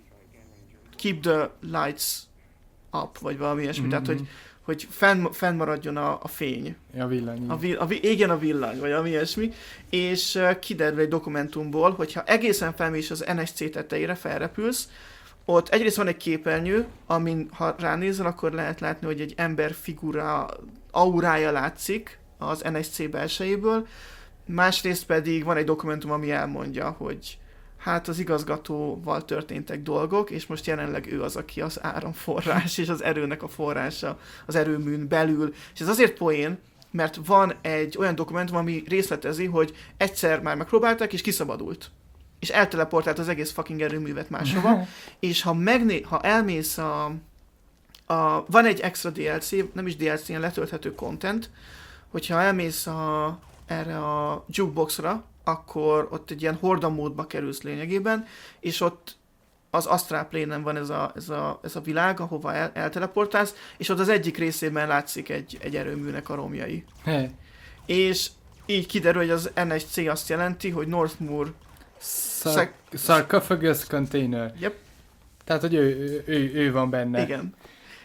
Speaker 2: keep the lights up, vagy valami ilyesmi, mm-hmm. tehát hogy, hogy fenn, fennmaradjon a, a fény.
Speaker 1: A villany.
Speaker 2: A vi, a vi, égjen a villany, vagy valami ilyesmi, és uh, kiderül egy dokumentumból, hogyha egészen felmész az en es cé tetejére, felrepülsz, ott egyrészt van egy képernyő, amin ha ránézel, akkor lehet látni, hogy egy ember figura, aurája látszik az en es cé belsejéből, másrészt pedig van egy dokumentum, ami elmondja, hogy hát az igazgatóval történtek dolgok, és most jelenleg ő az, aki az áramforrás, és az erőnek a forrása az erőműn belül. És ez azért poén, mert van egy olyan dokumentum, ami részletezi, hogy egyszer már megpróbálták, és kiszabadult. És elteleportált az egész fucking erőművet máshova. És ha, megné- ha elmész a, a... Van egy extra dé el cé, nem is dé el cé, ilyen letölthető content, hogyha elmész a, erre a jukeboxra, akkor ott egy ilyen horda módba kerülsz lényegében, és ott az Astral Plane-en van ez a, ez a, ez a világ, ahova el, elteleportálsz, és ott az egyik részében látszik egy, egy erőműnek a romjai.
Speaker 1: Hey.
Speaker 2: És így kiderül, hogy az en es cé azt jelenti, hogy Northmoor
Speaker 1: Sar- szeg... Sarcophagus Container.
Speaker 2: Yep.
Speaker 1: Tehát, hogy ő, ő, ő, ő van benne.
Speaker 2: Igen.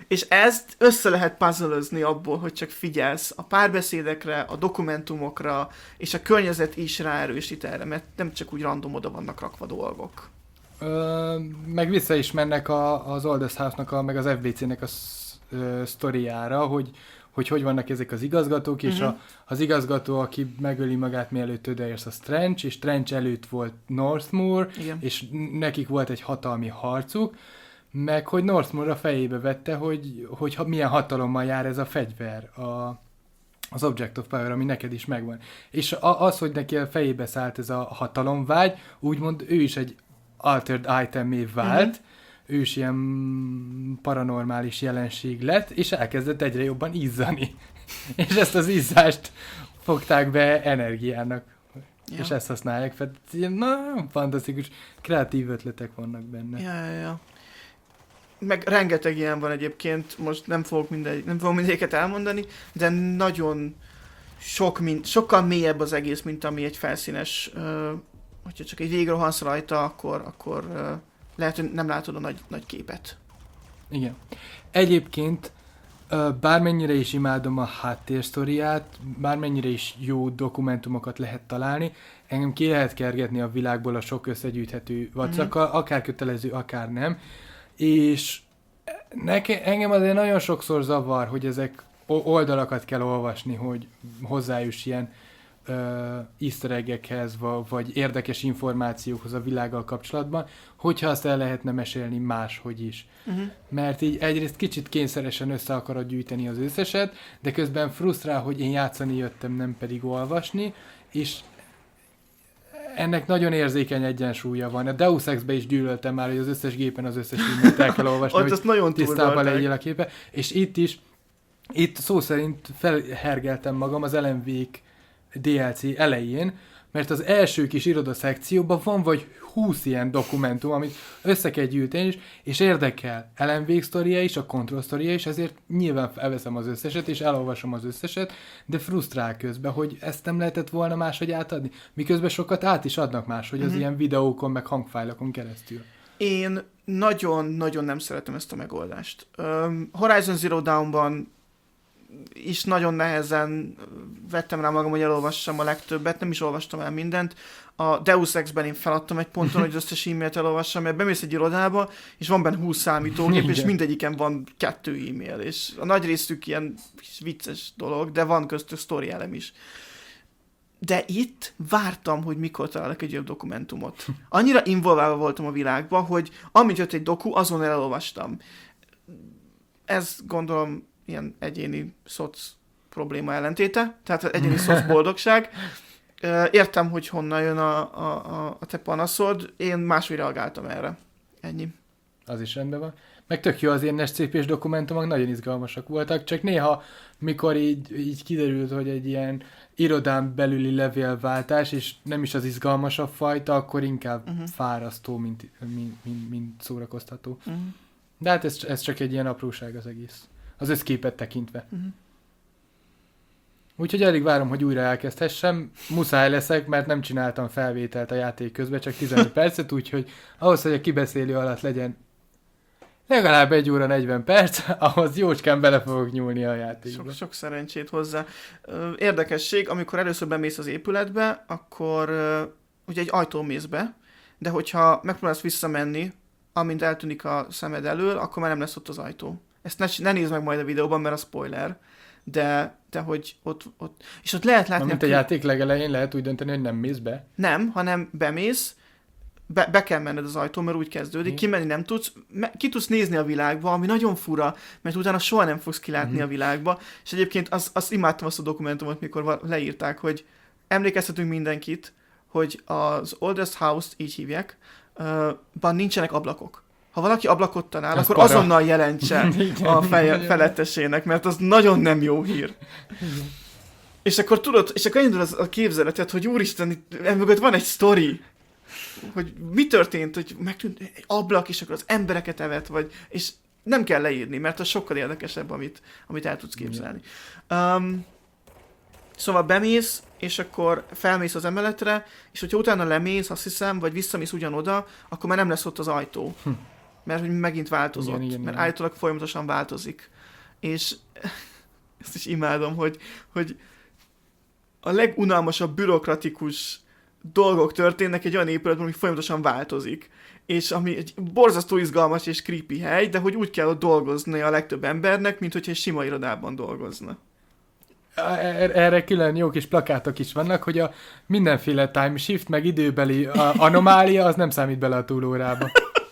Speaker 2: És ezt össze lehet puzzle-özni abból, hogy csak figyelsz a párbeszédekre, a dokumentumokra, és a környezet is ráerősít erre, mert nem csak úgy random oda vannak rakva dolgok.
Speaker 1: Ö, meg vissza is mennek a, az Oldest House-nak, a, meg az ef bé cé-nek a sztoriára, hogy, hogy hogy vannak ezek az igazgatók, és uh-huh. a, az igazgató, aki megöli magát, mielőtt odaérsz, a Trench, és Trench előtt volt Northmour,
Speaker 2: igen.
Speaker 1: és nekik volt egy hatalmi harcuk, meg hogy Northmour a fejébe vette, hogy, hogy milyen hatalommal jár ez a fegyver, a, az Object of Power, ami neked is megvan. És az, hogy neki a fejébe szállt ez a hatalomvágy, úgymond ő is egy altered item-é vált, uh-huh. ő is ilyen paranormális jelenség lett, és elkezdett egyre jobban izzani. És ezt az izzást fogták be energiának. Ja. És ezt használják fel. Ilyen nagyon fantasztikus, kreatív ötletek vannak benne.
Speaker 2: Ja, ja, ja. Meg rengeteg ilyen van egyébként, most nem fogok mindegy, nem fogom mindegyiket elmondani, de nagyon sok, mint, sokkal mélyebb az egész, mint ami egy felszínes, uh, hogyha csak egy végrohansz rajta, akkor, akkor uh, lehet, hogy nem látod a nagy, nagy képet.
Speaker 1: Igen. Egyébként uh, bármennyire is imádom a háttérsztoriát, bármennyire is jó dokumentumokat lehet találni, engem ki lehet kergetni a világból a sok összegyűjthető vacakkal, mm-hmm. akár kötelező, akár nem, és nekem, engem azért nagyon sokszor zavar, hogy ezek oldalakat kell olvasni, hogy hozzájuss ilyen uh, easter egg-ekhez, vagy érdekes információkhoz a világgal kapcsolatban, hogyha azt el lehetne mesélni máshogy is. Uh-huh. Mert így egyrészt kicsit kényszeresen össze akarod gyűjteni az összeset, de közben frusztrál, hogy én játszani jöttem, nem pedig olvasni, és ennek nagyon érzékeny egyensúlya van. A Deus Ex-be is gyűlöltem már, hogy az összes gépen az összes filmet el kell olvasni, hogy tisztában legyél a képe. És itt is, itt szó szerint felhergeltem magam az Alan Wake dé el cé elején, mert az első kis iroda szekcióban van vagy húsz ilyen dokumentum, amit össze kell gyűjteni is, és érdekel Alan Wake sztoria is, a Control sztoria is, ezért nyilván elveszem az összeset, és elolvasom az összeset, de frusztrál közben, hogy ezt nem lehetett volna máshogy átadni. Miközben sokat át is adnak máshogy az mm-hmm. ilyen videókon, meg hangfájlokon keresztül.
Speaker 2: Én nagyon-nagyon nem szeretem ezt a megoldást. Um, Horizon Zero Dawn-ban is nagyon nehezen vettem rá magam, hogy elolvassam a legtöbbet, nem is olvastam el mindent. A Deus Ex-ben én feladtam egy ponton, hogy az összes e-mailt elolvassam, mert bemész egy irodába, és van benne húsz számítógép, és mindegyiken van kettő e-mail, és a nagy részük ilyen vicces dolog, de van köztük sztori elem is. De itt vártam, hogy mikor találok egy jobb dokumentumot. Annyira involválva voltam a világba, hogy amint jött egy doku, azon elolvastam. Ez gondolom ilyen egyéni szoc probléma ellentéte, tehát egyéni szoc boldogság. Értem, hogy honnan jön a, a, a te panaszod, én máshogy reagáltam erre. Ennyi.
Speaker 1: Az is rendben van. Meg tök jó, az ilyen es cé pés dokumentumok nagyon izgalmasak voltak, csak néha, mikor így, így kiderült, hogy egy ilyen irodán belüli levélváltás, és nem is az izgalmasabb fajta, akkor inkább uh-huh. fárasztó, mint, mint, mint, mint szórakoztató. Uh-huh. De hát ez, ez csak egy ilyen apróság az egész. Az összképet tekintve. Uh-huh. Úgyhogy elég várom, hogy újra elkezdhessem. Muszáj leszek, mert nem csináltam felvételt a játék közben, csak tizenöt percet, úgyhogy ahhoz, hogy a kibeszélő alatt legyen legalább egy óra negyven perc, ahhoz jócskán bele fogok nyúlni a játékba.
Speaker 2: Sok, sok szerencsét hozzá. Érdekesség, amikor először bemész az épületbe, akkor ugye egy ajtó mész be, de hogyha megpróbálsz visszamenni, amint eltűnik a szemed elől, akkor már nem lesz ott az ajtó. Ezt ne, ne nézd meg majd a videóban, mert a spoiler, de, de hogy ott, ott... És ott lehet látni...
Speaker 1: Na, mint a, a játék legelején lehet úgy dönteni, hogy nem mész be?
Speaker 2: Nem, hanem bemész, be, be kell menned az ajtón, mert úgy kezdődik, kimenni nem tudsz, me, ki tudsz nézni a világba, ami nagyon fura, mert utána soha nem fogsz kilátni mm-hmm. a világba, és egyébként azt az imádtam azt a dokumentumot, mikor leírták, hogy emlékeztetünk mindenkit, hogy az Oldest House-t így hívják, uh, ban nincsenek ablakok. Ha valaki ablakot talál, ez akkor para. Azonnal jelentse a feje, felettesének, mert az nagyon nem jó hír. És akkor tudod, és akkor indul az a képzeletet, hogy úristen, emögött van egy sztori, hogy mi történt, hogy megtűnt egy ablak, és akkor az embereket evett, vagy, és nem kell leírni, mert az sokkal érdekesebb, amit, amit el tudsz képzelni. Um, szóval bemész, és akkor felmész az emeletre, és hogyha utána lemész, azt hiszem, vagy visszamész ugyanoda, akkor már nem lesz ott az ajtó. Hm. mert hogy megint változott,
Speaker 1: igen, igen,
Speaker 2: mert
Speaker 1: igen.
Speaker 2: állítólag folyamatosan változik. És ezt is imádom, hogy, hogy a legunalmasabb bürokratikus dolgok történnek egy olyan épületben, ami folyamatosan változik. És ami egy borzasztó izgalmas és creepy hely, de hogy úgy kell ott dolgozni a legtöbb embernek, mint hogyha egy sima irodában dolgozna.
Speaker 1: Erre külön jó kis plakátok is vannak, hogy a mindenféle time shift, meg időbeli anomália, az nem számít bele a túlórába.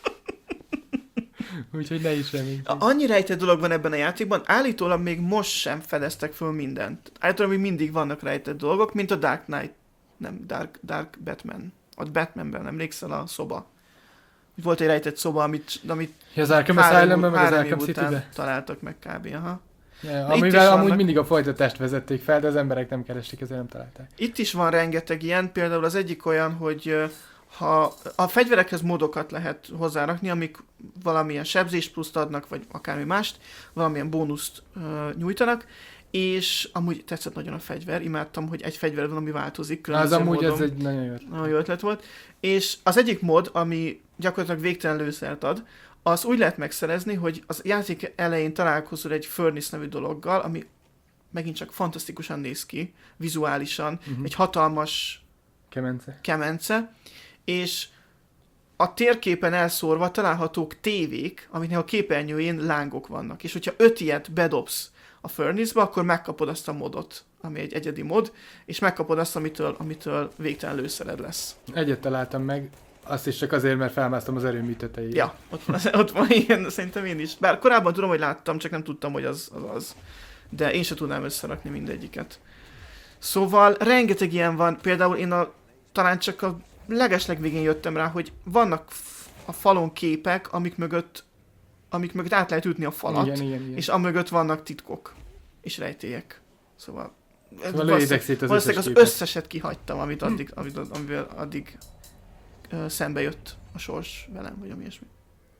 Speaker 1: Úgyhogy ne is reménykedj.
Speaker 2: Annyi rejtett dolog van ebben a játékban, állítólag még most sem fedeztek föl mindent. Állítólag még mindig vannak rejtett dolgok, mint a Dark Knight, nem, Dark, Dark Batman. Ott Batmanben emlékszel a szoba. Volt egy rejtett szoba, amit, amit
Speaker 1: ja, az Arkham Asylumban, meg az Arkham City-be
Speaker 2: találtak meg kb. Aha.
Speaker 1: Ja, amivel amúgy vannak... mindig a folytatást vezették fel, de az emberek nem keresték, ezért nem találták.
Speaker 2: Itt is van rengeteg ilyen, például az egyik olyan, hogy ha a fegyverekhez módokat lehet hozzárakni, amik valamilyen sebzés pluszt adnak, vagy akármi mást, valamilyen bónuszt uh, nyújtanak, és amúgy tetszett nagyon a fegyver, imádtam, hogy egy fegyver van, ami változik.
Speaker 1: Az amúgy módon. Ez egy nagyon jó.
Speaker 2: Nagyon jó ötlet volt. És az egyik mód, ami gyakorlatilag végtelen lőszert ad, az úgy lehet megszerezni, hogy az játék elején találkozol egy Furnace nevű dologgal, ami megint csak fantasztikusan néz ki, vizuálisan, uh-huh. egy hatalmas
Speaker 1: kemence.
Speaker 2: kemence, és a térképen elszórva találhatók tévék, amiknek a képernyőjén lángok vannak. És hogyha öt ilyet bedobsz a Furnace-be, akkor megkapod azt a modot, ami egy egyedi mod, és megkapod azt, amitől, amitől végtelen lőszered lesz.
Speaker 1: Egyet találtam meg, azt is csak azért, mert felmásztam az erőmű tetejére.
Speaker 2: Ja, ott van, ott van ilyen, szerintem én is. Bár korábban tudom, hogy láttam, csak nem tudtam, hogy az az. az. De én sem tudnám összerakni mindegyiket. Szóval rengeteg ilyen van, például én a, talán csak a legesleg végén jöttem rá, hogy vannak a falon képek, amik mögött, amik mögött át lehet ütni a falat,
Speaker 1: igen, igen, igen.
Speaker 2: és amögött vannak titkok és rejtélyek. Szóval,
Speaker 1: szóval valószínűleg az,
Speaker 2: valószínűleg az összeset kihagytam, amit addig, amit, amivel addig uh, szembe jött a sors velem, vagy ami ilyesmi.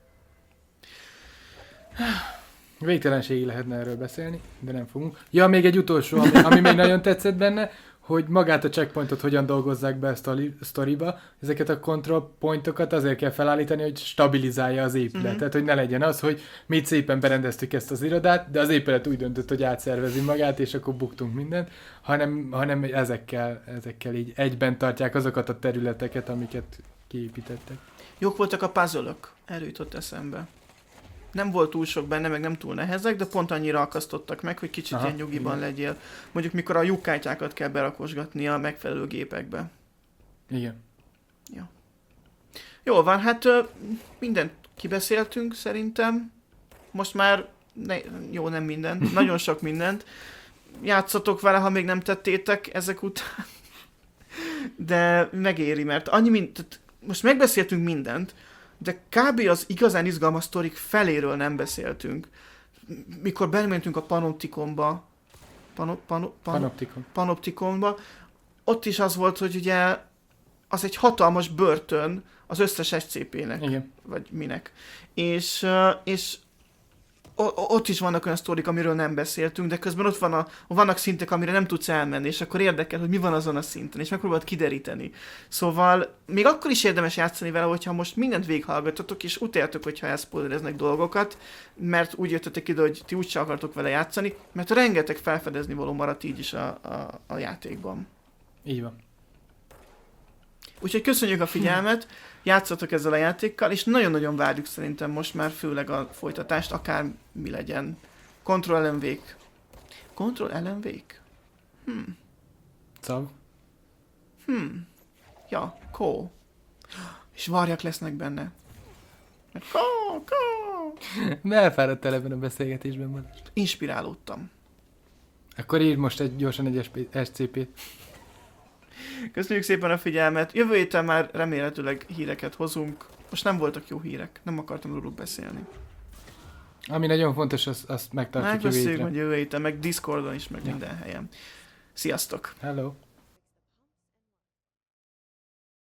Speaker 1: Végtelenségig lehetne erről beszélni, de nem fogunk. Ja, még egy utolsó, ami, ami még nagyon tetszett benne, hogy magát a checkpointot hogyan dolgozzák be a sztoriba. Ezeket a control pointokat azért kell felállítani, hogy stabilizálja az épületet, mm-hmm. hogy ne legyen az, hogy mi itt szépen berendeztük ezt az irodát, de az épület úgy döntött, hogy átszervezi magát, és akkor buktunk mindent, hanem, hanem ezekkel, ezekkel így egyben tartják azokat a területeket, amiket kiépítettek.
Speaker 2: Jók voltak a puzzle-ök, erről jutott eszembe. Nem volt túl sok benne, meg nem túl nehezek, de pont annyira akasztottak meg, hogy kicsit Aha, ilyen nyugiban igen. legyél. Mondjuk mikor a lyukkártyákat kell berakosgatni a megfelelő gépekbe.
Speaker 1: Igen.
Speaker 2: Ja. Jól van, hát mindent kibeszéltünk szerintem. Most már, ne, jó nem mindent, nagyon sok mindent. Játszatok vele, ha még nem tettétek ezek után. De megéri, mert annyi mind... Most megbeszéltünk mindent, de kb. Az igazán izgalmas sztorik feléről nem beszéltünk. Mikor bementünk a Panoptikonba, pano, pano, pano,
Speaker 1: Panoptikon.
Speaker 2: Panoptikonba, ott is az volt, hogy ugye az egy hatalmas börtön az összes es cé pé-nek,
Speaker 1: Igen.
Speaker 2: vagy minek. És, és ott is vannak olyan sztorik, amiről nem beszéltünk, de közben ott van a, vannak szintek, amire nem tudsz elmenni, és akkor érdekel, hogy mi van azon a szinten, és megpróbálod kideríteni. Szóval még akkor is érdemes játszani vele, hogyha most mindent végighallgatotok, és utáltok, hogyha elszpoilereznek dolgokat, mert úgy jöttetek ide, hogy ti úgyse akartok vele játszani, mert rengeteg felfedezni való maradt így is a, a, a játékban.
Speaker 1: Így van.
Speaker 2: Úgyhogy köszönjük a figyelmet, játszatok ezzel a játékkal, és nagyon-nagyon várjuk szerintem most már főleg a folytatást, akár mi legyen. Control Alan Wake. Control Alan Wake? Hmm.
Speaker 1: Szav.
Speaker 2: Hmm. Ja, cool. És varjak lesznek benne. Cool, cool.
Speaker 1: De elfáradtál ebben a beszélgetésben most.
Speaker 2: Inspirálódtam.
Speaker 1: Akkor írd most egy, gyorsan egy es cé pét.
Speaker 2: Köszönjük szépen a figyelmet. Jövő héten már remélhetőleg híreket hozunk. Most nem voltak jó hírek. Nem akartam róluk beszélni.
Speaker 1: Ami nagyon fontos, azt, azt megtartjuk jövő hétre.
Speaker 2: Megbeszéljük majd jövő héten, meg Discordon is, meg ja. minden helyen. Sziasztok!
Speaker 1: Hello!